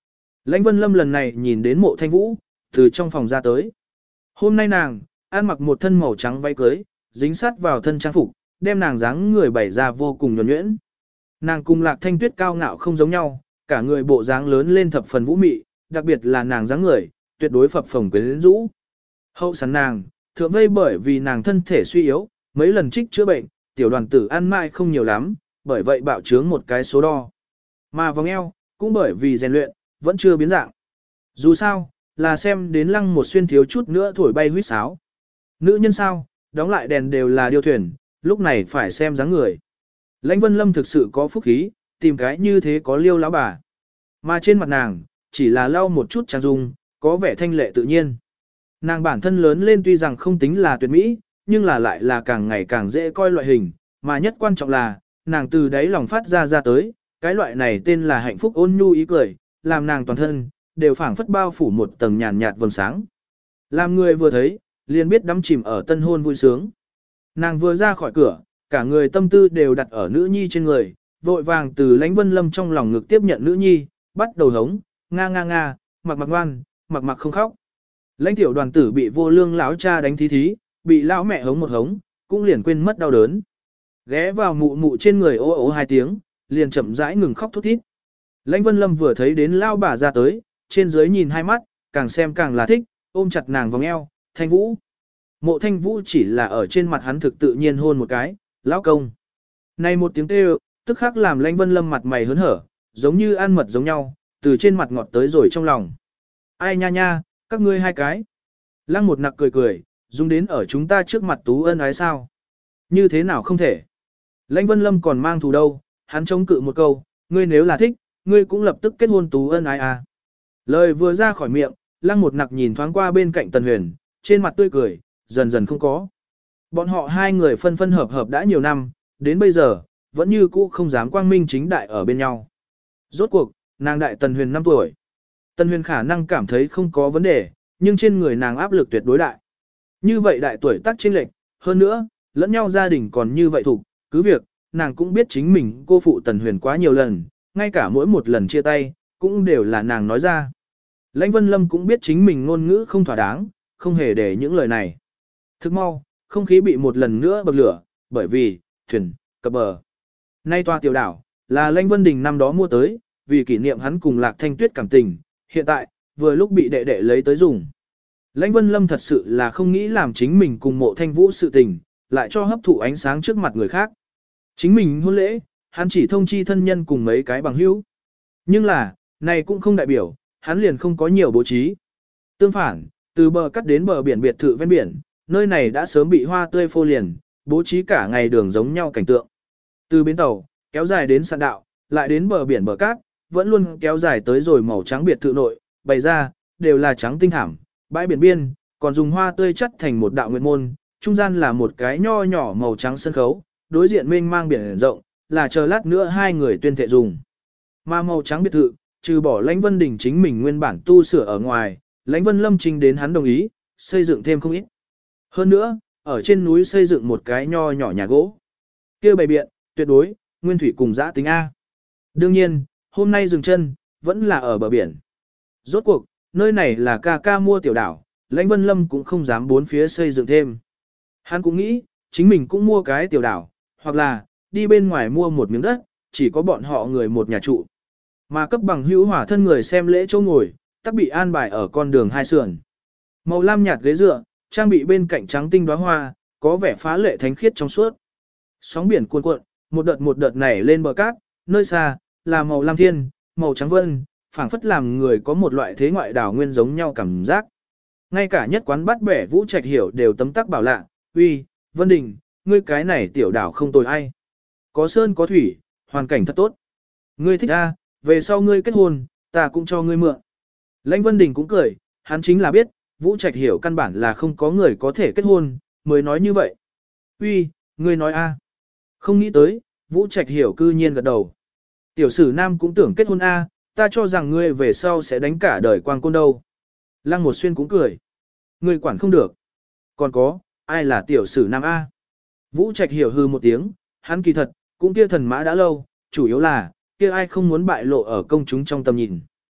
Lãnh Vân Lâm lần này nhìn đến Mộ Thanh Vũ, từ trong phòng ra tới. Hôm nay nàng, ăn mặc một thân màu trắng váy cưới, dính sát vào thân trang phục, đem nàng dáng người bày ra vô cùng nhuần nhuyễn. Nàng cùng Lạc Thanh Tuyết cao ngạo không giống nhau, cả người bộ dáng lớn lên thập phần vũ mị, đặc biệt là nàng dáng người, tuyệt đối phập phồng quyến rũ. Hậu sẵn nàng, thượng vây bởi vì nàng thân thể suy yếu, mấy lần trích chữa bệnh, tiểu đoàn tử ăn mãi không nhiều lắm, bởi vậy bạo trướng một cái số đo. Mà vòng eo, cũng bởi vì rèn luyện, vẫn chưa biến dạng. Dù sao, là xem đến lăng một xuyên thiếu chút nữa thổi bay huýt sáo. Nữ nhân sao, đóng lại đèn đều là điêu thuyền, lúc này phải xem dáng người. Lãnh Vân Lâm thực sự có phúc khí, tìm cái như thế có liêu lão bà. Mà trên mặt nàng, chỉ là lau một chút trang dung, có vẻ thanh lệ tự nhiên. Nàng bản thân lớn lên tuy rằng không tính là tuyệt mỹ, nhưng là lại là càng ngày càng dễ coi loại hình, mà nhất quan trọng là, nàng từ đáy lòng phát ra ra tới, cái loại này tên là hạnh phúc ôn nhu ý cười, làm nàng toàn thân, đều phảng phất bao phủ một tầng nhàn nhạt vầng sáng. Làm người vừa thấy, liền biết đắm chìm ở tân hôn vui sướng. Nàng vừa ra khỏi cửa, cả người tâm tư đều đặt ở nữ nhi trên người, vội vàng từ Lãnh Vân Lâm trong lòng ngực tiếp nhận nữ nhi, bắt đầu hống, nga nga nga, mặc mặc ngoan, mặc mặc không khóc. Lãnh tiểu đoàn tử bị vô lương lão cha đánh thí thí, bị lão mẹ hống một hống, cũng liền quên mất đau đớn. Ghé vào mụ mụ trên người ố ố hai tiếng, liền chậm rãi ngừng khóc thút thít. Lãnh Vân Lâm vừa thấy đến lao bà ra tới, trên dưới nhìn hai mắt, càng xem càng là thích, ôm chặt nàng vòng eo, Thanh Vũ. Mộ Thanh Vũ chỉ là ở trên mặt hắn thực tự nhiên hôn một cái, lão công. Này một tiếng kêu, tức khắc làm Lãnh Vân Lâm mặt mày hớn hở, giống như ăn mật giống nhau, từ trên mặt ngọt tới rồi trong lòng. Ai nha nha, các ngươi hai cái. Lăng một nặc cười cười, dùng đến ở chúng ta trước mặt tú ân ái sao. Như thế nào không thể. Lãnh Vân Lâm còn mang thù đâu, hắn chống cự một câu, ngươi nếu là thích, ngươi cũng lập tức kết hôn tú ân ái à. Lời vừa ra khỏi miệng, lăng một nặc nhìn thoáng qua bên cạnh Tần Huyền, trên mặt tươi cười, dần dần không có. Bọn họ hai người phân phân hợp hợp đã nhiều năm, đến bây giờ, vẫn như cũ không dám quang minh chính đại ở bên nhau. Rốt cuộc, nàng đại Tần Huyền năm tuổi. Tần Huyền khả năng cảm thấy không có vấn đề, nhưng trên người nàng áp lực tuyệt đối đại. Như vậy đại tuổi tác chênh lệch, hơn nữa, lẫn nhau gia đình còn như vậy thủ, cứ việc, nàng cũng biết chính mình cô phụ Tần Huyền quá nhiều lần, ngay cả mỗi một lần chia tay, cũng đều là nàng nói ra. Lãnh Vân Lâm cũng biết chính mình ngôn ngữ không thỏa đáng, không hề để những lời này. Thức mau, không khí bị một lần nữa bậc lửa, bởi vì, thuyền, cập bờ. Nay tòa tiểu đảo, là Lãnh Vân Đình năm đó mua tới, vì kỷ niệm hắn cùng Lạc Thanh Tuyết cảm tình, hiện tại, vừa lúc bị đệ đệ lấy tới dùng. Lãnh Vân Lâm thật sự là không nghĩ làm chính mình cùng Mộ Thanh Vũ sự tình, lại cho hấp thụ ánh sáng trước mặt người khác. Chính mình hôn lễ, hắn chỉ thông chi thân nhân cùng mấy cái bằng hữu. Nhưng là, này cũng không đại biểu, hắn liền không có nhiều bố trí. Tương phản, từ bờ cắt đến bờ biển biệt thự ven biển, nơi này đã sớm bị hoa tươi phô liền, bố trí cả ngày đường giống nhau cảnh tượng. Từ bến tàu, kéo dài đến sạn đạo, lại đến bờ biển bờ cát, vẫn luôn kéo dài tới rồi màu trắng biệt thự nội, bày ra, đều là trắng tinh thảm, bãi biển biên, còn dùng hoa tươi chất thành một đạo nguyệt môn, trung gian là một cái nho nhỏ màu trắng sân khấu, đối diện mênh mang biển rộng, là chờ lát nữa hai người tuyên thệ dùng. Mà màu trắng biệt thự, trừ bỏ Lãnh Vân Đình chính mình nguyên bản tu sửa ở ngoài, Lãnh Vân Lâm trình đến hắn đồng ý, xây dựng thêm không ít. Hơn nữa, ở trên núi xây dựng một cái nho nhỏ nhà gỗ. Kia bày biện, tuyệt đối, nguyên thủy cùng giã tính A. Đương nhiên, hôm nay dừng chân, vẫn là ở bờ biển. Rốt cuộc, nơi này là ca ca mua tiểu đảo, Lãnh Vân Lâm cũng không dám bốn phía xây dựng thêm. Hắn cũng nghĩ, chính mình cũng mua cái tiểu đảo, hoặc là, đi bên ngoài mua một miếng đất, chỉ có bọn họ người một nhà trụ. Mà cấp bằng hữu hỏa thân người xem lễ chỗ ngồi, tắc bị an bài ở con đường hai sườn. Màu lam nhạt ghế dựa, trang bị bên cạnh trắng tinh đóa hoa, có vẻ phá lệ thánh khiết trong suốt. Sóng biển cuồn cuộn, một đợt một đợt nảy lên bờ cát, nơi xa, là màu lam thiên, màu trắng vân, phảng phất làm người có một loại thế ngoại đảo nguyên giống nhau cảm giác. Ngay cả nhất quán bắt bẻ Vũ Trạch Hiểu đều tấm tắc bảo lạ, uy, Vân Đình, ngươi cái này tiểu đảo không tồi ai. Có sơn có thủy, hoàn cảnh thật tốt. Ngươi thích a, về sau ngươi kết hôn, ta cũng cho ngươi mượn. Lãnh Vân Đình cũng cười, hắn chính là biết, Vũ Trạch Hiểu căn bản là không có người có thể kết hôn, mới nói như vậy. Uy, ngươi nói a. Không nghĩ tới, Vũ Trạch Hiểu cư nhiên gật đầu. Tiểu sử nam cũng tưởng kết hôn a, ta cho rằng ngươi về sau sẽ đánh cả đời quang côn đâu. Lăng một xuyên cũng cười. Ngươi quản không được. Còn có, ai là tiểu sử nam a? Vũ Trạch Hiểu hư một tiếng, hắn kỳ thật, cũng kia thần mã đã lâu, chủ yếu là, kia ai không muốn bại lộ ở công chúng trong tầm nhìn.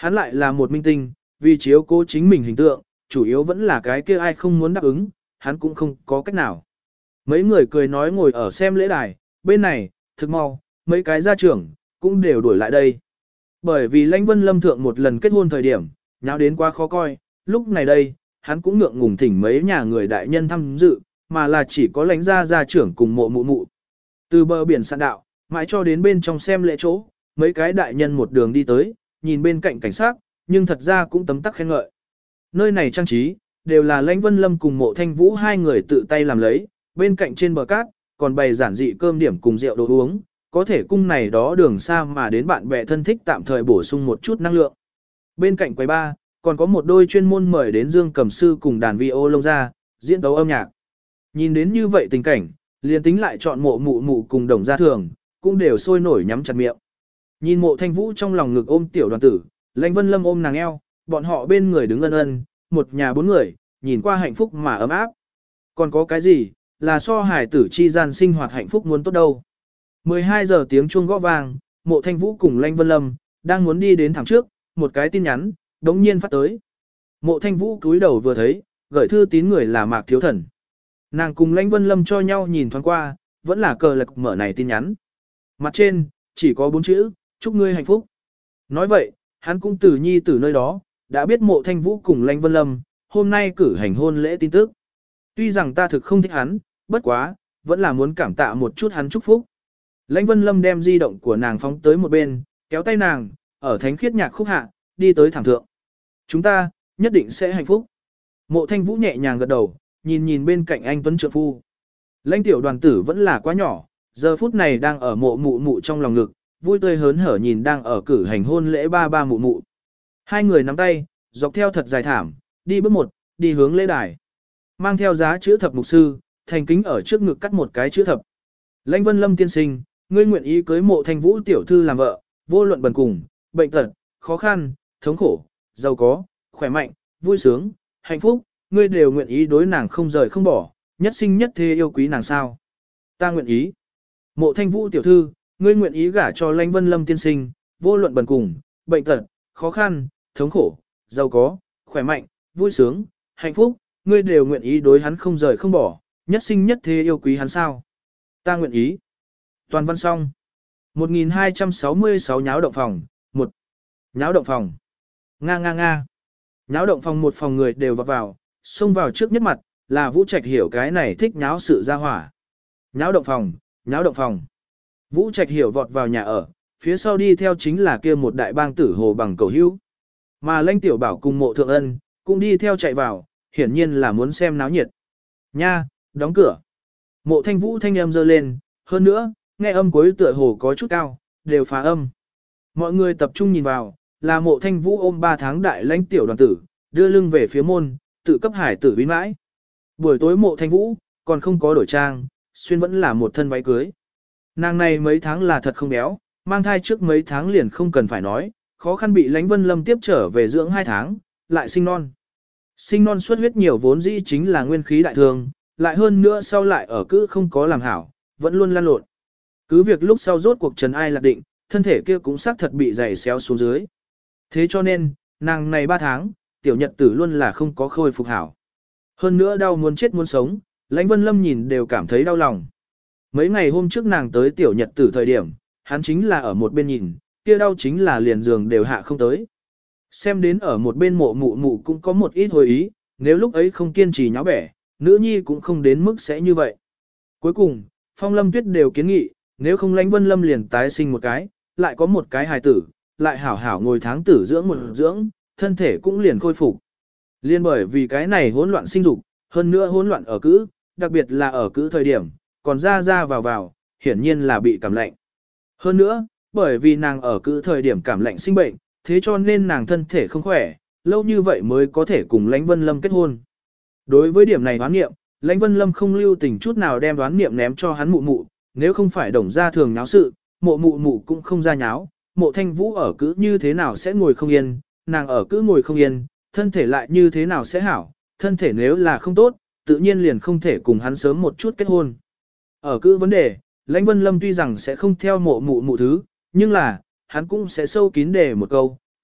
Hắn lại là một minh tinh, vì chiếu cố chính mình hình tượng, chủ yếu vẫn là cái kia ai không muốn đáp ứng, hắn cũng không có cách nào. Mấy người cười nói ngồi ở xem lễ đài, bên này, thực mau, mấy cái gia trưởng, cũng đều đuổi lại đây. Bởi vì Lãnh Vân Lâm thượng một lần kết hôn thời điểm, nháo đến quá khó coi, lúc này đây, hắn cũng ngượng ngùng thỉnh mấy nhà người đại nhân tham dự, mà là chỉ có lãnh gia gia trưởng cùng mộ mụ mụ. Từ bờ biển sạn đạo, mãi cho đến bên trong xem lễ chỗ, mấy cái đại nhân một đường đi tới, nhìn bên cạnh cảnh sát, nhưng thật ra cũng tấm tắc khen ngợi. Nơi này trang trí, đều là Lãnh Vân Lâm cùng Mộ Thanh Vũ hai người tự tay làm lấy, bên cạnh trên bờ cát, còn bày giản dị cơm điểm cùng rượu đồ uống, có thể cung này đó đường xa mà đến bạn bè thân thích tạm thời bổ sung một chút năng lượng. Bên cạnh quầy ba, còn có một đôi chuyên môn mời đến dương cầm sư cùng đàn vi ô lông ra, diễn tấu âm nhạc. Nhìn đến như vậy tình cảnh, liền tính lại chọn mộ mụ mụ cùng đồng gia thường, cũng đều sôi nổi nhắm chặt miệng. Nhìn Mộ Thanh Vũ trong lòng ngực ôm tiểu đoàn tử, Lãnh Vân Lâm ôm nàng eo, bọn họ bên người đứng ân ân, một nhà bốn người, nhìn qua hạnh phúc mà ấm áp. Còn có cái gì, là so hài tử chi gian sinh hoạt hạnh phúc muốn tốt đâu. mười hai giờ tiếng chuông gõ vang, Mộ Thanh Vũ cùng Lãnh Vân Lâm, đang muốn đi đến thẳng trước, một cái tin nhắn, đống nhiên phát tới. Mộ Thanh Vũ cúi đầu vừa thấy, gửi thư tín người là Mạc Thiếu Thần. Nàng cùng Lãnh Vân Lâm cho nhau nhìn thoáng qua, vẫn là cờ lạc mở này tin nhắn. Mặt trên, chỉ có bốn chữ, chúc ngươi hạnh phúc. Nói vậy, hắn cũng từ nhi từ nơi đó, đã biết Mộ Thanh Vũ cùng Lãnh Vân Lâm, hôm nay cử hành hôn lễ tin tức. Tuy rằng ta thực không thích hắn, bất quá, vẫn là muốn cảm tạ một chút hắn chúc phúc. Lãnh Vân Lâm đem di động của nàng phóng tới một bên, kéo tay nàng, ở thánh khiết nhạc khúc hạ, đi tới thẳng thượng. Chúng ta, nhất định sẽ hạnh phúc. Mộ Thanh Vũ nhẹ nhàng gật đầu, nhìn nhìn bên cạnh anh Tuấn Trượng Phu. Lãnh tiểu đoàn tử vẫn là quá nhỏ, giờ phút này đang ở mộ mụ mụ trong lòng ngực, vui tươi hớn hở nhìn đang ở cử hành hôn lễ ba ba mụ mụ. Hai người nắm tay, dọc theo thật dài thảm, đi bước một, đi hướng lễ đài. Mang theo giá chữ thập mục sư, thành kính ở trước ngực cắt một cái chữ thập. Lãnh Vân Lâm tiên sinh, ngươi nguyện ý cưới Mộ Thanh Vũ tiểu thư làm vợ, vô luận bần cùng, bệnh tật, khó khăn, thống khổ, giàu có, khỏe mạnh, vui sướng, hạnh phúc, ngươi đều nguyện ý đối nàng không rời không bỏ, nhất sinh nhất thế yêu quý nàng sao. Ta nguyện ý. Mộ Thanh Vũ tiểu thư, ngươi nguyện ý gả cho Lãnh Vân Lâm tiên sinh, vô luận bần cùng, bệnh tật, khó khăn, thống khổ, giàu có, khỏe mạnh, vui sướng, hạnh phúc, ngươi đều nguyện ý đối hắn không rời không bỏ, nhất sinh nhất thế yêu quý hắn sao. Ta nguyện ý. Toàn văn xong. một nghìn hai trăm sáu mươi sáu nháo động phòng, một. Nháo động phòng. Nga nga nga. Nháo động phòng một phòng người đều vào vào, xông vào trước nhất mặt, là Vũ Trạch Hiểu cái này thích nháo sự ra hỏa. Nháo động phòng, nháo động phòng. Vũ Trạch Hiểu vọt vào nhà ở, phía sau đi theo chính là kia một đại bang tử hồ bằng cầu hữu. Mà Lãnh Tiểu Bảo cùng Mộ Thượng Ân, cũng đi theo chạy vào, hiển nhiên là muốn xem náo nhiệt. Nha, đóng cửa. Mộ Thanh Vũ thanh âm giơ lên, hơn nữa, nghe âm cuối tựa hồ có chút cao, đều phá âm. Mọi người tập trung nhìn vào, là Mộ Thanh Vũ ôm ba tháng đại Lãnh Tiểu đoàn tử, đưa lưng về phía môn, tự cấp hải tử vinh mãi. Buổi tối Mộ Thanh Vũ, còn không có đổi trang, xuyên vẫn là một thân váy cưới. Nàng này mấy tháng là thật không béo, mang thai trước mấy tháng liền không cần phải nói, khó khăn bị Lãnh Vân Lâm tiếp trở về dưỡng hai tháng, lại sinh non. Sinh non xuất huyết nhiều vốn dĩ chính là nguyên khí đại thương, lại hơn nữa sau lại ở cứ không có làm hảo, vẫn luôn lăn lộn. Cứ việc lúc sau rốt cuộc trần ai lạc định, thân thể kia cũng xác thật bị dày xéo xuống dưới. Thế cho nên, nàng này ba tháng, tiểu nhật tử luôn là không có khôi phục hảo. Hơn nữa đau muốn chết muốn sống, Lãnh Vân Lâm nhìn đều cảm thấy đau lòng. Mấy ngày hôm trước nàng tới tiểu nhật tử thời điểm, hắn chính là ở một bên nhìn, kia đau chính là liền giường đều hạ không tới. Xem đến ở một bên mộ mụ mụ cũng có một ít hồi ý, nếu lúc ấy không kiên trì nháo bẻ, nữ nhi cũng không đến mức sẽ như vậy. Cuối cùng, Phong Lâm Tuyết đều kiến nghị, nếu không Lãnh Vân Lâm liền tái sinh một cái, lại có một cái hài tử, lại hảo hảo ngồi tháng tử dưỡng một dưỡng, thân thể cũng liền khôi phục. Liên bởi vì cái này hỗn loạn sinh dục, hơn nữa hỗn loạn ở cữ, đặc biệt là ở cữ thời điểm, còn ra ra vào vào, hiển nhiên là bị cảm lạnh. Hơn nữa, bởi vì nàng ở cữ thời điểm cảm lạnh sinh bệnh, thế cho nên nàng thân thể không khỏe, lâu như vậy mới có thể cùng Lãnh Vân Lâm kết hôn. Đối với điểm này đoán nghiệm, Lãnh Vân Lâm không lưu tình chút nào đem đoán nghiệm ném cho hắn mụ mụ, nếu không phải đồng gia thường nháo sự, mộ mụ mụ cũng không ra nháo, Mộ Thanh Vũ ở cữ như thế nào sẽ ngồi không yên, nàng ở cữ ngồi không yên, thân thể lại như thế nào sẽ hảo, thân thể nếu là không tốt, tự nhiên liền không thể cùng hắn sớm một chút kết hôn. Ở cữ vấn đề, Lãnh Vân Lâm tuy rằng sẽ không theo mộ mụ mụ thứ, nhưng là, hắn cũng sẽ sâu kín đề một câu, ai,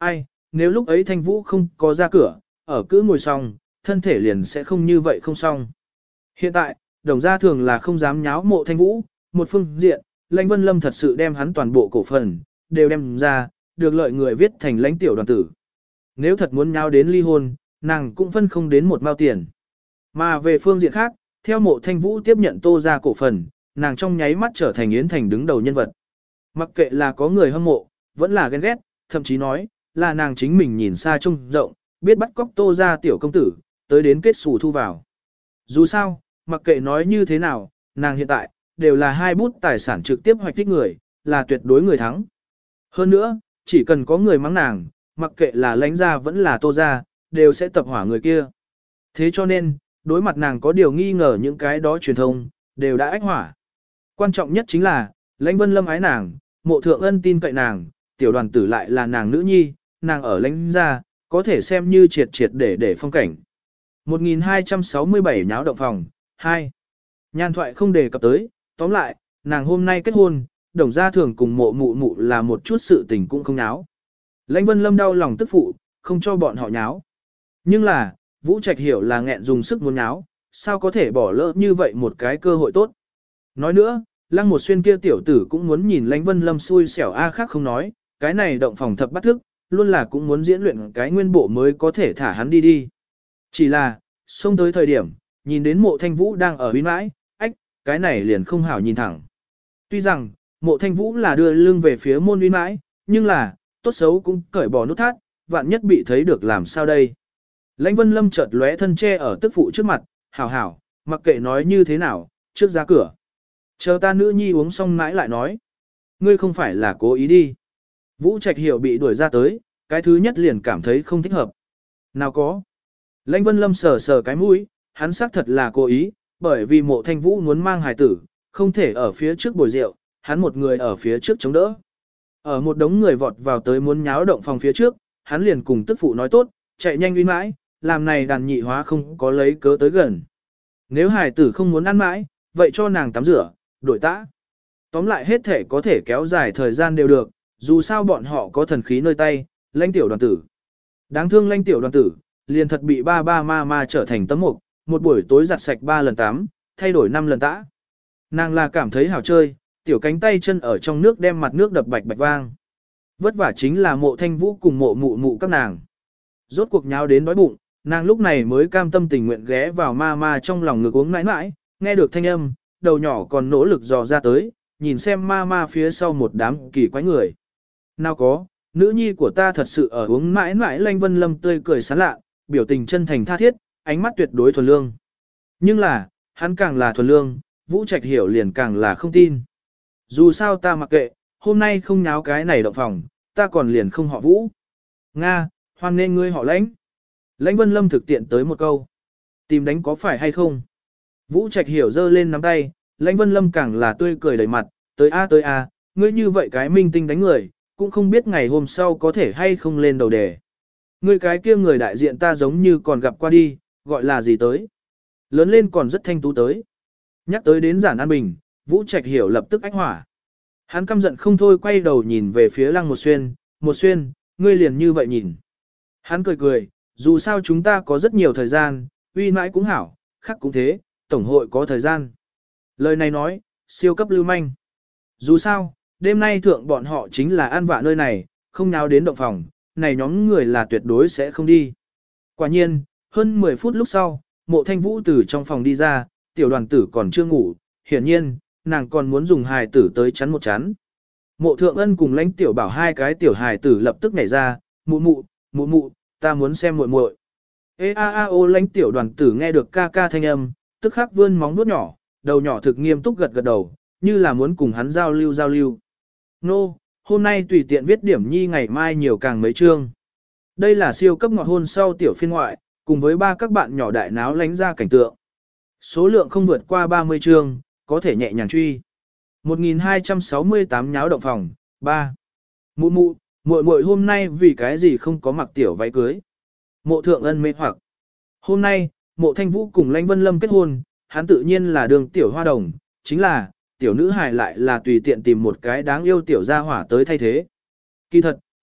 nếu lúc ấy Thanh Vũ không có ra cửa, ở cứ ngồi xong, thân thể liền sẽ không như vậy không xong. Hiện tại, đồng gia thường là không dám nháo mộ Thanh Vũ, một phương diện, Lãnh Vân Lâm thật sự đem hắn toàn bộ cổ phần, đều đem ra, được lợi người viết thành lãnh tiểu đoàn tử. Nếu thật muốn nháo đến ly hôn, nàng cũng phân không đến một mao tiền. Mà về phương diện khác, theo mộ Thanh Vũ tiếp nhận Tô gia cổ phần, nàng trong nháy mắt trở thành Yến Thành đứng đầu nhân vật. Mặc kệ là có người hâm mộ, vẫn là ghen ghét, thậm chí nói, là nàng chính mình nhìn xa trông rộng, biết bắt cóc Tô gia tiểu công tử, tới đến kết xù thu vào. Dù sao, mặc kệ nói như thế nào, nàng hiện tại, đều là hai bút tài sản trực tiếp hoạch tích người, là tuyệt đối người thắng. Hơn nữa, chỉ cần có người mắng nàng, mặc kệ là lãnh gia vẫn là Tô gia, đều sẽ tập hỏa người kia. Thế cho nên, đối mặt nàng có điều nghi ngờ những cái đó truyền thông, đều đã ách hỏa. Quan trọng nhất chính là, Lãnh Vân Lâm ái nàng, mộ thượng ân tin cậy nàng, tiểu đoàn tử lại là nàng nữ nhi, nàng ở lãnh gia, có thể xem như triệt triệt để để phong cảnh. một nghìn hai trăm sáu mươi bảy nháo động phòng, hai. Nhan thoại không đề cập tới, tóm lại, nàng hôm nay kết hôn, đồng gia thường cùng mộ mụ mụ là một chút sự tình cũng không nháo. Lãnh Vân Lâm đau lòng tức phụ, không cho bọn họ nháo. Nhưng là, Vũ Trạch hiểu là nghẹn dùng sức muốn nháo, sao có thể bỏ lỡ như vậy một cái cơ hội tốt. Nói nữa, Lăng Một Xuyên kia tiểu tử cũng muốn nhìn Lãnh Vân Lâm xui xẻo a khác không nói, cái này động phòng thập bắt thức, luôn là cũng muốn diễn luyện cái nguyên bộ mới có thể thả hắn đi đi. Chỉ là, xông tới thời điểm, nhìn đến mộ Thanh Vũ đang ở uy mãi, ách, cái này liền không hảo nhìn thẳng. Tuy rằng, mộ Thanh Vũ là đưa lưng về phía môn uy mãi, nhưng là, tốt xấu cũng cởi bỏ nút thắt, vạn nhất bị thấy được làm sao đây. Lãnh Vân Lâm chợt lóe thân che ở tức phụ trước mặt, hảo hảo, mặc kệ nói như thế nào, trước ra cửa. Chờ ta nữ nhi uống xong mãi lại nói. Ngươi không phải là cố ý đi. Vũ Trạch Hiểu bị đuổi ra tới, cái thứ nhất liền cảm thấy không thích hợp. Nào có. Lãnh Vân Lâm sờ sờ cái mũi, hắn xác thật là cố ý, bởi vì mộ Thanh Vũ muốn mang hài tử, không thể ở phía trước bồi rượu, hắn một người ở phía trước chống đỡ. Ở một đống người vọt vào tới muốn nháo động phòng phía trước, hắn liền cùng tức phụ nói tốt, chạy nhanh uy mãi, làm này đàn nhị hóa không có lấy cớ tới gần. Nếu hài tử không muốn ăn mãi, vậy cho nàng tắm rửa, đổi tã. Tóm lại hết thể có thể kéo dài thời gian đều được, dù sao bọn họ có thần khí nơi tay, lãnh tiểu đoàn tử. Đáng thương lãnh tiểu đoàn tử, liền thật bị ba ba ma ma trở thành tấm mục, một buổi tối giặt sạch ba lần tắm, thay đổi năm lần tã. Nàng là cảm thấy hảo chơi, tiểu cánh tay chân ở trong nước đem mặt nước đập bạch bạch vang. Vất vả chính là mộ Thanh Vũ cùng mộ mụ mụ các nàng. Rốt cuộc nháo đến đói bụng, nàng lúc này mới cam tâm tình nguyện ghé vào ma ma trong lòng ngực uống mãi mãi, nghe được thanh âm, đầu nhỏ còn nỗ lực dò ra tới, nhìn xem ma ma phía sau một đám kỳ quái người. Nào có, nữ nhi của ta thật sự ở uống mãi mãi. Lãnh Vân Lâm tươi cười sán lạ, biểu tình chân thành tha thiết, ánh mắt tuyệt đối thuần lương. Nhưng là, hắn càng là thuần lương, Vũ Trạch Hiểu liền càng là không tin. Dù sao ta mặc kệ, hôm nay không nháo cái này động phòng, ta còn liền không họ Vũ. Nga, hoan nên ngươi họ Lãnh. Lãnh Vân Lâm thực tiện tới một câu. Tìm đánh có phải hay không? Vũ Trạch Hiểu giơ lên nắm tay, Lãnh Vân Lâm càng là tươi cười đầy mặt, tới a tới a, ngươi như vậy cái minh tinh đánh người, cũng không biết ngày hôm sau có thể hay không lên đầu đề. Ngươi cái kia người đại diện ta giống như còn gặp qua đi, gọi là gì tới? Lớn lên còn rất thanh tú tới. Nhắc tới đến Giản An Bình, Vũ Trạch Hiểu lập tức ách hỏa. Hắn căm giận không thôi quay đầu nhìn về phía Lăng Một Xuyên, Một Xuyên, ngươi liền như vậy nhìn. Hắn cười cười, dù sao chúng ta có rất nhiều thời gian, uy mãi cũng hảo, khác cũng thế, tổng hội có thời gian. Lời này nói, siêu cấp lưu manh. Dù sao, đêm nay thượng bọn họ chính là ăn vạ nơi này, không nháo đến động phòng, này nhóm người là tuyệt đối sẽ không đi. Quả nhiên, hơn mười phút lúc sau, mộ Thanh Vũ từ trong phòng đi ra, tiểu đoàn tử còn chưa ngủ, hiển nhiên, nàng còn muốn dùng hài tử tới chắn một chắn. Mộ Thượng Ân cùng Lãnh Tiểu Bảo hai cái tiểu hài tử lập tức nhảy ra, mụ mụ, mụ mụ, ta muốn xem muội muội. Ê a a ô Lãnh Tiểu đoàn tử nghe được ca ca thanh âm, tức khắc vươn móng vuốt nhỏ, đầu nhỏ thực nghiêm túc gật gật đầu, như là muốn cùng hắn giao lưu giao lưu. Nô, no, hôm nay tùy tiện viết điểm nhi ngày mai nhiều càng mấy chương. Đây là siêu cấp ngọt hôn sau tiểu phiên ngoại, cùng với ba các bạn nhỏ đại náo lánh ra cảnh tượng. Số lượng không vượt qua ba mươi chương, có thể nhẹ nhàng truy. một nghìn hai trăm sáu mươi tám nháo động phòng, ba. Mụ mụ, muội muội hôm nay vì cái gì không có mặc tiểu váy cưới. Mộ Thượng Ân mê hoặc. Hôm nay, Mộ Thanh Vũ cùng Lãnh Vân Lâm kết hôn, hắn tự nhiên là đường tiểu hoa đồng, chính là, tiểu nữ hài lại là tùy tiện tìm một cái đáng yêu tiểu gia hỏa tới thay thế. Kỳ thật,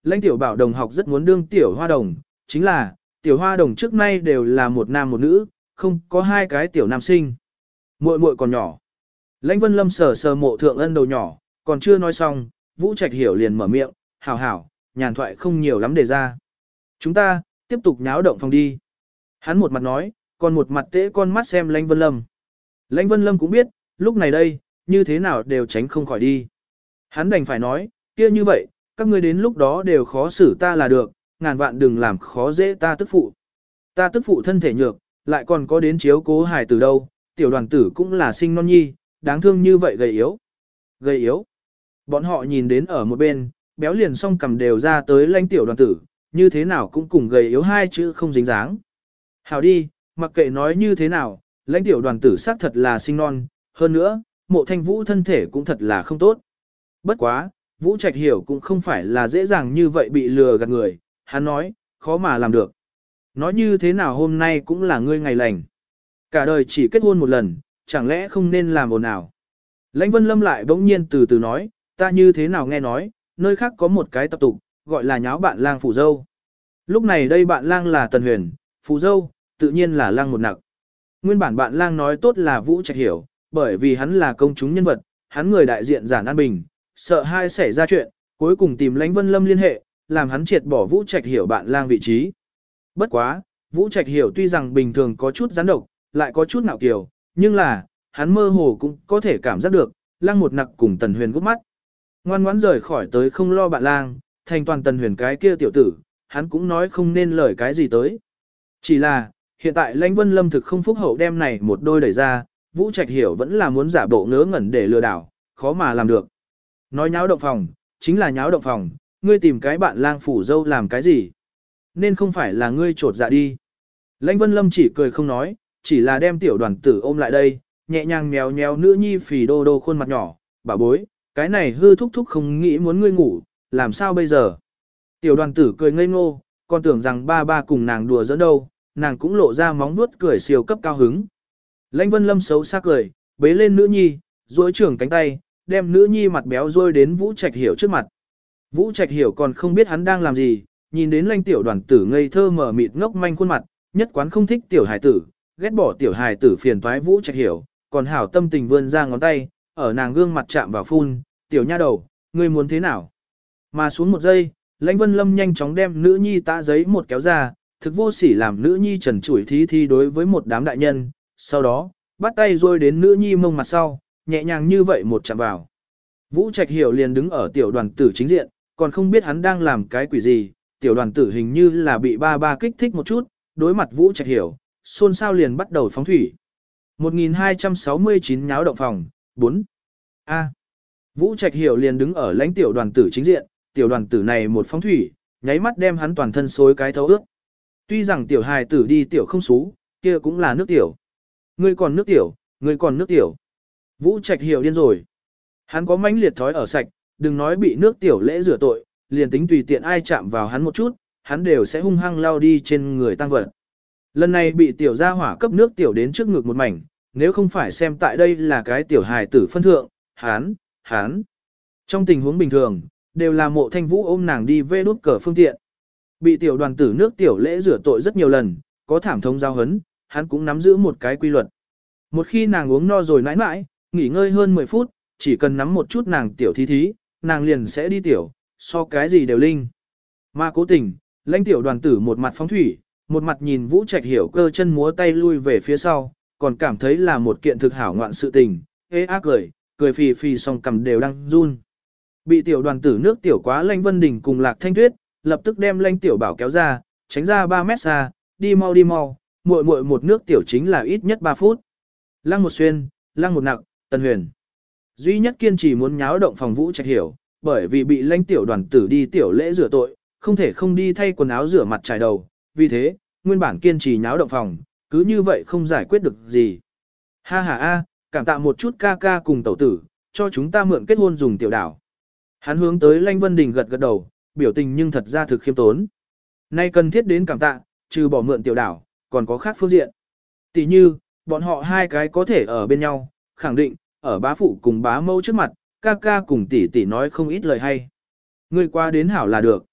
Lãnh tiểu bảo đồng học rất muốn đương tiểu hoa đồng, chính là, tiểu hoa đồng trước nay đều là một nam một nữ, không có hai cái tiểu nam sinh. Muội muội còn nhỏ. Lãnh Vân Lâm sờ sờ mộ thượng ân đầu nhỏ, còn chưa nói xong, Vũ Trạch Hiểu liền mở miệng, hảo hảo, nhàn thoại không nhiều lắm để ra. Chúng ta, tiếp tục nháo động phòng đi. Hắn một mặt nói, còn một mặt tễ con mắt xem Lãnh Vân Lâm. Lãnh Vân Lâm cũng biết, lúc này đây, như thế nào đều tránh không khỏi đi. Hắn đành phải nói, kia như vậy, các ngươi đến lúc đó đều khó xử ta là được, ngàn vạn đừng làm khó dễ ta tức phụ. Ta tức phụ thân thể nhược, lại còn có đến chiếu cố hài từ đâu, tiểu đoàn tử cũng là sinh non nhi, đáng thương như vậy gầy yếu. Gầy yếu. Bọn họ nhìn đến ở một bên, béo liền song cầm đều ra tới Lãnh tiểu đoàn tử, như thế nào cũng cùng gầy yếu hai chữ không dính dáng. Hảo đi, mặc kệ nói như thế nào, Lãnh tiểu đoàn tử xác thật là sinh non, hơn nữa, Mộ Thanh Vũ thân thể cũng thật là không tốt. Bất quá, Vũ Trạch Hiểu cũng không phải là dễ dàng như vậy bị lừa gạt người, hắn nói, khó mà làm được. Nói như thế nào hôm nay cũng là ngươi ngày lành. Cả đời chỉ kết hôn một lần, chẳng lẽ không nên làm ồn ào. Lãnh Vân Lâm lại bỗng nhiên từ từ nói, ta như thế nào nghe nói, nơi khác có một cái tập tục, gọi là nháo bạn lang phù dâu. Lúc này đây bạn lang là Tần Huyền, phù dâu, tự nhiên là lang một nặc. Nguyên bản bạn lang nói tốt là Vũ Trạch Hiểu, bởi vì hắn là công chúng nhân vật, hắn người đại diện Giản An Bình, sợ hai xảy ra chuyện, cuối cùng tìm Lãnh Vân Lâm liên hệ, làm hắn triệt bỏ Vũ Trạch Hiểu bạn lang vị trí. Bất quá, Vũ Trạch Hiểu tuy rằng bình thường có chút gián độc, lại có chút nạo kiều, nhưng là, hắn mơ hồ cũng có thể cảm giác được, lang một nặc cùng Tần Huyền gút mắt. Ngoan ngoãn rời khỏi tới không lo bạn lang, thành toàn Tần Huyền cái kia tiểu tử, hắn cũng nói không nên lời cái gì tới. Chỉ là, hiện tại Lãnh Vân Lâm thực không phúc hậu đem này một đôi đẩy ra, Vũ Trạch Hiểu vẫn là muốn giả bộ ngớ ngẩn để lừa đảo, khó mà làm được. Nói nháo động phòng, chính là nháo động phòng, ngươi tìm cái bạn lang phủ dâu làm cái gì? Nên không phải là ngươi trột dạ đi. Lãnh Vân Lâm chỉ cười không nói, chỉ là đem tiểu đoàn tử ôm lại đây, nhẹ nhàng méo méo nữ nhi phì đô đô khuôn mặt nhỏ, bà bối, cái này hư thúc thúc không nghĩ muốn ngươi ngủ, làm sao bây giờ? Tiểu đoàn tử cười ngây ngô, còn tưởng rằng ba ba cùng nàng đùa giỡn đâu, nàng cũng lộ ra móng vuốt cười siêu cấp cao hứng. Lãnh Vân Lâm xấu xa cười, bế lên nữ nhi, duỗi trưởng cánh tay, đem nữ nhi mặt béo rôi đến Vũ Trạch Hiểu trước mặt. Vũ Trạch Hiểu còn không biết hắn đang làm gì, nhìn đến Lãnh tiểu đoàn tử ngây thơ mở mịt ngốc manh khuôn mặt, nhất quán không thích tiểu hài tử, ghét bỏ tiểu hài tử phiền toái Vũ Trạch Hiểu, còn hảo tâm tình vươn ra ngón tay, ở nàng gương mặt chạm vào phun, tiểu nha đầu, ngươi muốn thế nào? Mà xuống một giây, Lãnh Vân Lâm nhanh chóng đem nữ nhi tạ giấy một kéo ra, thực vô sỉ làm nữ nhi trần trụi thí thi đối với một đám đại nhân, sau đó, bắt tay rôi đến nữ nhi mông mặt sau, nhẹ nhàng như vậy một chạm vào. Vũ Trạch Hiểu liền đứng ở tiểu đoàn tử chính diện, còn không biết hắn đang làm cái quỷ gì, tiểu đoàn tử hình như là bị ba ba kích thích một chút, đối mặt Vũ Trạch Hiểu, xôn xao liền bắt đầu phóng thủy. một nghìn hai trăm sáu mươi chín nháo động phòng, bốn. A. Vũ Trạch Hiểu liền đứng ở lãnh tiểu đoàn tử chính diện, tiểu đoàn tử này một phóng thủy, nháy mắt đem hắn toàn thân xối cái thấu ướt. Tuy rằng tiểu hài tử đi tiểu không xú, kia cũng là nước tiểu. Ngươi còn nước tiểu, ngươi còn nước tiểu. Vũ Trạch Hiểu điên rồi. Hắn có mãnh liệt thói ở sạch, đừng nói bị nước tiểu lễ rửa tội, liền tính tùy tiện ai chạm vào hắn một chút, hắn đều sẽ hung hăng lao đi trên người tăng vật. Lần này bị tiểu gia hỏa cấp nước tiểu đến trước ngực một mảnh, nếu không phải xem tại đây là cái tiểu hài tử phân thượng, hắn, hắn. Trong tình huống bình thường, đều là Mộ Thanh Vũ ôm nàng đi vê đút cờ phương tiện. Bị tiểu đoàn tử nước tiểu lễ rửa tội rất nhiều lần, có thảm thống giao hấn, hắn cũng nắm giữ một cái quy luật. Một khi nàng uống no rồi nãi nãi, nghỉ ngơi hơn mười phút, chỉ cần nắm một chút nàng tiểu thí thí, nàng liền sẽ đi tiểu, so cái gì đều linh. Mà cố tình, lãnh tiểu đoàn tử một mặt phóng thủy, một mặt nhìn Vũ Trạch Hiểu cơ chân múa tay lui về phía sau, còn cảm thấy là một kiện thực hảo ngoạn sự tình, hế ác cười, cười phì phì song cầm đều đang run. Bị tiểu đoàn tử nước tiểu quá Lãnh Vân Đình cùng Lạc Thanh Tuyết, lập tức đem Lãnh tiểu bảo kéo ra, tránh ra ba mét xa, đi mau đi mau, muội muội một nước tiểu chính là ít nhất ba phút. Lăng một xuyên, lăng một nặng, Tần Huyền. Duy nhất kiên trì muốn nháo động phòng Vũ Trạch Hiểu, bởi vì bị Lãnh tiểu đoàn tử đi tiểu lễ rửa tội, không thể không đi thay quần áo rửa mặt trải đầu, vì thế, nguyên bản kiên trì nháo động phòng, cứ như vậy không giải quyết được gì. Ha ha a, cảm tạ một chút ca ca cùng tẩu tử, cho chúng ta mượn kết hôn dùng tiểu đảo. Hắn hướng tới Lãnh Vân Đình gật gật đầu, biểu tình nhưng thật ra thực khiêm tốn. Nay cần thiết đến cảm tạ, trừ bỏ mượn tiểu đảo, còn có khác phương diện. Tỷ như, bọn họ hai cái có thể ở bên nhau, khẳng định, ở bá phụ cùng bá mẫu trước mặt, ca ca cùng tỷ tỷ nói không ít lời hay. Ngươi qua đến hảo là được.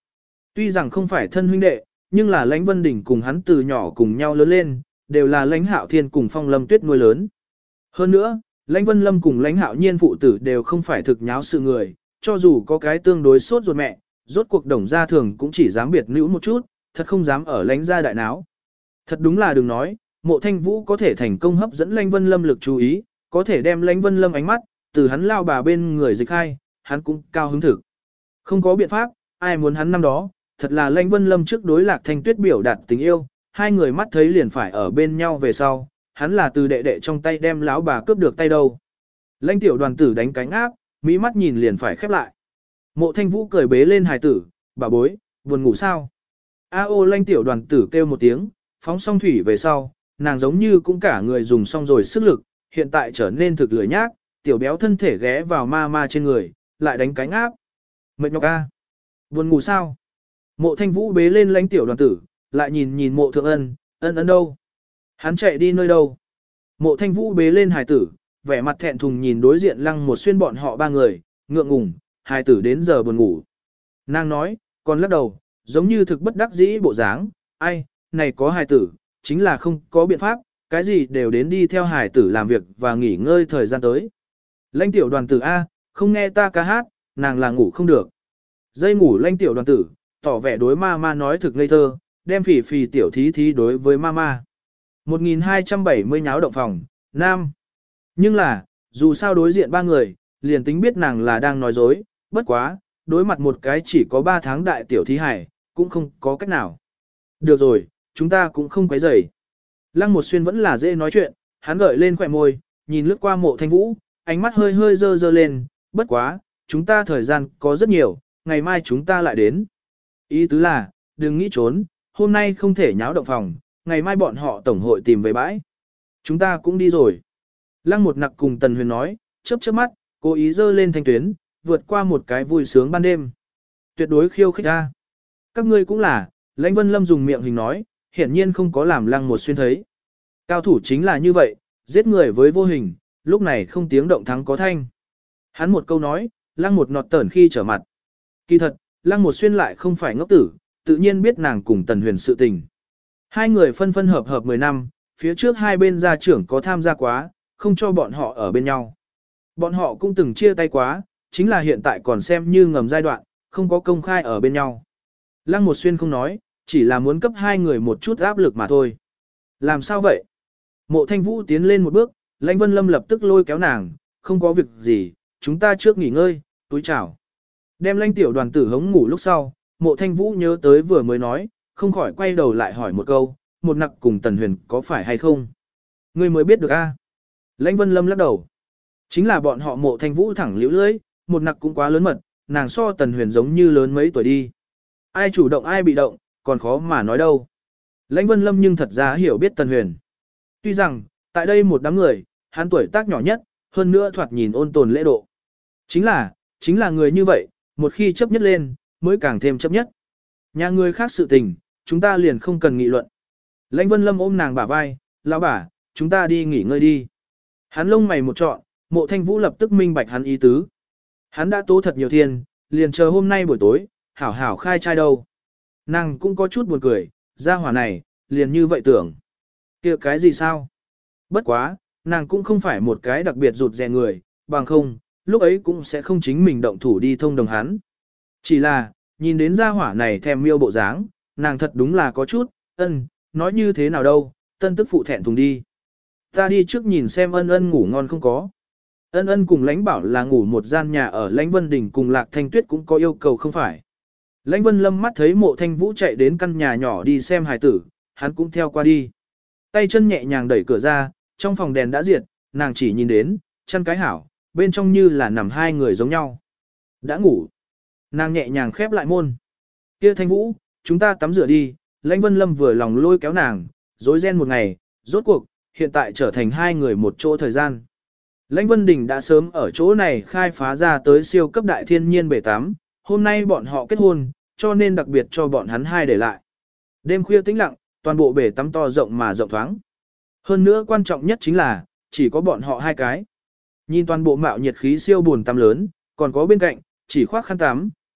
Tuy rằng không phải thân huynh đệ, nhưng là Lãnh Vân Đình cùng hắn từ nhỏ cùng nhau lớn lên, đều là Lãnh Hạo Thiên cùng Phong Lâm Tuyết nuôi lớn. Hơn nữa, Lãnh Vân Lâm cùng Lãnh Hạo Nhiên phụ tử đều không phải thực nháo sự người, cho dù có cái tương đối sốt ruột mẹ, rốt cuộc đồng gia thường cũng chỉ dám biệt nữ một chút, thật không dám ở Lãnh gia đại náo. Thật đúng là đừng nói, Mộ Thanh Vũ có thể thành công hấp dẫn Lãnh Vân Lâm lực chú ý, có thể đem Lãnh Vân Lâm ánh mắt từ hắn lao bà bên người dịch hai, hắn cũng cao hứng thực. Không có biện pháp, ai muốn hắn năm đó, thật là Lãnh Vân Lâm trước đối Lạc Thanh Tuyết biểu đạt tình yêu, hai người mắt thấy liền phải ở bên nhau về sau, hắn là từ đệ đệ trong tay đem lão bà cướp được tay đâu. Lãnh tiểu đoàn tử đánh cánh áp, mỹ mắt nhìn liền phải khép lại. Mộ Thanh Vũ cười bế lên hài tử, bà bối, buồn ngủ sao? A ô Lãnh tiểu đoàn tử kêu một tiếng, phóng xong thủy về sau, nàng giống như cũng cả người dùng xong rồi sức lực, hiện tại trở nên thực lười nhác, tiểu béo thân thể ghé vào ma ma trên người, lại đánh cánh áp. Mệt nhọc a, buồn ngủ sao? Mộ Thanh Vũ bế lên Lãnh tiểu đoàn tử, lại nhìn nhìn Mộ Thượng Ân, Ân Ân đâu? Hắn chạy đi nơi đâu? Mộ Thanh Vũ bế lên hài tử, vẻ mặt thẹn thùng nhìn đối diện Lăng Một Xuyên bọn họ ba người, ngượng ngùng, hài tử đến giờ buồn ngủ. Nàng nói, còn lắc đầu, giống như thực bất đắc dĩ bộ dáng, ai, này có hài tử, chính là không có biện pháp, cái gì đều đến đi theo hài tử làm việc và nghỉ ngơi thời gian tới. Lãnh tiểu đoàn tử A, không nghe ta ca hát, nàng là ngủ không được. Dây ngủ Lãnh tiểu đoàn tử, tỏ vẻ đối ma ma nói thực ngây thơ, đem phì phì tiểu thí thí đối với ma ma. một nghìn hai trăm bảy mươi nháo động phòng, nam. Nhưng là, dù sao đối diện ba người, liền tính biết nàng là đang nói dối, bất quá, đối mặt một cái chỉ có ba tháng đại tiểu thí hải, cũng không có cách nào. Được rồi, chúng ta cũng không quấy rầy. Lăng Một Xuyên vẫn là dễ nói chuyện, hắn gợi lên khỏe môi, nhìn lướt qua Mộ Thanh Vũ, ánh mắt hơi hơi dơ dơ lên, bất quá, chúng ta thời gian có rất nhiều, ngày mai chúng ta lại đến. Ý tứ là, đừng nghĩ trốn, hôm nay không thể nháo động phòng, ngày mai bọn họ tổng hội tìm về bãi. Chúng ta cũng đi rồi. Lăng Một Nặc cùng Tần Huyền nói, chớp chớp mắt, cố ý dơ lên thanh tuyến, vượt qua một cái vui sướng ban đêm. Tuyệt đối khiêu khích ra. Các ngươi cũng là, Lãnh Vân Lâm dùng miệng hình nói, hiển nhiên không có làm Lăng Một Xuyên thấy. Cao thủ chính là như vậy, giết người với vô hình, lúc này không tiếng động thắng có thanh. Hắn một câu nói, Lăng Một nọt tởn khi trở mặt. Kỳ thật, Lăng Một Xuyên lại không phải ngốc tử, tự nhiên biết nàng cùng Tần Huyền sự tình. Hai người phân phân hợp hợp mười năm, phía trước hai bên gia trưởng có tham gia quá, không cho bọn họ ở bên nhau. Bọn họ cũng từng chia tay quá, chính là hiện tại còn xem như ngầm giai đoạn, không có công khai ở bên nhau. Lăng Một Xuyên không nói, chỉ là muốn cấp hai người một chút áp lực mà thôi. Làm sao vậy? Mộ Thanh Vũ tiến lên một bước, Lãnh Vân Lâm lập tức lôi kéo nàng, không có việc gì, chúng ta trước nghỉ ngơi, túi chào. Đem Lãnh tiểu đoàn tử hống ngủ lúc sau, Mộ Thanh Vũ nhớ tới vừa mới nói, không khỏi quay đầu lại hỏi một câu, Một Nặc cùng Tần Huyền có phải hay không? Ngươi mới biết được a? Lãnh Vân Lâm lắc đầu. Chính là bọn họ Mộ Thanh Vũ thẳng liễu lưỡi, Một Nặc cũng quá lớn mật, nàng so Tần Huyền giống như lớn mấy tuổi đi. Ai chủ động ai bị động, còn khó mà nói đâu. Lãnh Vân Lâm nhưng thật ra hiểu biết Tần Huyền. Tuy rằng, tại đây một đám người, hắn tuổi tác nhỏ nhất, hơn nữa thoạt nhìn ôn tồn lễ độ. Chính là, chính là người như vậy, một khi chấp nhất lên, mới càng thêm chấp nhất. Nhà người khác sự tình, chúng ta liền không cần nghị luận. Lãnh Vân Lâm ôm nàng bả vai, lão bà, chúng ta đi nghỉ ngơi đi. Hắn lông mày một trọn, Mộ Thanh Vũ lập tức minh bạch hắn ý tứ. Hắn đã tố thật nhiều thiên, liền chờ hôm nay buổi tối, hảo hảo khai trai đâu. Nàng cũng có chút buồn cười, gia hỏa này, liền như vậy tưởng. Kia cái gì sao? Bất quá, nàng cũng không phải một cái đặc biệt rụt rè người, bằng không, lúc ấy cũng sẽ không chính mình động thủ đi thông đồng hắn. Chỉ là, nhìn đến gia hỏa này thèm miêu bộ dáng, nàng thật đúng là có chút, ân, nói như thế nào đâu, tân tức phụ thẹn thùng đi. Ta đi trước nhìn xem ân ân ngủ ngon không có. Ân ân cùng lãnh bảo là ngủ một gian nhà ở lãnh vân đỉnh cùng Lạc Thanh Tuyết cũng có yêu cầu không phải. Lãnh Vân Lâm mắt thấy Mộ Thanh Vũ chạy đến căn nhà nhỏ đi xem hài tử, hắn cũng theo qua đi. Tay chân nhẹ nhàng đẩy cửa ra, trong phòng đèn đã diệt, nàng chỉ nhìn đến, chăn cái hảo, bên trong như là nằm hai người giống nhau. Đã ngủ. Nàng nhẹ nhàng khép lại môn. Kia Thanh Vũ, chúng ta tắm rửa đi, Lãnh Vân Lâm vừa lòng lôi kéo nàng, dối ren một ngày, rốt cuộc, hiện tại trở thành hai người một chỗ thời gian. Lãnh Vân Đình đã sớm ở chỗ này khai phá ra tới siêu cấp đại thiên nhiên bể tắm, hôm nay bọn họ kết hôn, cho nên đặc biệt cho bọn hắn hai để lại. Đêm khuya tĩnh lặng, toàn bộ bể tắm to rộng mà rộng thoáng. Hơn nữa quan trọng nhất chính là, chỉ có bọn họ hai cái. Nhìn toàn bộ mạo nhiệt khí siêu buồn tắm lớn, còn có bên cạnh, chỉ khoác khăn tắm,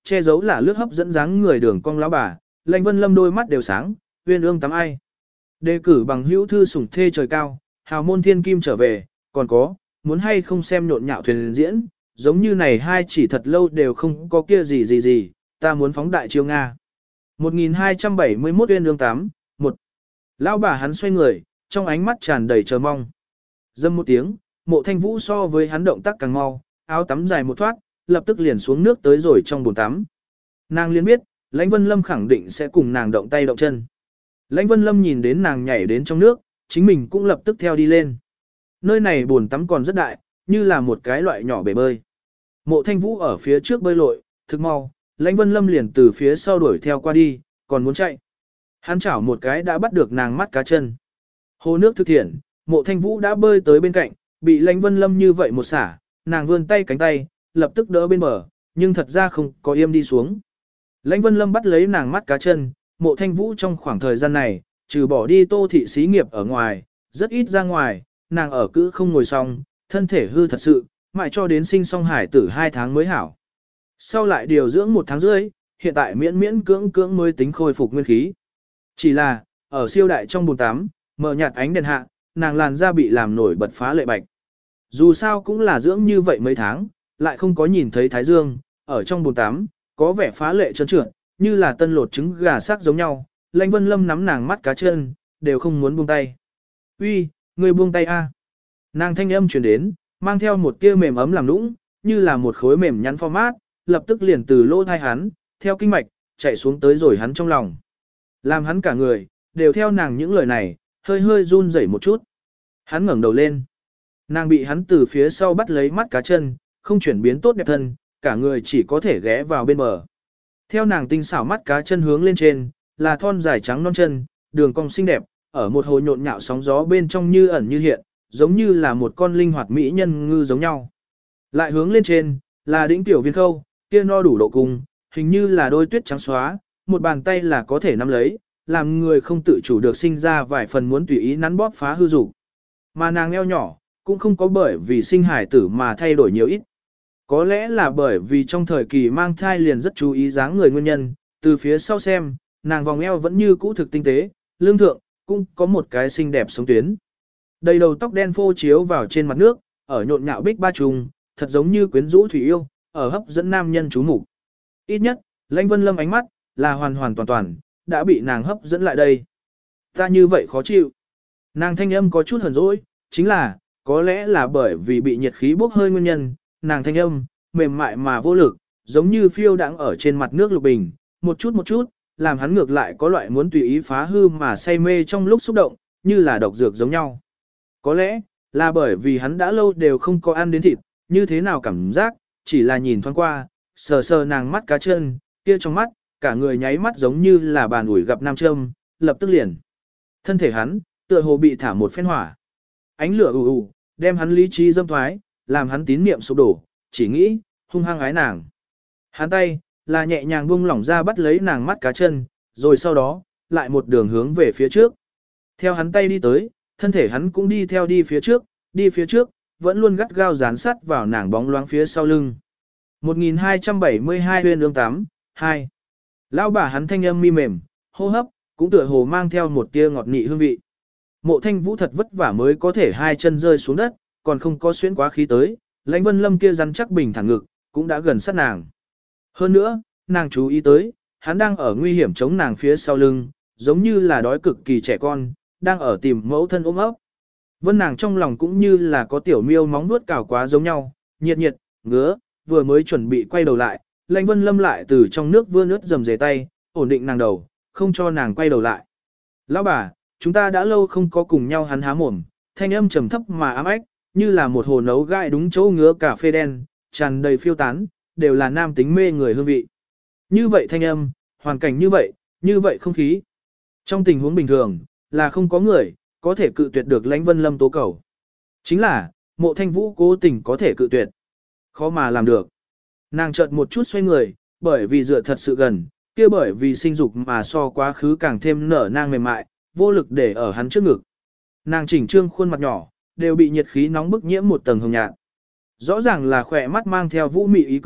che giấu là lướt hấp dẫn dáng người đường cong lão bà, Lãnh Vân Lâm đôi mắt đều sáng, uyên ương tắm ai. Đề cử bằng hữu thư sủng thê trời cao, hào môn thiên kim trở về, còn có, muốn hay không xem nhộn nhạo thuyền diễn, giống như này hai chỉ thật lâu đều không có kia gì gì gì, ta muốn phóng đại chiêu Nga. một nghìn hai trăm bảy mươi mốt uyên ương tám, một. Lão bà hắn xoay người, trong ánh mắt tràn đầy chờ mong. Dâm một tiếng, Mộ Thanh Vũ so với hắn động tác càng mau, áo tắm dài một thoát, lập tức liền xuống nước tới rồi trong bồn tắm. Nàng liền biết, Lãnh Vân Lâm khẳng định sẽ cùng nàng động tay động chân. Lãnh Vân Lâm nhìn đến nàng nhảy đến trong nước, chính mình cũng lập tức theo đi lên. Nơi này bồn tắm còn rất đại, như là một cái loại nhỏ bể bơi. Mộ Thanh Vũ ở phía trước bơi lội, thực mau, Lãnh Vân Lâm liền từ phía sau đuổi theo qua đi, còn muốn chạy. Hắn chảo một cái đã bắt được nàng mắt cá chân. Hồ nước thực thiện, Mộ Thanh Vũ đã bơi tới bên cạnh, bị Lãnh Vân Lâm như vậy một xả, nàng vươn tay cánh tay, lập tức đỡ bên bờ, nhưng thật ra không có im đi xuống. Lãnh Vân Lâm bắt lấy nàng mắt cá chân, Mộ Thanh Vũ trong khoảng thời gian này, trừ bỏ đi Tô thị xí nghiệp ở ngoài, rất ít ra ngoài, nàng ở cữ không ngồi xong, thân thể hư thật sự, mãi cho đến sinh song hải tử hai tháng mới hảo. Sau lại điều dưỡng một tháng rưỡi, hiện tại miễn miễn cưỡng cưỡng mới tính khôi phục nguyên khí. Chỉ là, ở siêu đại trong bồn tắm, mở nhạt ánh đèn hạ, nàng làn da bị làm nổi bật phá lệ bạch. Dù sao cũng là dưỡng như vậy mấy tháng, lại không có nhìn thấy thái dương, ở trong bồn tắm, có vẻ phá lệ trơn trượt, như là tân lột trứng gà sắc giống nhau. Lãnh Vân Lâm nắm nàng mắt cá chân, đều không muốn buông tay. Uy, người buông tay a! Nàng thanh âm truyền đến, mang theo một tia mềm ấm làm nũng, như là một khối mềm nhắn format, lập tức liền từ lỗ thai hắn, theo kinh mạch, chạy xuống tới rồi hắn trong lòng. Làm hắn cả người, đều theo nàng những lời này, hơi hơi run rẩy một chút. Hắn ngẩng đầu lên. Nàng bị hắn từ phía sau bắt lấy mắt cá chân, không chuyển biến tốt đẹp thân, cả người chỉ có thể ghé vào bên bờ. Theo nàng tinh xảo mắt cá chân hướng lên trên, là thon dài trắng non chân, đường cong xinh đẹp, ở một hồ nhộn nhạo sóng gió bên trong như ẩn như hiện, giống như là một con linh hoạt mỹ nhân ngư giống nhau. Lại hướng lên trên, là đỉnh tiểu viên khâu, kia no đủ độ cùng, hình như là đôi tuyết trắng xóa, một bàn tay là có thể nắm lấy, làm người không tự chủ được sinh ra vài phần muốn tùy ý nắn bóp phá hư dục. Mà nàng eo nhỏ, cũng không có bởi vì sinh hải tử mà thay đổi nhiều ít. Có lẽ là bởi vì trong thời kỳ mang thai liền rất chú ý dáng người nguyên nhân, từ phía sau xem, nàng vòng eo vẫn như cũ thực tinh tế, lương thượng, cũng có một cái xinh đẹp sống tuyến. Đầy đầu tóc đen phô chiếu vào trên mặt nước, ở nhộn nhạo bích ba trùng, thật giống như quyến rũ thủy yêu, ở hấp dẫn nam nhân chú mục. Ít nhất, Lãnh Vân Lâm ánh mắt, là hoàn hoàn toàn toàn, đã bị nàng hấp dẫn lại đây. Ta như vậy khó chịu. Nàng thanh âm có chút hờn dỗi, chính là, có lẽ là bởi vì bị nhiệt khí bốc hơi nguyên nhân, nàng thanh âm, mềm mại mà vô lực, giống như phiêu đãng ở trên mặt nước lục bình, một chút một chút, làm hắn ngược lại có loại muốn tùy ý phá hư mà say mê trong lúc xúc động, như là độc dược giống nhau. Có lẽ, là bởi vì hắn đã lâu đều không có ăn đến thịt, như thế nào cảm giác, chỉ là nhìn thoáng qua, sờ sờ nàng mắt cá chân, kia trong mắt, cả người nháy mắt giống như là bàn ủi gặp nam châm, lập tức liền. Thân thể hắn, tựa hồ bị thả một phen hỏa. Ánh lửa ù ù, đem hắn lý trí dâm thoái, làm hắn tín niệm sụp đổ, chỉ nghĩ, hung hăng ái nàng. Hắn tay, là nhẹ nhàng buông lỏng ra bắt lấy nàng mắt cá chân, rồi sau đó, lại một đường hướng về phía trước. Theo hắn tay đi tới, thân thể hắn cũng đi theo đi phía trước, đi phía trước, vẫn luôn gắt gao dán sát vào nàng bóng loáng phía sau lưng. một nghìn hai trăm bảy mươi hai huyên ương tám, hai. Lão bà hắn thanh âm mi mềm, hô hấp, cũng tựa hồ mang theo một tia ngọt nị hương vị. Mộ Thanh Vũ thật vất vả mới có thể hai chân rơi xuống đất, còn không có xuyên quá khí tới, Lãnh Vân Lâm kia rắn chắc bình thẳng ngực, cũng đã gần sát nàng. Hơn nữa, nàng chú ý tới, hắn đang ở nguy hiểm chống nàng phía sau lưng, giống như là đói cực kỳ trẻ con, đang ở tìm mẫu thân ôm ấp. Vân nàng trong lòng cũng như là có tiểu miêu móng nuốt cào quá giống nhau, nhiệt nhiệt, ngứa, vừa mới chuẩn bị quay đầu lại, Lãnh Vân Lâm lại từ trong nước vươn ướt dầm dề tay, ổn định nàng đầu, không cho nàng quay đầu lại. Lão bà, chúng ta đã lâu không có cùng nhau hắn há mồm, thanh âm trầm thấp mà ám ách, như là một hồ nấu gai đúng chỗ ngứa cà phê đen, tràn đầy phiêu tán, đều là nam tính mê người hương vị. Như vậy thanh âm, hoàn cảnh như vậy, như vậy không khí. Trong tình huống bình thường, là không có người, có thể cự tuyệt được Lãnh Vân Lâm tố cầu. Chính là, Mộ Thanh Vũ cố tình có thể cự tuyệt. Khó mà làm được. Nàng chợt một chút xoay người, bởi vì dựa thật sự gần, kia bởi vì sinh dục mà so quá khứ càng thêm nở nang mềm mại, vô lực để ở hắn trước ngực. Nàng chỉnh trương khuôn mặt nhỏ, đều bị nhiệt khí nóng bức nhiễm một tầng hồng nhạt. Rõ ràng là khỏe mắt mang theo vũ mị ý cười,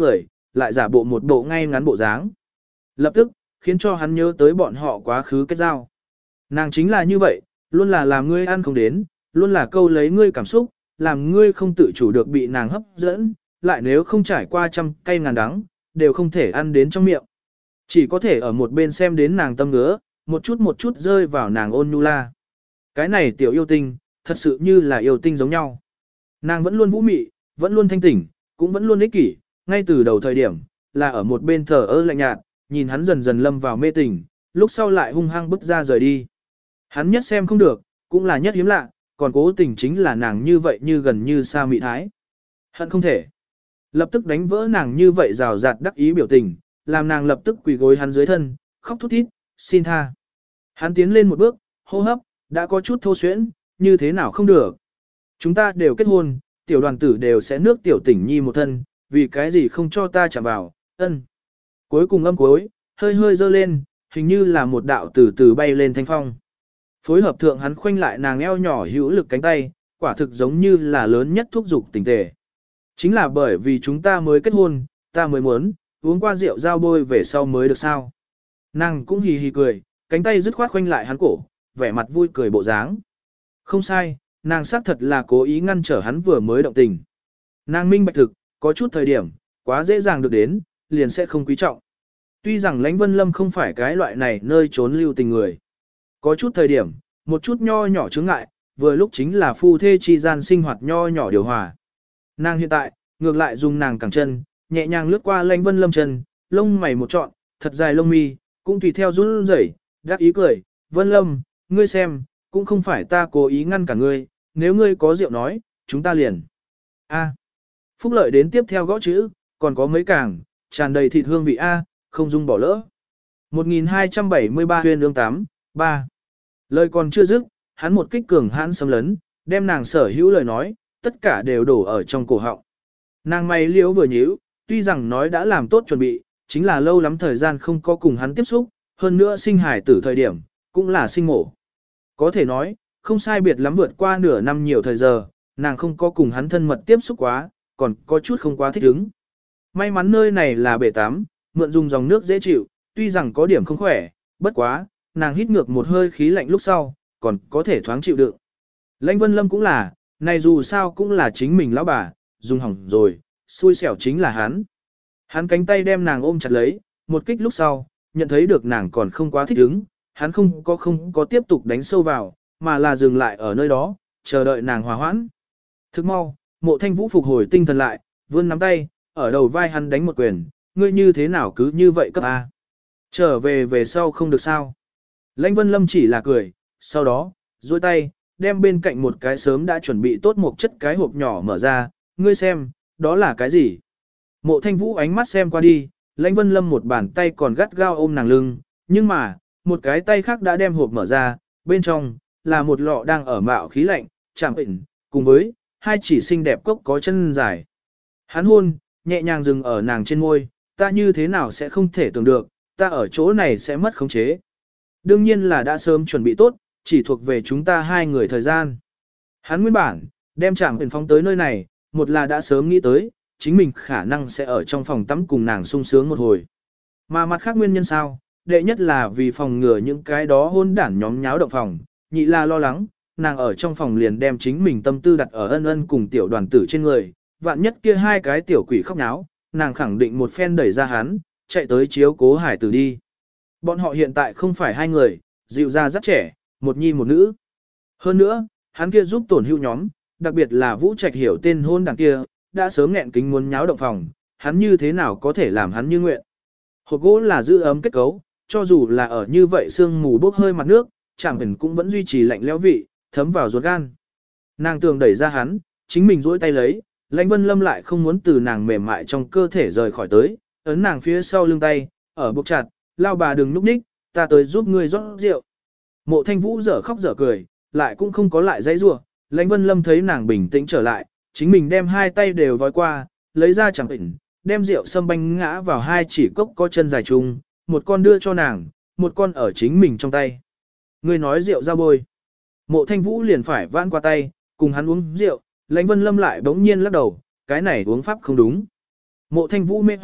lại giả bộ một bộ ngay ngắn bộ dáng. Lập tức, khiến cho hắn nhớ tới bọn họ quá khứ kết giao. Nàng chính là như vậy, luôn là làm ngươi ăn không đến, luôn là câu lấy ngươi cảm xúc, làm ngươi không tự chủ được bị nàng hấp dẫn, lại nếu không trải qua trăm cay ngàn đắng, đều không thể ăn đến trong miệng. Chỉ có thể ở một bên xem đến nàng tâm ngứa, một chút một chút rơi vào nàng ôn nhu la. Cái này tiểu yêu tinh, thật sự như là yêu tinh giống nhau. Nàng vẫn luôn vũ mị, vẫn luôn thanh tỉnh, cũng vẫn luôn ích kỷ, ngay từ đầu thời điểm, là ở một bên thờ ơ lạnh nhạt, nhìn hắn dần dần lâm vào mê tình, lúc sau lại hung hăng bứt ra rời đi. Hắn nhất xem không được, cũng là nhất hiếm lạ, còn cố tình chính là nàng như vậy như gần như xa mị thái. Hận không thể. Lập tức đánh vỡ nàng như vậy rào rạt đắc ý biểu tình, làm nàng lập tức quỳ gối hắn dưới thân, khóc thút thít, xin tha. Hắn tiến lên một bước, hô hấp, đã có chút thô xuyễn, như thế nào không được. Chúng ta đều kết hôn, tiểu đoàn tử đều sẽ nước tiểu tỉnh nhi một thân, vì cái gì không cho ta chạm vào, ân. Cuối cùng âm cuối, hơi hơi dơ lên, hình như là một đạo từ từ bay lên thanh phong. Phối hợp thượng hắn khoanh lại nàng eo nhỏ hữu lực cánh tay, quả thực giống như là lớn nhất thúc dục tình tề. Chính là bởi vì chúng ta mới kết hôn, ta mới muốn, uống qua rượu giao bôi về sau mới được sao. Nàng cũng hì hì cười, cánh tay dứt khoát khoanh lại hắn cổ, vẻ mặt vui cười bộ dáng. Không sai, nàng xác thật là cố ý ngăn trở hắn vừa mới động tình. Nàng minh bạch thực, có chút thời điểm, quá dễ dàng được đến, liền sẽ không quý trọng. Tuy rằng Lãnh Vân Lâm không phải cái loại này nơi trốn lưu tình người. Có chút thời điểm, một chút nho nhỏ chướng ngại, vừa lúc chính là phu thê chi gian sinh hoạt nho nhỏ điều hòa. Nàng hiện tại, ngược lại dùng nàng cẳng chân, nhẹ nhàng lướt qua Lãnh Vân Lâm chân, lông mày một trọn, thật dài lông mi, cũng tùy theo run rẩy, đáp ý cười, Vân Lâm, ngươi xem, cũng không phải ta cố ý ngăn cả ngươi, nếu ngươi có rượu nói, chúng ta liền. A. Phúc lợi đến tiếp theo gõ chữ, còn có mấy càng, tràn đầy thịt hương vị A, không dung bỏ lỡ. một nghìn hai trăm bảy mươi ba huyên ương tám, ba. Lời còn chưa dứt, hắn một kích cường hãn xâm lấn, đem nàng sở hữu lời nói, tất cả đều đổ ở trong cổ họng. Nàng mày liếu vừa nhíu, tuy rằng nói đã làm tốt chuẩn bị, chính là lâu lắm thời gian không có cùng hắn tiếp xúc, hơn nữa sinh hải tử thời điểm, cũng là sinh mổ. Có thể nói, không sai biệt lắm vượt qua nửa năm nhiều thời giờ, nàng không có cùng hắn thân mật tiếp xúc quá, còn có chút không quá thích ứng. May mắn nơi này là bể tắm, mượn dùng dòng nước dễ chịu, tuy rằng có điểm không khỏe, bất quá, nàng hít ngược một hơi khí lạnh lúc sau, còn có thể thoáng chịu đựng. Lãnh Vân Lâm cũng là, này dù sao cũng là chính mình lão bà, dùng hỏng rồi, xui xẻo chính là hắn. Hắn cánh tay đem nàng ôm chặt lấy, một kích lúc sau, nhận thấy được nàng còn không quá thích ứng, hắn không có không có tiếp tục đánh sâu vào, mà là dừng lại ở nơi đó, chờ đợi nàng hòa hoãn. Thức mau, Mộ Thanh Vũ phục hồi tinh thần lại, vươn nắm tay, ở đầu vai hắn đánh một quyền, ngươi như thế nào cứ như vậy cấp A. Trở về về sau không được sao. Lãnh Vân Lâm chỉ là cười, sau đó, duỗi tay, đem bên cạnh một cái sớm đã chuẩn bị tốt một chất cái hộp nhỏ mở ra, ngươi xem, đó là cái gì? Mộ Thanh Vũ ánh mắt xem qua đi, Lãnh Vân Lâm một bàn tay còn gắt gao ôm nàng lưng, nhưng mà, một cái tay khác đã đem hộp mở ra, bên trong, là một lọ đang ở mạo khí lạnh, chạm bệnh, cùng với, hai chỉ xinh đẹp cốc có chân dài. Hắn hôn, nhẹ nhàng dừng ở nàng trên môi, ta như thế nào sẽ không thể tưởng được, ta ở chỗ này sẽ mất khống chế. Đương nhiên là đã sớm chuẩn bị tốt, chỉ thuộc về chúng ta hai người thời gian. Hắn nguyên bản, đem chạm bệnh phóng tới nơi này, một là đã sớm nghĩ tới, chính mình khả năng sẽ ở trong phòng tắm cùng nàng sung sướng một hồi. Mà mặt khác nguyên nhân sao, đệ nhất là vì phòng ngừa những cái đó hôn đản nhóm nháo động phòng, nhị là lo lắng, nàng ở trong phòng liền đem chính mình tâm tư đặt ở ân ân cùng tiểu đoàn tử trên người, vạn nhất kia hai cái tiểu quỷ khóc nháo, nàng khẳng định một phen đẩy ra hắn, chạy tới chiếu cố hải tử đi. Bọn họ hiện tại không phải hai người, dịu ra rất trẻ, một nhi một nữ. Hơn nữa, hắn kia giúp tổn hữu nhóm, đặc biệt là Vũ Trạch hiểu tên hôn đằng kia, đã sớm nghẹn kính muốn nháo động phòng, hắn như thế nào có thể làm hắn như nguyện. Hộp gỗ là giữ ấm kết cấu, cho dù là ở như vậy sương mù bốc hơi mặt nước, chẳng bình cũng vẫn duy trì lạnh lẽo vị, thấm vào ruột gan. Nàng tường đẩy ra hắn, chính mình duỗi tay lấy, Lãnh Vân Lâm lại không muốn từ nàng mềm mại trong cơ thể rời khỏi tới, ấn nàng phía sau lưng tay, ở buộc chặt, lao bà đừng núp ních, ta tới giúp ngươi rót rượu. Mộ Thanh Vũ dở khóc dở cười, lại cũng không có lại dãy rủa. Lãnh Vân Lâm thấy nàng bình tĩnh trở lại, chính mình đem hai tay đều vói qua, lấy ra chẳng bình, đem rượu sâm banh ngã vào hai chỉ cốc có chân dài chung, một con đưa cho nàng, một con ở chính mình trong tay. Ngươi nói rượu ra bôi. Mộ Thanh Vũ liền phải vãn qua tay, cùng hắn uống rượu, Lãnh Vân Lâm lại bỗng nhiên lắc đầu, cái này uống pháp không đúng. Mộ Thanh Vũ mê hoặc,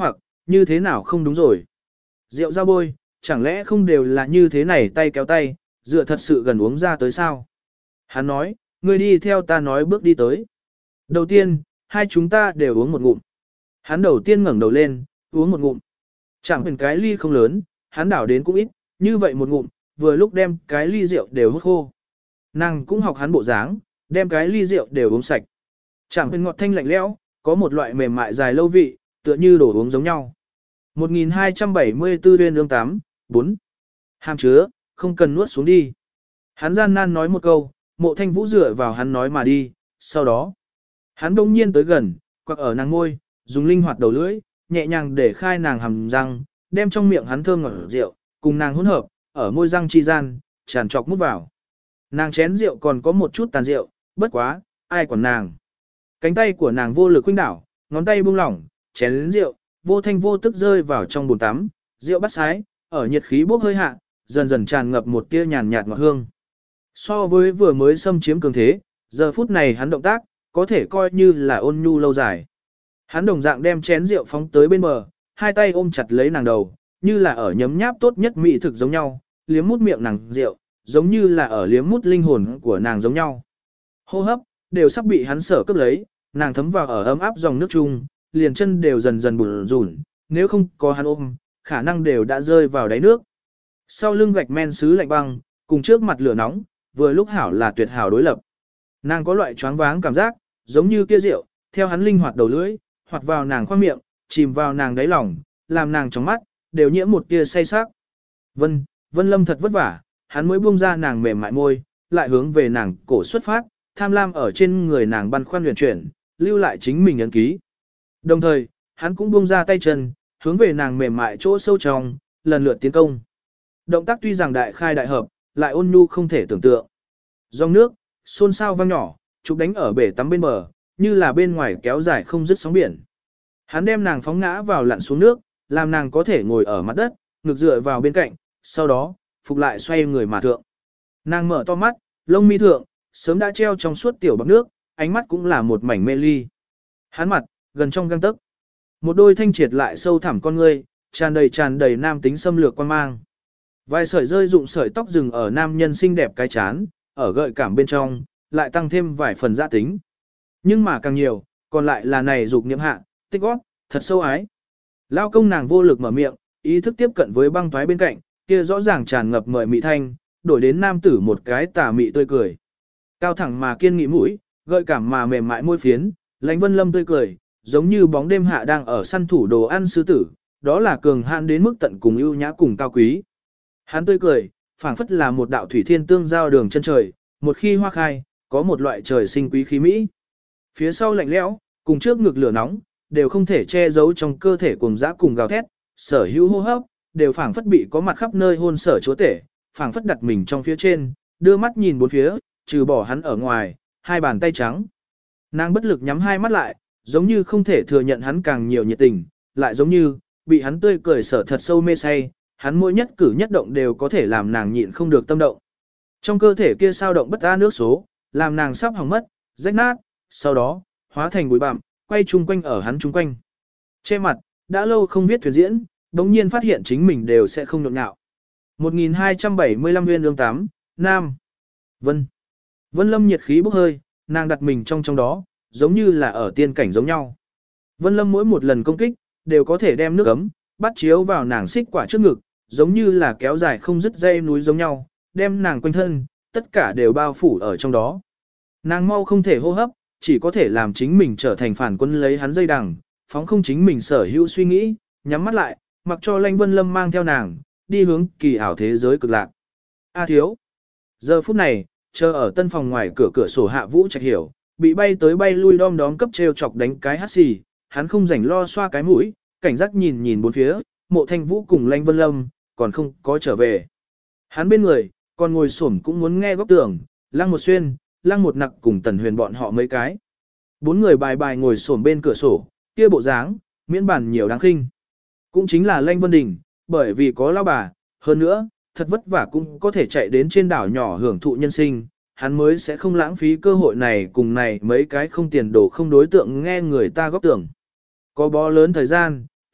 như thế nào không đúng rồi. Rượu ra bôi, chẳng lẽ không đều là như thế này tay kéo tay, dựa thật sự gần uống ra tới sao? Hắn nói, ngươi đi theo ta nói bước đi tới. Đầu tiên, hai chúng ta đều uống một ngụm. Hắn đầu tiên ngẩng đầu lên, uống một ngụm. Chẳngเป็นcái ly không lớn, hắn đảo đến cũng ít, như vậy một ngụm, vừa lúc đem cái ly rượu đều hút khô. Nàng cũng học hắn bộ dáng, đem cái ly rượu đều uống sạch. Chẳngเป็นngọt thanh lạnh lẽo, có một loại mềm mại dài lâu vị, tựa như đổ uống giống nhau. một nghìn hai trăm bảy mươi tư Uyên Ương tám, bốn. Hàm chứa, không cần nuốt xuống đi. Hắn gian nan nói một câu, Mộ Thanh Vũ dựa vào hắn nói mà đi, sau đó. Hắn đông nhiên tới gần, quặc ở nàng môi, dùng linh hoạt đầu lưỡi, nhẹ nhàng để khai nàng hàm răng, đem trong miệng hắn thơm ngọt rượu, cùng nàng hỗn hợp, ở môi răng chi gian, tràn trọc mút vào. Nàng chén rượu còn có một chút tàn rượu, bất quá, ai quản nàng. Cánh tay của nàng vô lực khuynh đảo, ngón tay buông lỏng, chén rượu, vô thanh vô tức rơi vào trong bồn tắm, rượu bắt sái, ở nhiệt khí bốc hơi hạ, dần dần tràn ngập một tia nhàn nhạt ngọt hương. So với vừa mới xâm chiếm cường thế, giờ phút này hắn động tác, có thể coi như là ôn nhu lâu dài. Hắn đồng dạng đem chén rượu phóng tới bên bờ, hai tay ôm chặt lấy nàng đầu, như là ở nhấm nháp tốt nhất mỹ thực giống nhau, liếm mút miệng nàng rượu, giống như là ở liếm mút linh hồn của nàng giống nhau. Hô hấp, đều sắp bị hắn sở cướp lấy, nàng thấm vào ở ấm áp dòng nước chung, liền chân đều dần dần bùn rủn, nếu không có hắn ôm, khả năng đều đã rơi vào đáy nước. Sau lưng gạch men sứ lạnh băng, cùng trước mặt lửa nóng, vừa lúc hảo là tuyệt hảo đối lập. Nàng có loại choáng váng cảm giác, giống như kia rượu, theo hắn linh hoạt đầu lưỡi, hoạt vào nàng khoang miệng, chìm vào nàng đáy lòng, làm nàng trong mắt, đều nhiễm một tia say sắc. Vân, Vân Lâm thật vất vả, hắn mới buông ra nàng mềm mại môi, lại hướng về nàng cổ xuất phát, tham lam ở trên người nàng băn khoăn huyền chuyển, lưu lại chính mình ấn ký. Đồng thời, hắn cũng buông ra tay chân, hướng về nàng mềm mại chỗ sâu trong, lần lượt tiến công. Động tác tuy rằng đại khai đại hợp, lại ôn nhu không thể tưởng tượng. Dòng nước, xôn xao vang nhỏ, chụp đánh ở bể tắm bên bờ, như là bên ngoài kéo dài không dứt sóng biển. Hắn đem nàng phóng ngã vào lặn xuống nước, làm nàng có thể ngồi ở mặt đất, ngực dựa vào bên cạnh, sau đó, phục lại xoay người mà thượng. Nàng mở to mắt, lông mi thượng, sớm đã treo trong suốt tiểu bọc nước, ánh mắt cũng là một mảnh mê ly. Hắn mặt, gần trong găng tấc. Một đôi thanh triệt lại sâu thẳm con ngươi, tràn đầy tràn đầy nam tính xâm lược quan mang. Vài sợi rơi rụng sợi tóc rừng ở nam nhân xinh đẹp cái chán, ở gợi cảm bên trong, lại tăng thêm vài phần gia tính. Nhưng mà càng nhiều, còn lại là này dục niệm hạ, tích góp, thật sâu ái. Lao công nàng vô lực mở miệng, ý thức tiếp cận với băng thoái bên cạnh, kia rõ ràng tràn ngập mời mị thanh, đổi đến nam tử một cái tà mị tươi cười. Cao thẳng mà kiên nghị mũi, gợi cảm mà mềm mại môi phiến, Lãnh Vân Lâm tươi cười, giống như bóng đêm hạ đang ở săn thủ đồ ăn sư tử, đó là cường hạn đến mức tận cùng ưu nhã cùng cao quý. Hắn tươi cười, phảng phất là một đạo thủy thiên tương giao đường chân trời, một khi hoa khai, có một loại trời sinh quý khí mỹ. Phía sau lạnh lẽo, cùng trước ngực lửa nóng, đều không thể che giấu trong cơ thể cùng dã cùng gào thét, sở hữu hô hấp, đều phảng phất bị có mặt khắp nơi hôn sở chúa tể, phảng phất đặt mình trong phía trên, đưa mắt nhìn bốn phía, trừ bỏ hắn ở ngoài, hai bàn tay trắng. Nàng bất lực nhắm hai mắt lại, giống như không thể thừa nhận hắn càng nhiều nhiệt tình, lại giống như, bị hắn tươi cười sở thật sâu mê say, hắn mỗi nhất cử nhất động đều có thể làm nàng nhịn không được tâm động. Trong cơ thể kia sao động bất an nước số, làm nàng sắp hỏng mất, rách nát, sau đó, hóa thành bụi bặm, quay chung quanh ở hắn chung quanh. Che mặt, đã lâu không viết thuyền diễn, đống nhiên phát hiện chính mình đều sẽ không nhộn nhạo. một nghìn hai trăm bảy mươi lăm Uyên Ương tám, Nam. Vân. Vân Lâm nhiệt khí bốc hơi, nàng đặt mình trong trong đó, giống như là ở tiên cảnh giống nhau. Vân Lâm mỗi một lần công kích, đều có thể đem nước ấm, bắt chiếu vào nàng xích quả trước ngực, giống như là kéo dài không dứt dây núi giống nhau, đem nàng quanh thân, tất cả đều bao phủ ở trong đó. Nàng mau không thể hô hấp, chỉ có thể làm chính mình trở thành phản quân lấy hắn dây đằng, phóng không chính mình sở hữu suy nghĩ, nhắm mắt lại, mặc cho Lãnh Vân Lâm mang theo nàng, đi hướng kỳ ảo thế giới cực lạc. A thiếu. Giờ phút này, chờ ở tân phòng ngoài cửa cửa sổ Hạ Vũ Trạch hiểu, bị bay tới bay lui đom đóm cấp treo chọc đánh cái hắt xì, hắn không rảnh lo xoa cái mũi, cảnh giác nhìn nhìn bốn phía, Mộ Thanh Vũ cùng Lãnh Vân Lâm, còn không có trở về. Hắn bên người, còn ngồi xổm cũng muốn nghe góc tường, Lăng Một Xuyên, Lăng Một Nặc cùng Tần Huyền bọn họ mấy cái. Bốn người bài bài ngồi xổm bên cửa sổ, kia bộ dáng, miễn bản nhiều đáng khinh. Cũng chính là Lãnh Vân Đình, bởi vì có lao bà, hơn nữa, thật vất vả cũng có thể chạy đến trên đảo nhỏ hưởng thụ nhân sinh, hắn mới sẽ không lãng phí cơ hội này cùng này mấy cái không tiền đồ không đối tượng nghe người ta góp tưởng. Có bó lớn thời gian,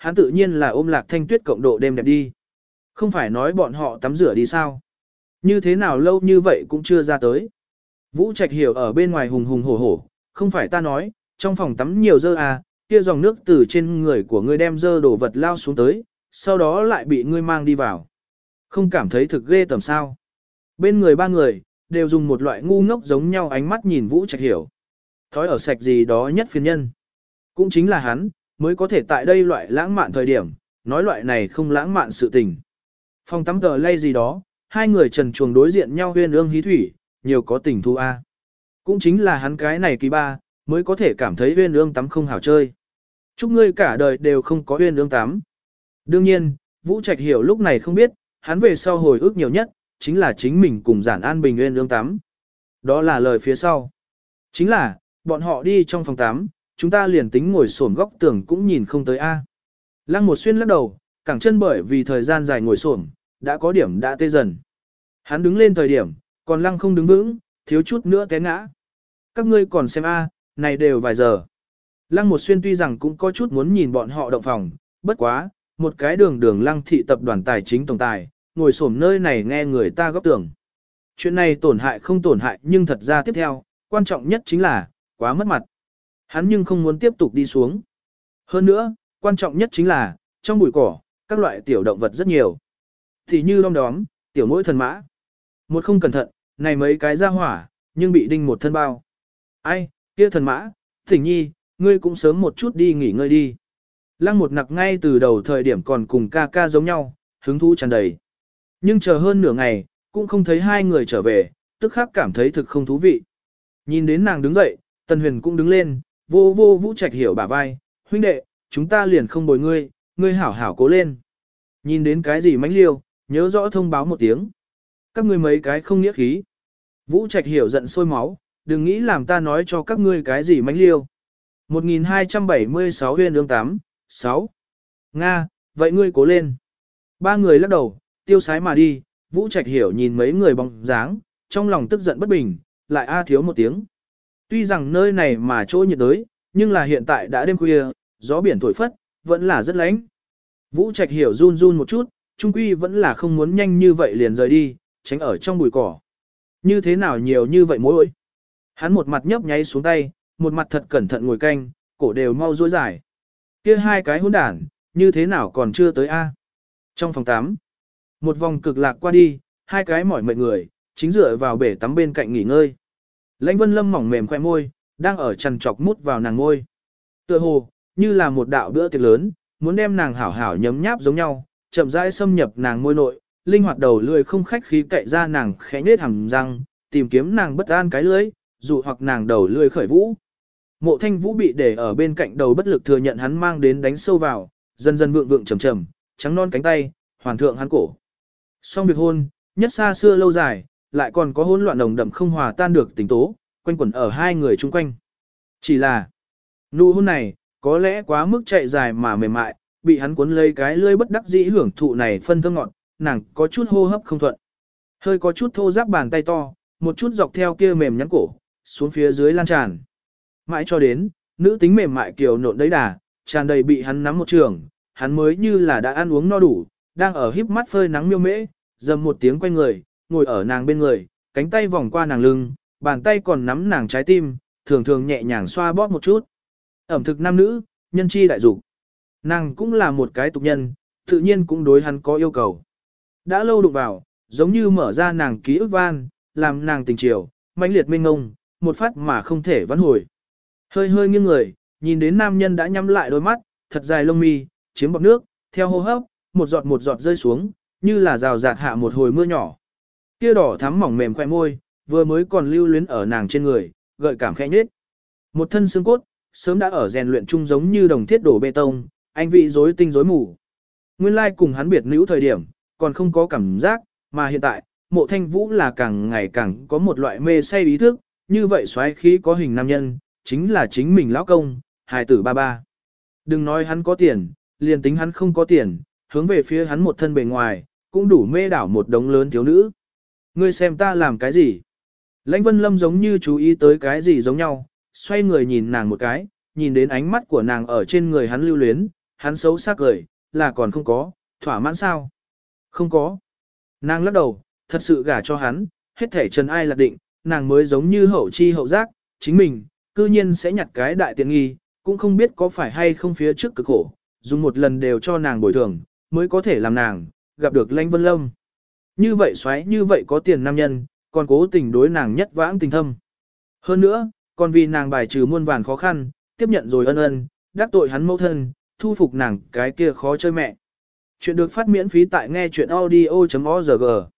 hắn tự nhiên là ôm Lạc Thanh Tuyết cộng độ đêm đẹp đi. Không phải nói bọn họ tắm rửa đi sao? Như thế nào lâu như vậy cũng chưa ra tới. Vũ Trạch Hiểu ở bên ngoài hùng hùng hổ hổ, không phải ta nói, trong phòng tắm nhiều dơ à, kia dòng nước từ trên người của ngươi đem dơ đổ vật lao xuống tới, sau đó lại bị ngươi mang đi vào. Không cảm thấy thực ghê tầm sao. Bên người ba người, đều dùng một loại ngu ngốc giống nhau ánh mắt nhìn Vũ Trạch Hiểu. Thói ở sạch gì đó nhất phiền nhân. Cũng chính là hắn, mới có thể tại đây loại lãng mạn thời điểm, nói loại này không lãng mạn sự tình. Phòng tắm tờ lay gì đó, hai người trần chuồng đối diện nhau huyên ương hí thủy, nhiều có tình thu a. Cũng chính là hắn cái này kỳ ba, mới có thể cảm thấy huyên ương tắm không hảo chơi. Chúc ngươi cả đời đều không có huyên ương tắm. Đương nhiên, Vũ Trạch Hiểu lúc này không biết, hắn về sau hồi ức nhiều nhất, chính là chính mình cùng Giản An Bình huyên ương tắm. Đó là lời phía sau. Chính là, bọn họ đi trong phòng tắm, chúng ta liền tính ngồi xổm góc tường cũng nhìn không tới a. Lăng Một Xuyên lắc đầu, cẳng chân bởi vì thời gian dài ngồi xổm, đã có điểm đã tê dần. Hắn đứng lên thời điểm, còn Lăng không đứng vững, thiếu chút nữa té ngã. Các ngươi còn xem a, này đều vài giờ. Lăng Một Xuyên tuy rằng cũng có chút muốn nhìn bọn họ động phòng, bất quá, một cái đường đường Lăng thị tập đoàn tài chính tổng tài, ngồi xổm nơi này nghe người ta góp tưởng. Chuyện này tổn hại không tổn hại nhưng thật ra tiếp theo, quan trọng nhất chính là, quá mất mặt. Hắn nhưng không muốn tiếp tục đi xuống. Hơn nữa, quan trọng nhất chính là, trong bụi cỏ, các loại tiểu động vật rất nhiều. Thì như đom đóm, tiểu mỗi thần mã. Một không cẩn thận, này mấy cái ra hỏa, nhưng bị đinh một thân bao. Ai, kia thần mã, Thỉnh Nhi, ngươi cũng sớm một chút đi nghỉ ngơi đi. Lăng một nặc ngay từ đầu thời điểm còn cùng ca ca giống nhau, hứng thú tràn đầy. Nhưng chờ hơn nửa ngày, cũng không thấy hai người trở về, tức khắc cảm thấy thực không thú vị. Nhìn đến nàng đứng dậy, Tần Huyền cũng đứng lên, vô vô Vũ Trạch Hiểu bả vai, huynh đệ, chúng ta liền không bồi ngươi, ngươi hảo hảo cố lên. Nhìn đến cái gì mánh liêu, nhớ rõ thông báo một tiếng. Các ngươi mấy cái không nghĩa khí. Vũ Trạch Hiểu giận sôi máu, đừng nghĩ làm ta nói cho các ngươi cái gì mánh liêu. một nghìn hai trăm bảy mươi sáu huyên ương tám, sáu. Nga, vậy ngươi cố lên. Ba người lắc đầu, tiêu sái mà đi, Vũ Trạch Hiểu nhìn mấy người bóng dáng, trong lòng tức giận bất bình, lại a thiếu một tiếng. Tuy rằng nơi này mà chỗ nhiệt đới, nhưng là hiện tại đã đêm khuya, gió biển thổi phất, vẫn là rất lạnh. Vũ Trạch Hiểu run run một chút, trung quy vẫn là không muốn nhanh như vậy liền rời đi, tránh ở trong bụi cỏ. Như thế nào nhiều như vậy mối. Hắn một mặt nhấp nháy xuống tay, một mặt thật cẩn thận ngồi canh, cổ đều mau dối dài. Kia hai cái hỗn đản, như thế nào còn chưa tới a? Trong phòng tắm, một vòng cực lạc qua đi, hai cái mỏi mệt người, chính dựa vào bể tắm bên cạnh nghỉ ngơi. Lãnh Vân Lâm mỏng mềm khoe môi, đang ở chằn chọc mút vào nàng môi. Tựa hồ, như là một đạo bữa tiệc lớn, muốn đem nàng hảo hảo nhấm nháp giống nhau, chậm rãi xâm nhập nàng môi nội, linh hoạt đầu lưỡi không khách khí cậy ra nàng khẽ nhếch hàm răng, tìm kiếm nàng bất an cái lưỡi, dụ hoặc nàng đầu lưỡi khởi vũ. Mộ Thanh Vũ bị để ở bên cạnh đầu bất lực thừa nhận hắn mang đến đánh sâu vào, dần dần vượng vượng trầm trầm, trắng non cánh tay, hoàn thượng hắn cổ. Xong việc hôn, nhất xa xưa lâu dài, lại còn có hỗn loạn nồng đậm không hòa tan được tình tố, quanh quẩn ở hai người chung quanh. Chỉ là, nụ hôn này, có lẽ quá mức chạy dài mà mềm mại, bị hắn cuốn lấy cái lưỡi bất đắc dĩ hưởng thụ này phân thơm ngọt, nàng có chút hô hấp không thuận. Hơi có chút thô ráp bàn tay to, một chút dọc theo kia mềm nhắn cổ, xuống phía dưới lan tràn. Mãi cho đến, nữ tính mềm mại kiều nộn đấy đà, tràn đầy bị hắn nắm một trường, hắn mới như là đã ăn uống no đủ, đang ở híp mắt phơi nắng miêu mễ, dầm một tiếng quay người, ngồi ở nàng bên người, cánh tay vòng qua nàng lưng, bàn tay còn nắm nàng trái tim, thường thường nhẹ nhàng xoa bóp một chút. Ẩm thực nam nữ, nhân chi đại dục. Nàng cũng là một cái tục nhân, tự nhiên cũng đối hắn có yêu cầu. Đã lâu đụng vào, giống như mở ra nàng ký ức van, làm nàng tình chiều, mãnh liệt mênh ngông, một phát mà không thể vãn hồi. Hơi hơi nghiêng người, nhìn đến nam nhân đã nhắm lại đôi mắt, thật dài lông mi, chiếm bọt nước, theo hô hấp, một giọt một giọt rơi xuống, như là rào rạt hạ một hồi mưa nhỏ. Kia đỏ thắm mỏng mềm khoe môi, vừa mới còn lưu luyến ở nàng trên người, gợi cảm khẽ nhếch. Một thân xương cốt, sớm đã ở rèn luyện chung giống như đồng thiết đổ bê tông, anh vị rối tinh rối mù. Nguyên lai cùng hắn biệt nữ thời điểm, còn không có cảm giác, mà hiện tại, Mộ Thanh Vũ là càng ngày càng có một loại mê say ý thức, như vậy xoáy khí có hình nam nhân, chính là chính mình lão công, hài tử ba ba. Đừng nói hắn có tiền, liền tính hắn không có tiền, hướng về phía hắn một thân bề ngoài, cũng đủ mê đảo một đống lớn thiếu nữ. Ngươi xem ta làm cái gì? Lãnh Vân Lâm giống như chú ý tới cái gì giống nhau, xoay người nhìn nàng một cái, nhìn đến ánh mắt của nàng ở trên người hắn lưu luyến, hắn xấu xác cười, là còn không có, thỏa mãn sao? Không có. Nàng lắc đầu, thật sự gả cho hắn, hết thể trần ai lạc định, nàng mới giống như hậu chi hậu giác, chính mình, cư nhiên sẽ nhặt cái đại tiện nghi, cũng không biết có phải hay không phía trước cực khổ, dùng một lần đều cho nàng bồi thường, mới có thể làm nàng, gặp được Lãnh Vân Lâm. Như vậy xoáy như vậy có tiền nam nhân, còn cố tình đối nàng nhất vãng tình thâm. Hơn nữa, còn vì nàng bài trừ muôn vàn khó khăn, tiếp nhận rồi ân ân, đắc tội hắn mẫu thân, thu phục nàng cái kia khó chơi mẹ. Chuyện được phát miễn phí tại nghe chuyện audio chấm org.